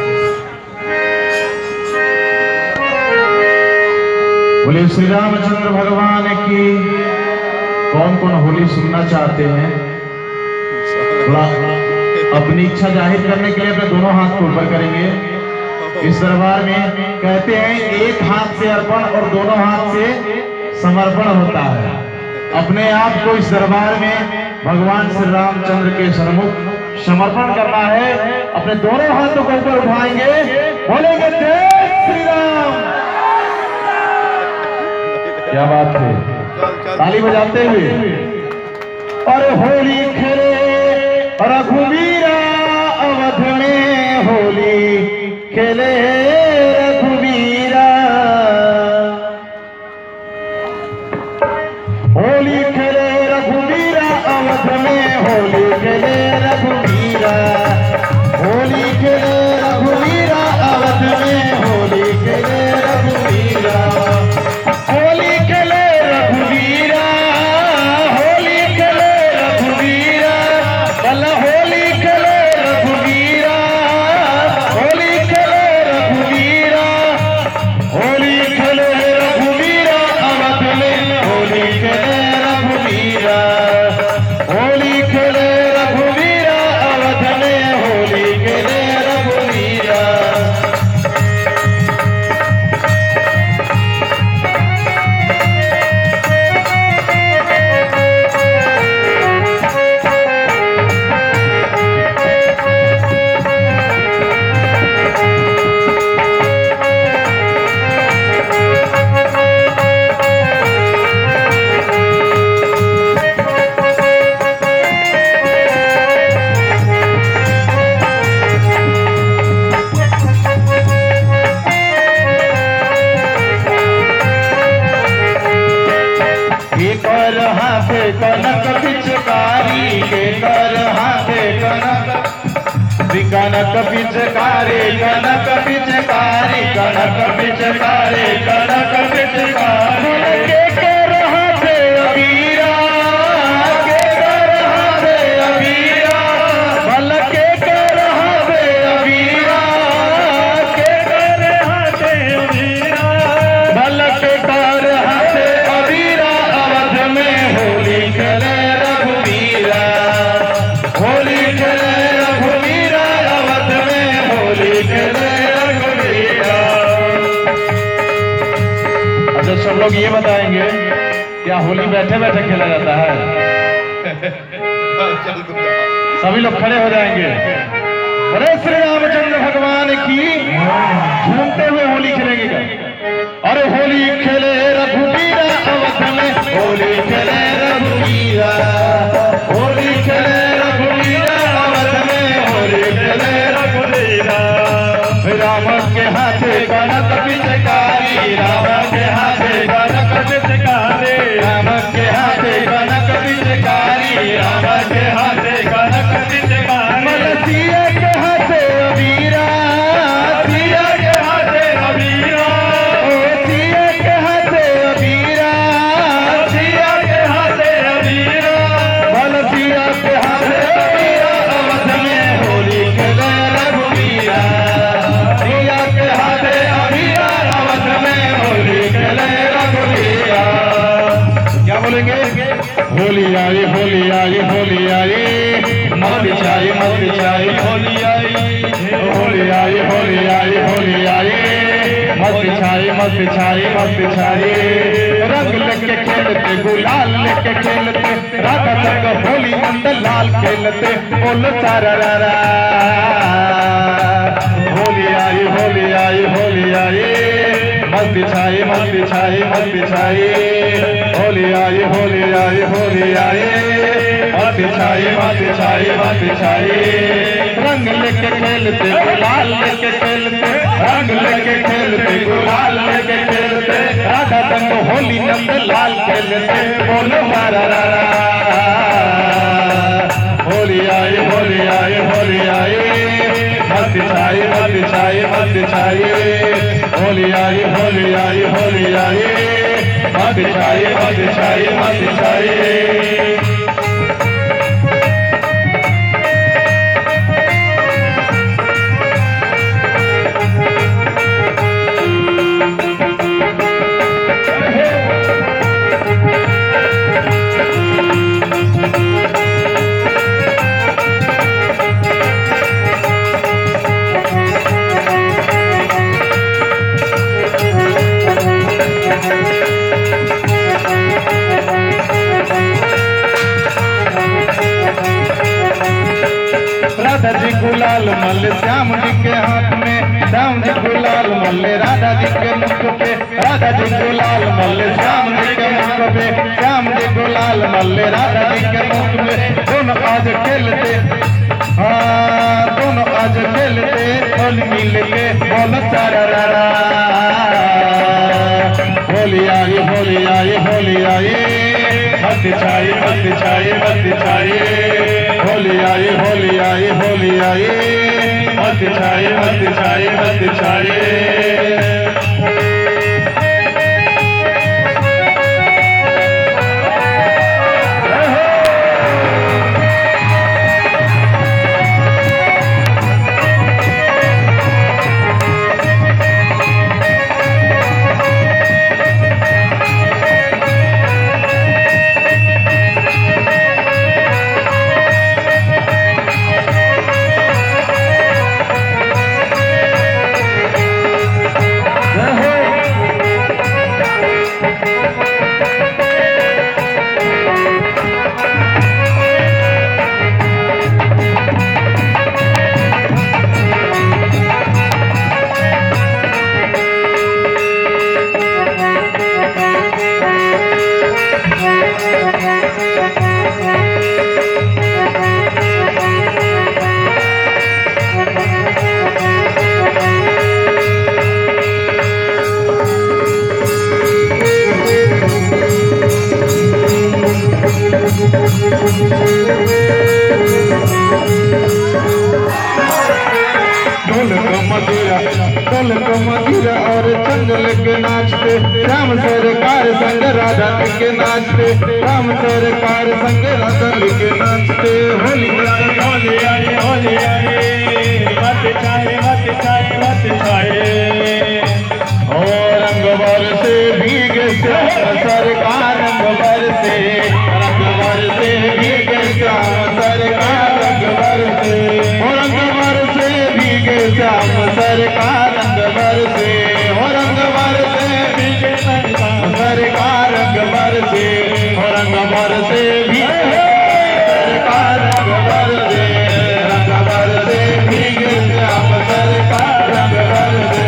बोले श्री रामचंद्र भगवान की। कौन कौन होली सुनना चाहते हैं? थोड़ा अपनी इच्छा जाहिर करने के लिए अपने दोनों हाथ को ऊपर करेंगे। इस दरबार में कहते हैं एक हाथ से अर्पण और दोनों हाथ से समर्पण होता है। अपने आप को इस दरबार में भगवान श्री रामचंद्र के सन्मुख समर्पण करना है। अपने दोनों हाथों को ऊपर उठाएंगे, बोलेंगे जय श्री राम। क्या बात है, ताली बजाते हुए। और होली खेले रघुवीरा, अवध में होली खेले रघुवीरा। होली खेले रघुवीरा, अवध में होली खेले रघुवीरा। होली खेले रघुवीरा, अवध में होली खेले रघुवीरा। होली खेले रघुवीरा, होली खेले रघुवीरा। बल होली खेले रघुवीरा, होली खेले रघुवीरा। होली खेले रघुवीरा, अवध में होली खेले रघुवीरा। होली खेले रघुवीरा, अवध में होली खेले रघुवीरा। के कर हाथे कनक पिचकारी, के कर हाथे कनक कनक पिचकारी, कनक पिचकारी, कनक पिचकारी, कनक पिचकारी। के कर हाथे अबीरा, के कर हाथे अबीरा। बल के कर हाथे अबीरा, के कर हाथे अबीरा। बल के कर हाथे अबीरा, अवध में होली खेले रघुवीरा। होली खेले रघुवीरा, अवध में होली खेले रघुवीरा। अच्छा, सब लोग ये बताएंगे क्या होली बैठे बैठे खेला जाता है? सभी लोग खड़े हो जाएंगे। अरे श्री रामचंद्र भगवान की। झूमते हुए होली खेलेंगे क्या? अरे होली खेले रघुवीरा, अवध में होली खेले रघुवीरा। होली खेले रघुवीरा, अवध में होली खेले रघुवीरा। राम के हाथे कनक पिचकारी, राम के हाथे कनक पिचकारी। राम के हाथे कनक पिचकारी, राम के हाथे कनक पिचकारी। मलसिया के हाथे अबीरा, सिया के हाथे अबीरा। सिया के हाथे अबीरा, सिया के हाथे अबीरा। मलसिया के हाथे अबीरा, अवध में होली खेले रघुवीरा। सिया के हाथे अबीरा, अवध में होली खेले रघुवीरा। क्या बोलेंगे? होली आई, होली आई, होली आई। मत बिछाई, मत बिछाई, होली आई। होली आई, होली आई, होली आई। मत बिछाई, मत बिछाई, मत बिछाई। रंग लेके खेलते, गुलाल लेके खेलते, राधा संग होली नंद लाल खेलते। बोलो सारा रा रा। होली आई, होली आई, होली आई। मस्त छाई मस्त छाई मस्त छाई होली आई होली आई होली आई मस्त छाई मस्त छाई मस्त छाई रंग लेके खेलते गुलाल लेके खेलते रंग लेके खेलते गुलाल लेके खेलते राधा संग होली नंद लाल खेलते बोलो मारा रा रा होली आई होली आई होली आई मस्त छाई मस्त छाई मस्त छाई होली आई होली आई होली आई मस्त छाई मस्त छाई मस्त छाई राधा जी गुलाल मल श्याम जी के हाथ में श्याम जी गुलाल मल राधा जी के मुख पे राधा जी गुलाल मल श्याम जी के मुख पे श्याम जी गुलाल मल राधा जी के मुख पे दोनों आज खेलते हाँ दोनों आज खेलते होली मिल के बोलो चारा रा रा होली आई होली आई होली आई मस्त छाई मस्त छाई मस्त छाई होली आई होली आई होली आई मस्त छाई मस्त छाई मस्त छाई ढोल को मधुरा और चंदल के नाचते राम सरकार संग राधा के नाचते राम सरकार संग राधा के नाचते होली होली आई होली आई मत छाए मत छाए मत छाए ओ रंग बरसे भीगे श्याम सरकार रंग बरसे रंग बरसे भीगे श्याम सरकार रंग बरसे ओ रंग बरसे भीगे श्याम सरकार रंग बरसे ओ रंग बरसे भीगे श्याम सरकार रंग बरसे ओ रंग बरसे भीगे सरकार रंग बरसे रंग बरसे भीगे श्याम सरकार रंग बरसे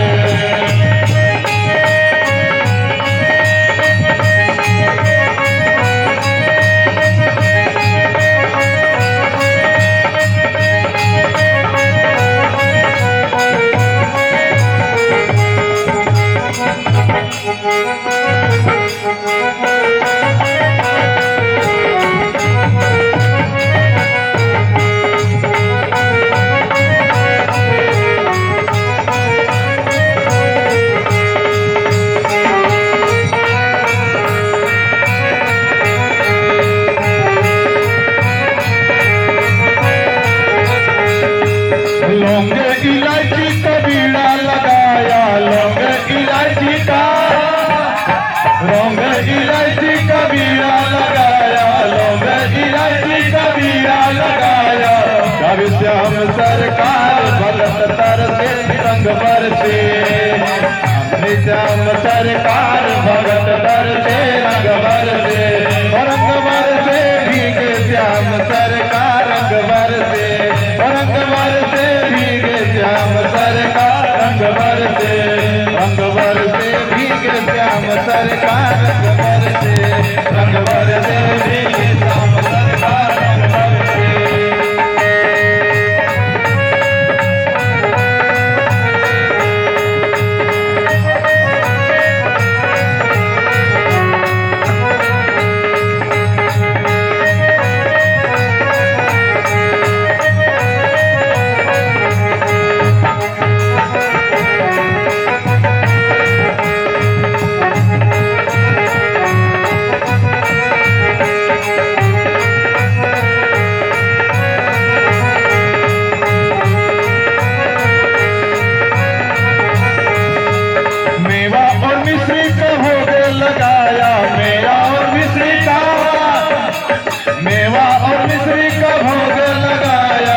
लौंग इलायची का बीड़ा लगाया लौंग इलायची का लौंग इलायची का बीड़ा लगाया लौंग इलायची का बीड़ा लगाया कभी श्याम सरकार भगत तरसे रंग बरसे हमने श्याम सरकार भगत तरसे रंग बरसे रंग बरसे भीगे श्याम सरकार रंग बरसे रंग बरसे भीगे श्याम सरकार रंग बरसे रंग बरसे भी का रंग बरसे, रंग बरसे भीगे श्याम सरकार रंग बरसे। मेवा और मिश्री का भोग लगाया, मेवा और मिश्री का, मेवा और मिश्री का भोग लगाया।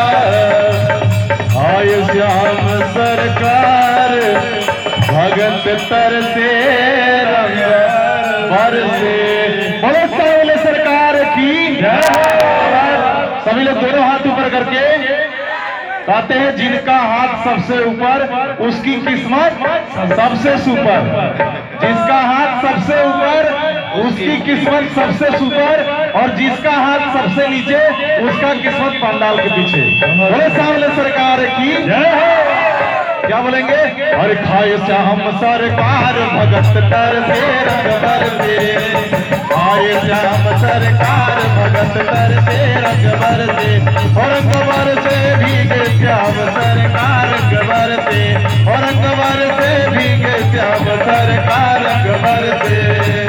आय श्याम सरकार भगत तरसे रंग बरसे। बोलो सावले सरकार की जय। सभी लोग दोनों हाथ ऊपर करके कहते हैं जिनका हाथ सबसे ऊपर उसकी किस्मत सबसे सुपर, जिसका हाथ सबसे ऊपर उसकी किस्मत सबसे सुपर, और जिसका हाथ सबसे नीचे उसका किस्मत पंडाल के पीछे। बोले सामने सरकार की जय हो। क्या बोलेंगे? और खाए श्याम सरकार भगत तरसे रंग बरसे, खाए श्याम सरकार भगत तरसे रंग बरसे, और रंग बरसे भीगे श्याम सरकार रंग बरसे, और रंग बरसे भीगे श्याम सरकार रंग बरसे।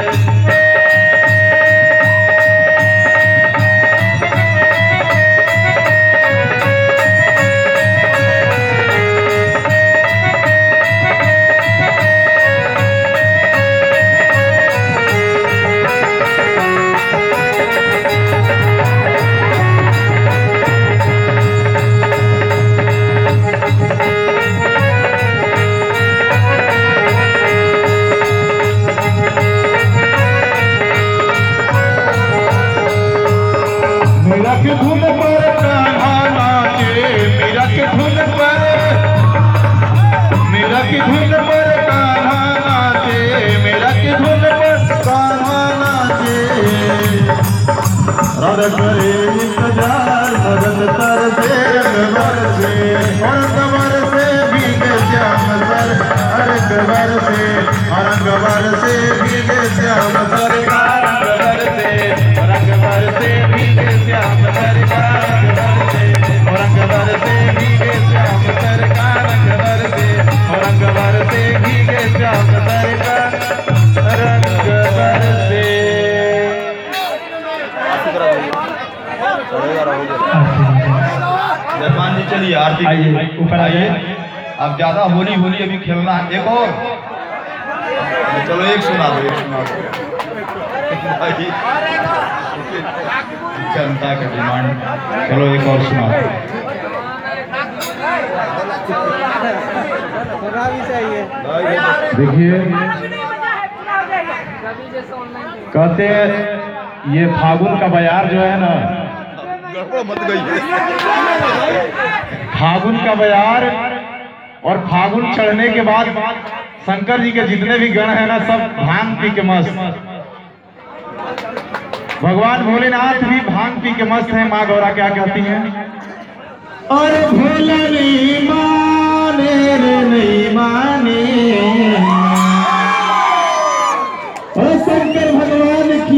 मीरा की धुन पर कान्हा नाचे, मीरा की धुन पर, मीरा की धुन पर कान्हा नाचे, मीरा की धुन पर कान्हा नाचे। राधा करे इंतजार भगत तरसे रंग बरसे, रंग बरसे भीगे श्याम सर रंग बरसे, रंग बरसे भीगे श्याम सरकार रंग बरसे, रंग बरसे भीगे श्याम सरकार रंग बरसे, रंग बरसे भीगे श्याम सरकार रंग बरसे, रंग बरसे भीगे श्याम सरकार रंग बरसे। जजमान जी चलिए आरती आइए, ऊपर आइए। अब ज्यादा होली होली अभी खेलना है। एक और चलो एक सुना दो, एक सुना दो भाई, जनता का डिमांड। चलो एक और सुना दो। होना भी चाहिए। देखिए कहते हैं ये फागुन का बयार जो है ना, मत गई फागुन का बयार, और फागुन चढ़ने के बाद शंकर जी के जितने भी गण हैं ना सब भांग पी के मस्त। भगवान भोलेनाथ भी भांग पी के मस्त हैं। माँ गौरा क्या कहती हैं? और भोला नहीं माने रे नहीं माने, और शंकर भगवान की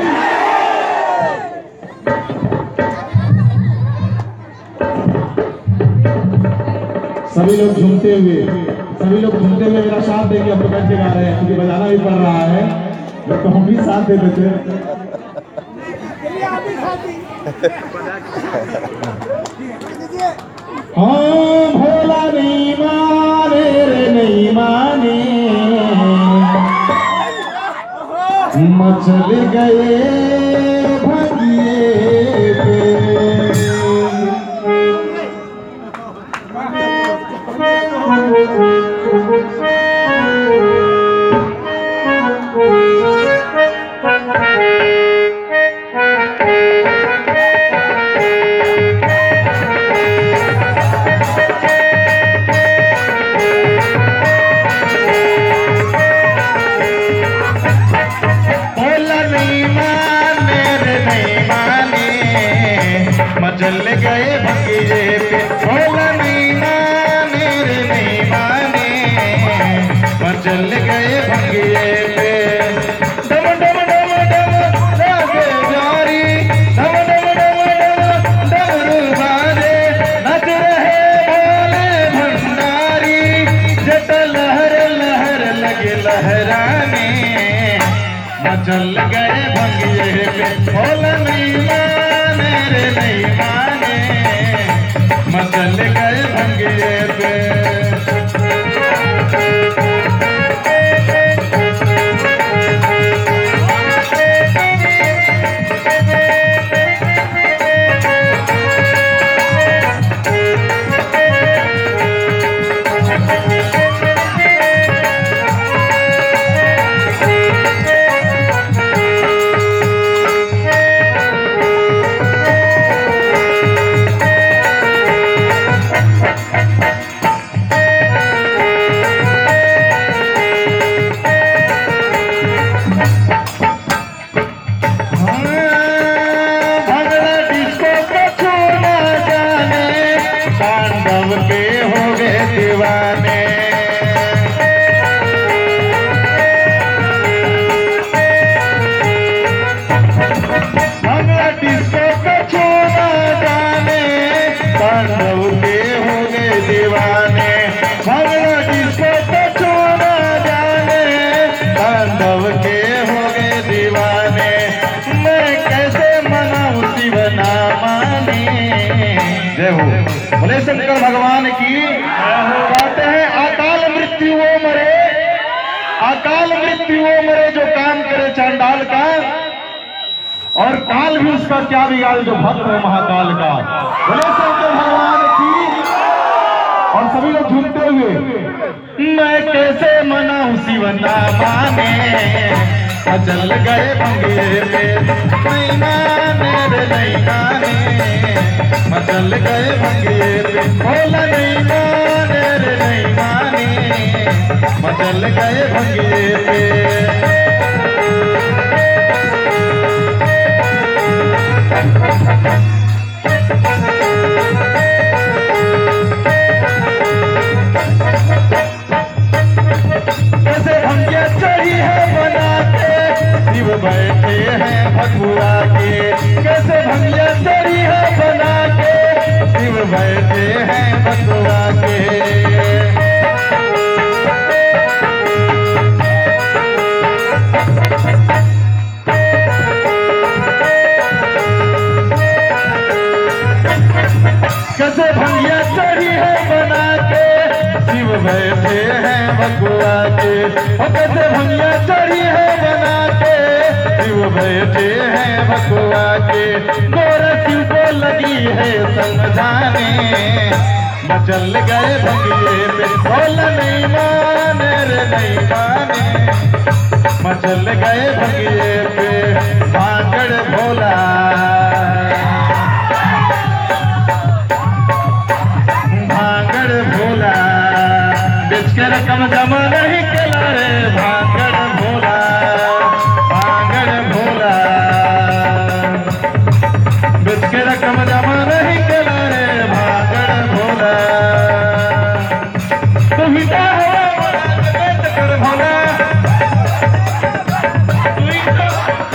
सभी लोग झूमते हुए, सभी लोग झूमते हुए मेरा साथ देंगे। हम लोग बैठ के गा रहे हैं क्योंकि बजाना भी पड़ रहा है, तो हम भी साथ दे देते। हाँ भोला नहीं माने रे नहीं माने, मचल गए भगिए पे। डम डम डम लागे जारी, डम डम डम डम डमरू बाजे, नच रहे भोले भंडारी, जट लहर लहर लगे लहराने, मचल गए भंगिए पे भोला नहीं माने रे नहीं माने, मचल गए भंगिए पे। के हो गए दीवाने, भंगड़ा डिस्को को छूना जाने, तांडव के हो गए दीवाने, भंगड़ा डिस्को को छूना जाने, तांडव के हो गए दीवाने, मैं कैसे मनाऊं शिव ना माने। जय हो बोले शंकर भगवान की। कहते हैं अकाल मृत्यु वो मरे, अकाल मृत्यु वो मरे जो काम करे चांडाल का, और काल भी उसका क्या बिगाड़ जो भक्त है महाकाल का। बोले शंकर भगवान की। और सभी लोग झूमते हुए मैं कैसे मनाऊं शिव ना माने, चल गए भंगिए पे नहीं माने रे नहीं माने, मचल गए भंगिए पे भोला नहीं माने रे नहीं माने, मचल गए भंगिए पे। कैसे भंगिया चढ़ी है बना के शिव बैठे हैं भगुआ के, कैसे भंगिया चढ़ी है बना के शिव बैठे हैं भगुआ के। कैसे भंगिया चढ़ी है बना के शिव बैठे हैं भगुआ के, कैसे भंगिया चढ़ी है बना के शिव बैठे हैं भगुआ के। गोर शिव को लगी है समझाने, मचल गए भंगिए पे भोला नहीं माने रे नहीं माने, मचल गए भंगिए पे भांगड़ भोला, भांगड़ भोला बेच के रकम जमा नहीं केला रे, भांगड़ भोला भांगड़ भोला बेच के रकम जमा नहीं केला रे, भांगड़ भोला। तू हिटा हुआ बेच कर भोला, तू हिटा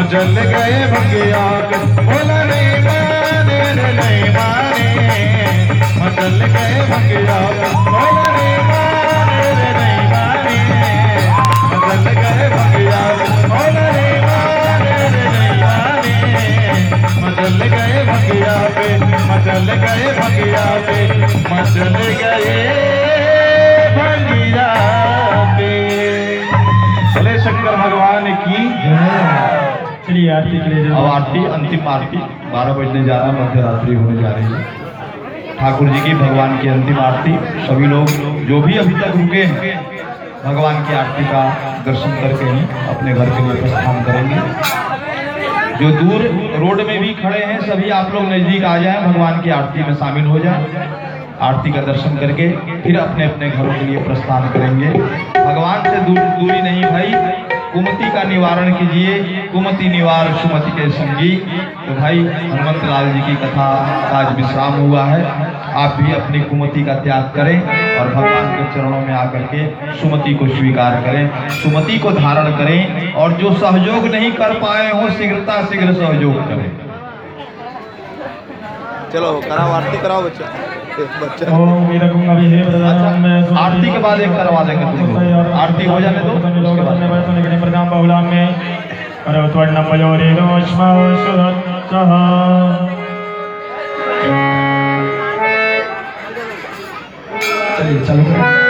मचल गए भंगिया के बोला नहीं माने रे नहीं माने मचल गए भंगिया के बोला नहीं माने रे नहीं माने मचल गए भंगिया के बोला नहीं माने रे नहीं माने मचल गए भंगिया पे मचल गए भंगिया पे मचल गए भंगिया पे। बोले शंकर भगवान की। चलिए आरती के लिए अब आरती अंतिम आरती बारह बजने जा रहा है, मध्य रात्रि होने जा रही है। ठाकुर जी की भगवान की अंतिम आरती, सभी लोग जो भी अभी तक रुके हैं भगवान की आरती का दर्शन करके ही अपने घर के लिए प्रस्थान करेंगे। जो दूर रोड में भी खड़े हैं सभी आप लोग नजदीक आ जाएं, भगवान की आरती में शामिल हो जाएं, आरती का दर्शन करके फिर अपने अपने घरों के लिए प्रस्थान करेंगे। भगवान से दूर दूरी नहीं भाई, कुमति का निवारण कीजिए, कुमति निवार सुमति के संगी। तो भाई हनुमंत लाल जी की कथा का आज विश्राम हुआ है, आप भी अपनी कुमति का त्याग करें और भगवान के चरणों में आकर के सुमति को स्वीकार करें, सुमति को धारण करें और जो सहयोग नहीं कर पाए हो शीघ्रता शीघ्र सहयोग करें। चलो कराओ आरती कराओ बच्चा बच्चा ओम वीरकुंग अभिषेक प्रदान में आरती के बाद एक करवा देंगे तुम लोग, आरती हो जाने दो उसके बाद। प्रदान बहुलाम में पर्वतवर्णम वयोरेणो अश्मा सुरत्सह। चलिए चलो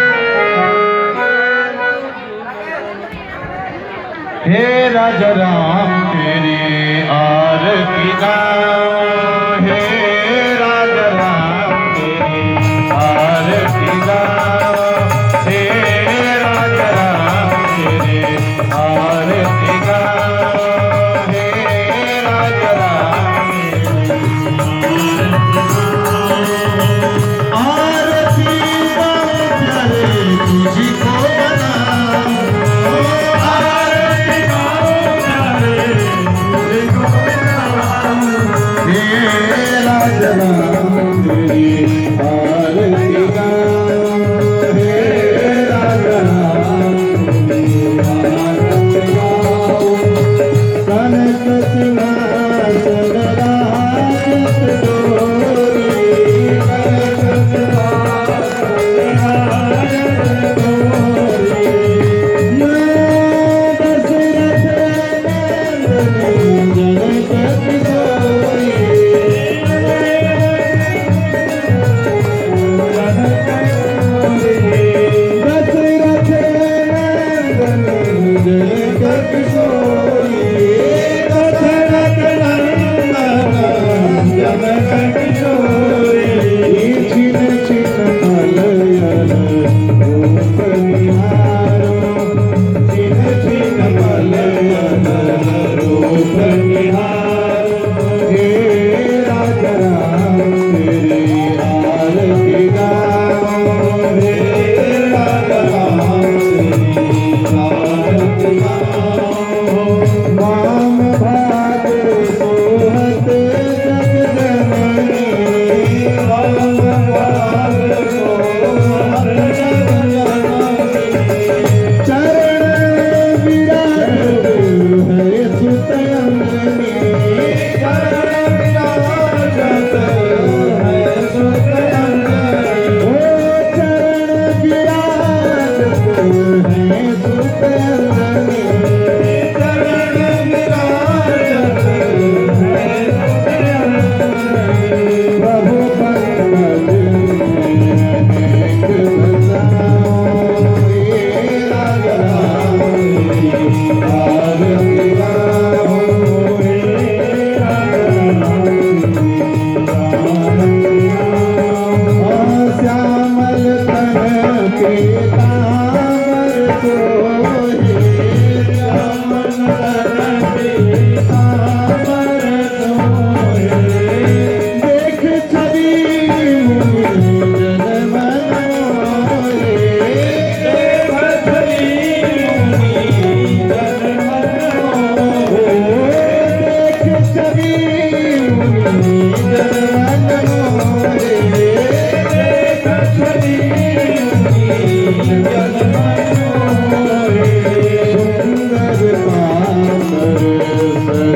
हे राजा राम तेरी आरती गाऊं, हे राजा राम तेरी आरती गाऊं, हे राजा राम तेरी आरती गाऊं, हे राजा राम आरती गाऊं प्यारे तुझको बनाऊं, आरती गाऊं प्यारे तुझको बनाऊं, हे राजा राम तेरी आरती गाऊं, हे राजा राम तेरी आरती गाऊं, कनक सिंहासन राजत डोरी, कनक सिंहासन राजत डोरी, मैं दशरथ नंदन जनक किशोरी, दशरथ नंदन जनक किशोरी, दशरथ नंदन जनक किशोरी, छिन छिन मलयन रूप निहारो, छिन छिन मलयन रूप निहारो, हे राजा राम तेरी आरती गाऊं, हे राजा राम तेरी आरती गाऊं, वाम भाग सोहत जग जननी, वाम भाग सोहत जग जननी, चरण विराज है सुतयंगनी, चरण विराजत है सुतयंगनी, ओ चरण विराजत है सुतयंगनी, चरण विराजत है सुतयंगनी, प्रभु पंकज अनेक बसाओ, हे राजा राम तेरी आरती गाऊं, हे राजा राम तेरी आरती गाऊं, श्यामल तन के तामर सोहे, श्यामल तन के तामर सोहे, देख छवि जन मनोरे, देख छवि जन मनोरे, देख छवि जन मनोरे, देख छवि जन मनोरे, सुंदर पाकर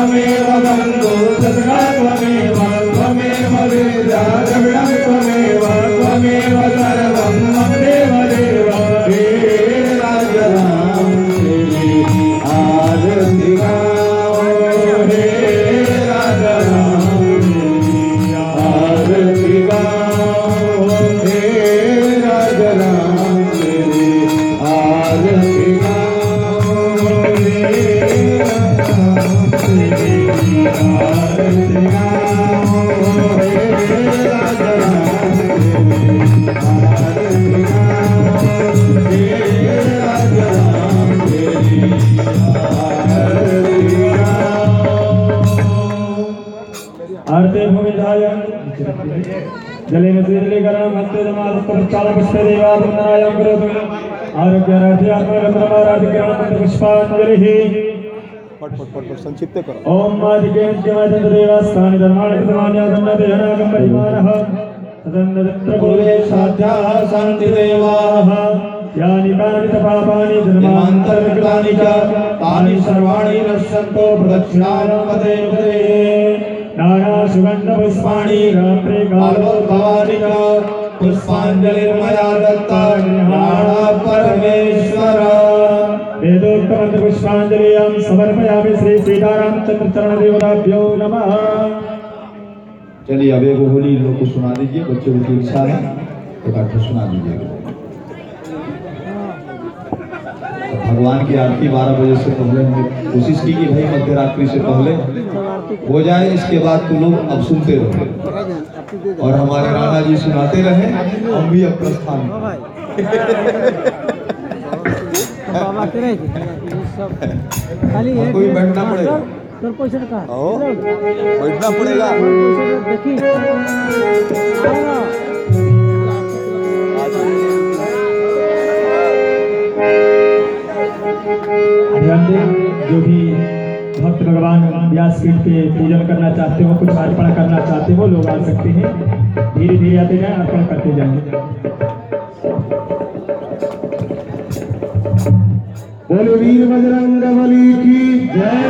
त्वमेव बन्धो सखा त्वमेव त्वमेव वेदा द्रविणं त्वमेव त्वमेव सर्वं मम देव देव हे राजराम तेरी आरती गाओ हे राजराम तेरी आरती गाओ हे राजराम तेरी आरती गाओ हे राजराम तेरी आरती गाओ हे राजराम तेरी आरती आरते भूमिधाय जले नजरे गरम हस्ते जमादस्तचाल पुष्पे देवा वंदनायां करोतु आरोग्यार्थी आत्मगंधमाराधिकरण मंत्र पुष्पांजलिः पट पट पट पट संक्षिप्त करो। ओम मादिकेन चन्द्र देवास्थानि धर्माणि कृतमान्या धन्नदेहनागं परिमानः तदन्नत्र कुले साध्याः शान्ति देवाः यानि कानि च पापानि जन्मान्तरकृतानि च तानि सर्वाणि नश्यन्तो प्रदक्षिणायां पदे पदे नाना सुगन्ध पुष्पाणि रात्रे कालोद्भवानि च पुष्पाञ्जलिर्मया दत्ता गृहाणा परमेश्वर वेदोक्तमन्त्र पुष्पाञ्जलिं समर्पयामि श्री सीतारामचंद्र चरण देवताभ्यो नमः। चलिए अब एक होली लोग को सुना दीजिए, बच्चों की इच्छा है तो बैठकर सुना दीजिएगा। भगवान की आरती बारह बजे से पहले हमने कोशिश की कि भाई मध्य रात्रि से पहले हो जाए, इसके बाद तुम लोग अब सुनते रहो और हमारे राणा जी सुनाते रहे, हम भी अब प्रस्थान। बाबा करे सब खाली है, हमको भी बैठना पड़ेगा। सर पैसे का आओ, बैठना पड़ेगा। देखिए ध्यान दें, जो भी भक्त भगवान व्यासपीठ पे पूजन करना चाहते हो, कुछ अर्पण करना चाहते हो, लोग आ सकते हैं। धीरे धीरे आते जाएं, अर्पण करते जाएंगे। बोले वीर बजरंग बली की जय।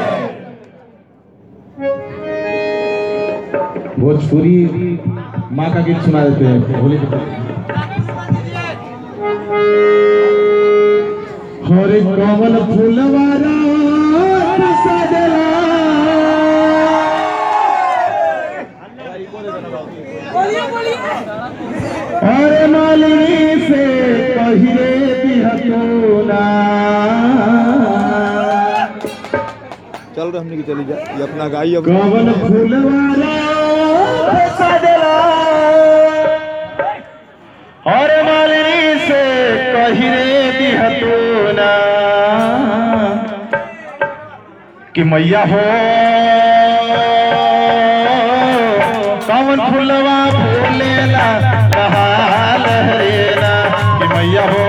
भोजपुरी माँ का गीत सुना देते हैं होली के। हरे कमल फूलवारा सजला अरे मालिनी से कहिए बिहतोना। चल रहे हमने की चली जा, ये अपना गाई अब कमल फूलवारा सजला अरे मालिनी से कहिए बिहतोना कि मैया हो कमल फूलवा फूलेला कहाल हरेना कि मैया हो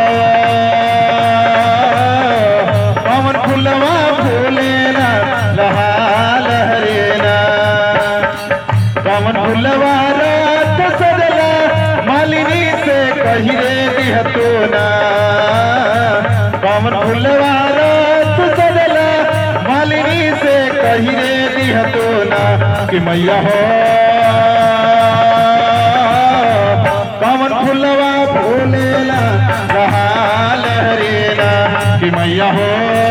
कमल फूलवा फूलेला लहाल हरेना कमल फूलवा रात सजला मालिनी से कहिरे दिहतोना कमल फूलवा रात सजला मालिनी से कहिरे दिहतोना कि मैया हो कमल फूलवा फूलेला कहाल हरेना कि मैया हो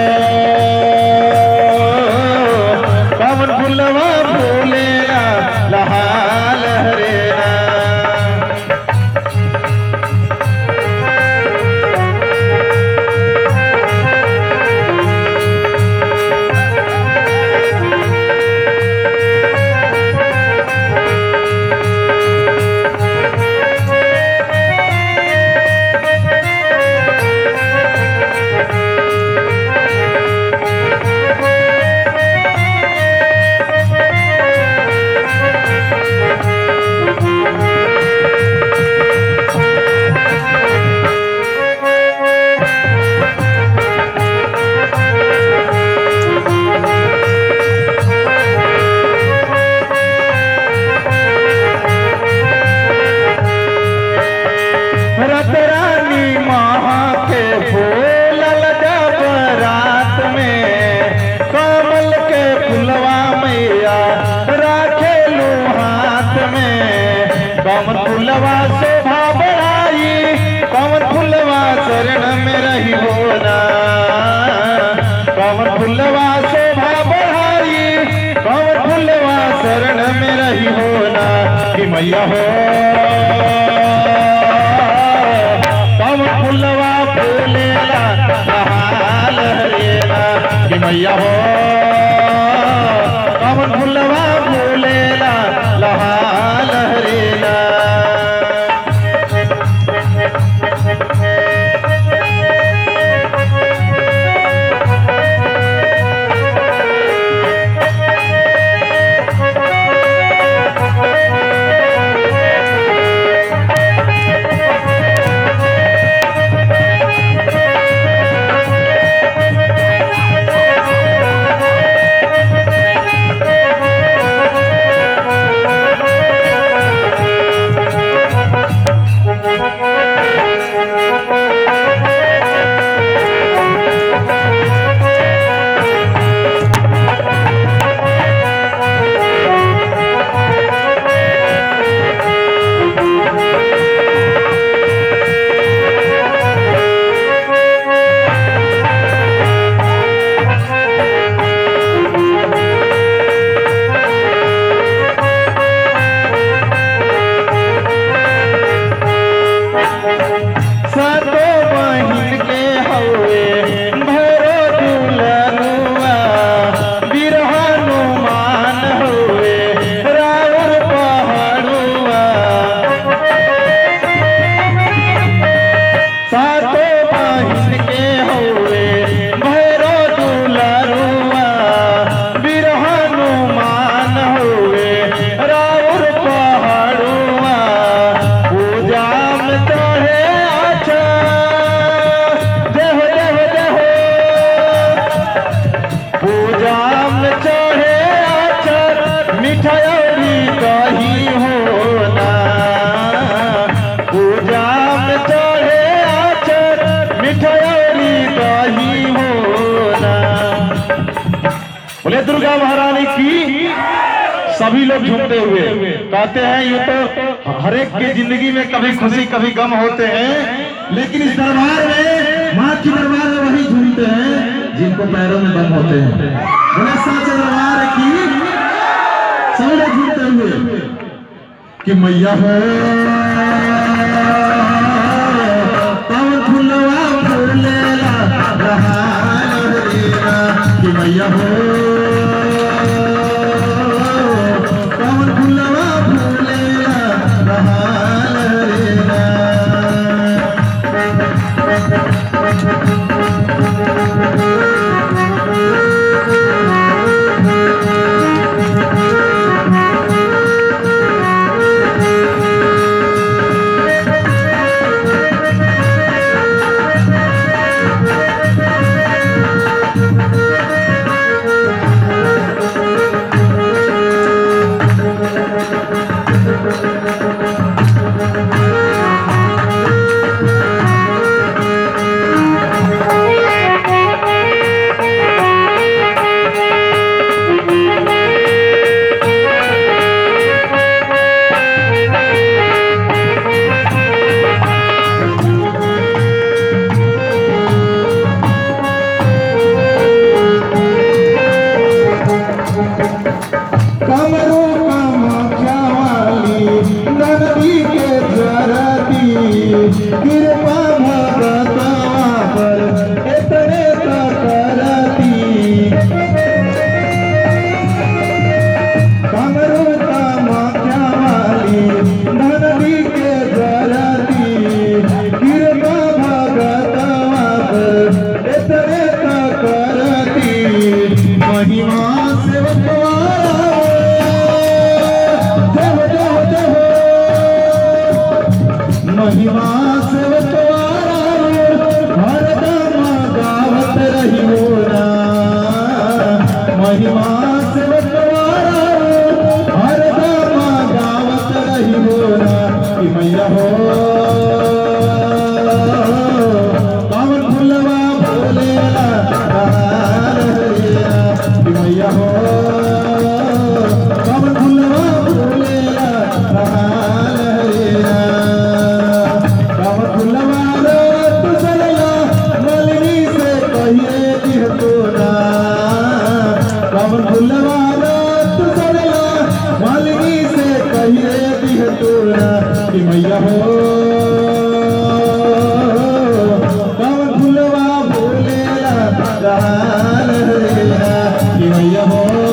कमल फूलवा फूलेला लहाल हरेना। फुलवा शोभा बढ़ाई कमल फुलवा शरण में रही होना कमल फुलवा शोभा बढ़ाई कमल फुलवा शरण में रही होना कि मैया हो कमल फुलवा फूलेला हाल हरेना कि मैया हो कमल फुलवा फूलेला लहाल हरेना दुर्गा महारानी की सभी लोग झूमते हुए कहते हैं ये तो हर एक की जिंदगी में कभी खुशी कभी गम होते हैं, लेकिन इस दरबार में माँ की दरबार में वही झूमते हैं जिनको पैरों में दम होते हैं। बोले साचे दरबार की सभी लोग झूमते हुए कि मैया हो कमल फुलवा फूलेला बहार रे कि मैया हो कमल फुलवा फूलेला बहार रे महिमा से हरदम गावत रही होना, महिमा से हरदम गावत रही होना कि मैया हो कमल फुलवा भोलेला कि मैया हो कमल फुलवा भोलेला जय हो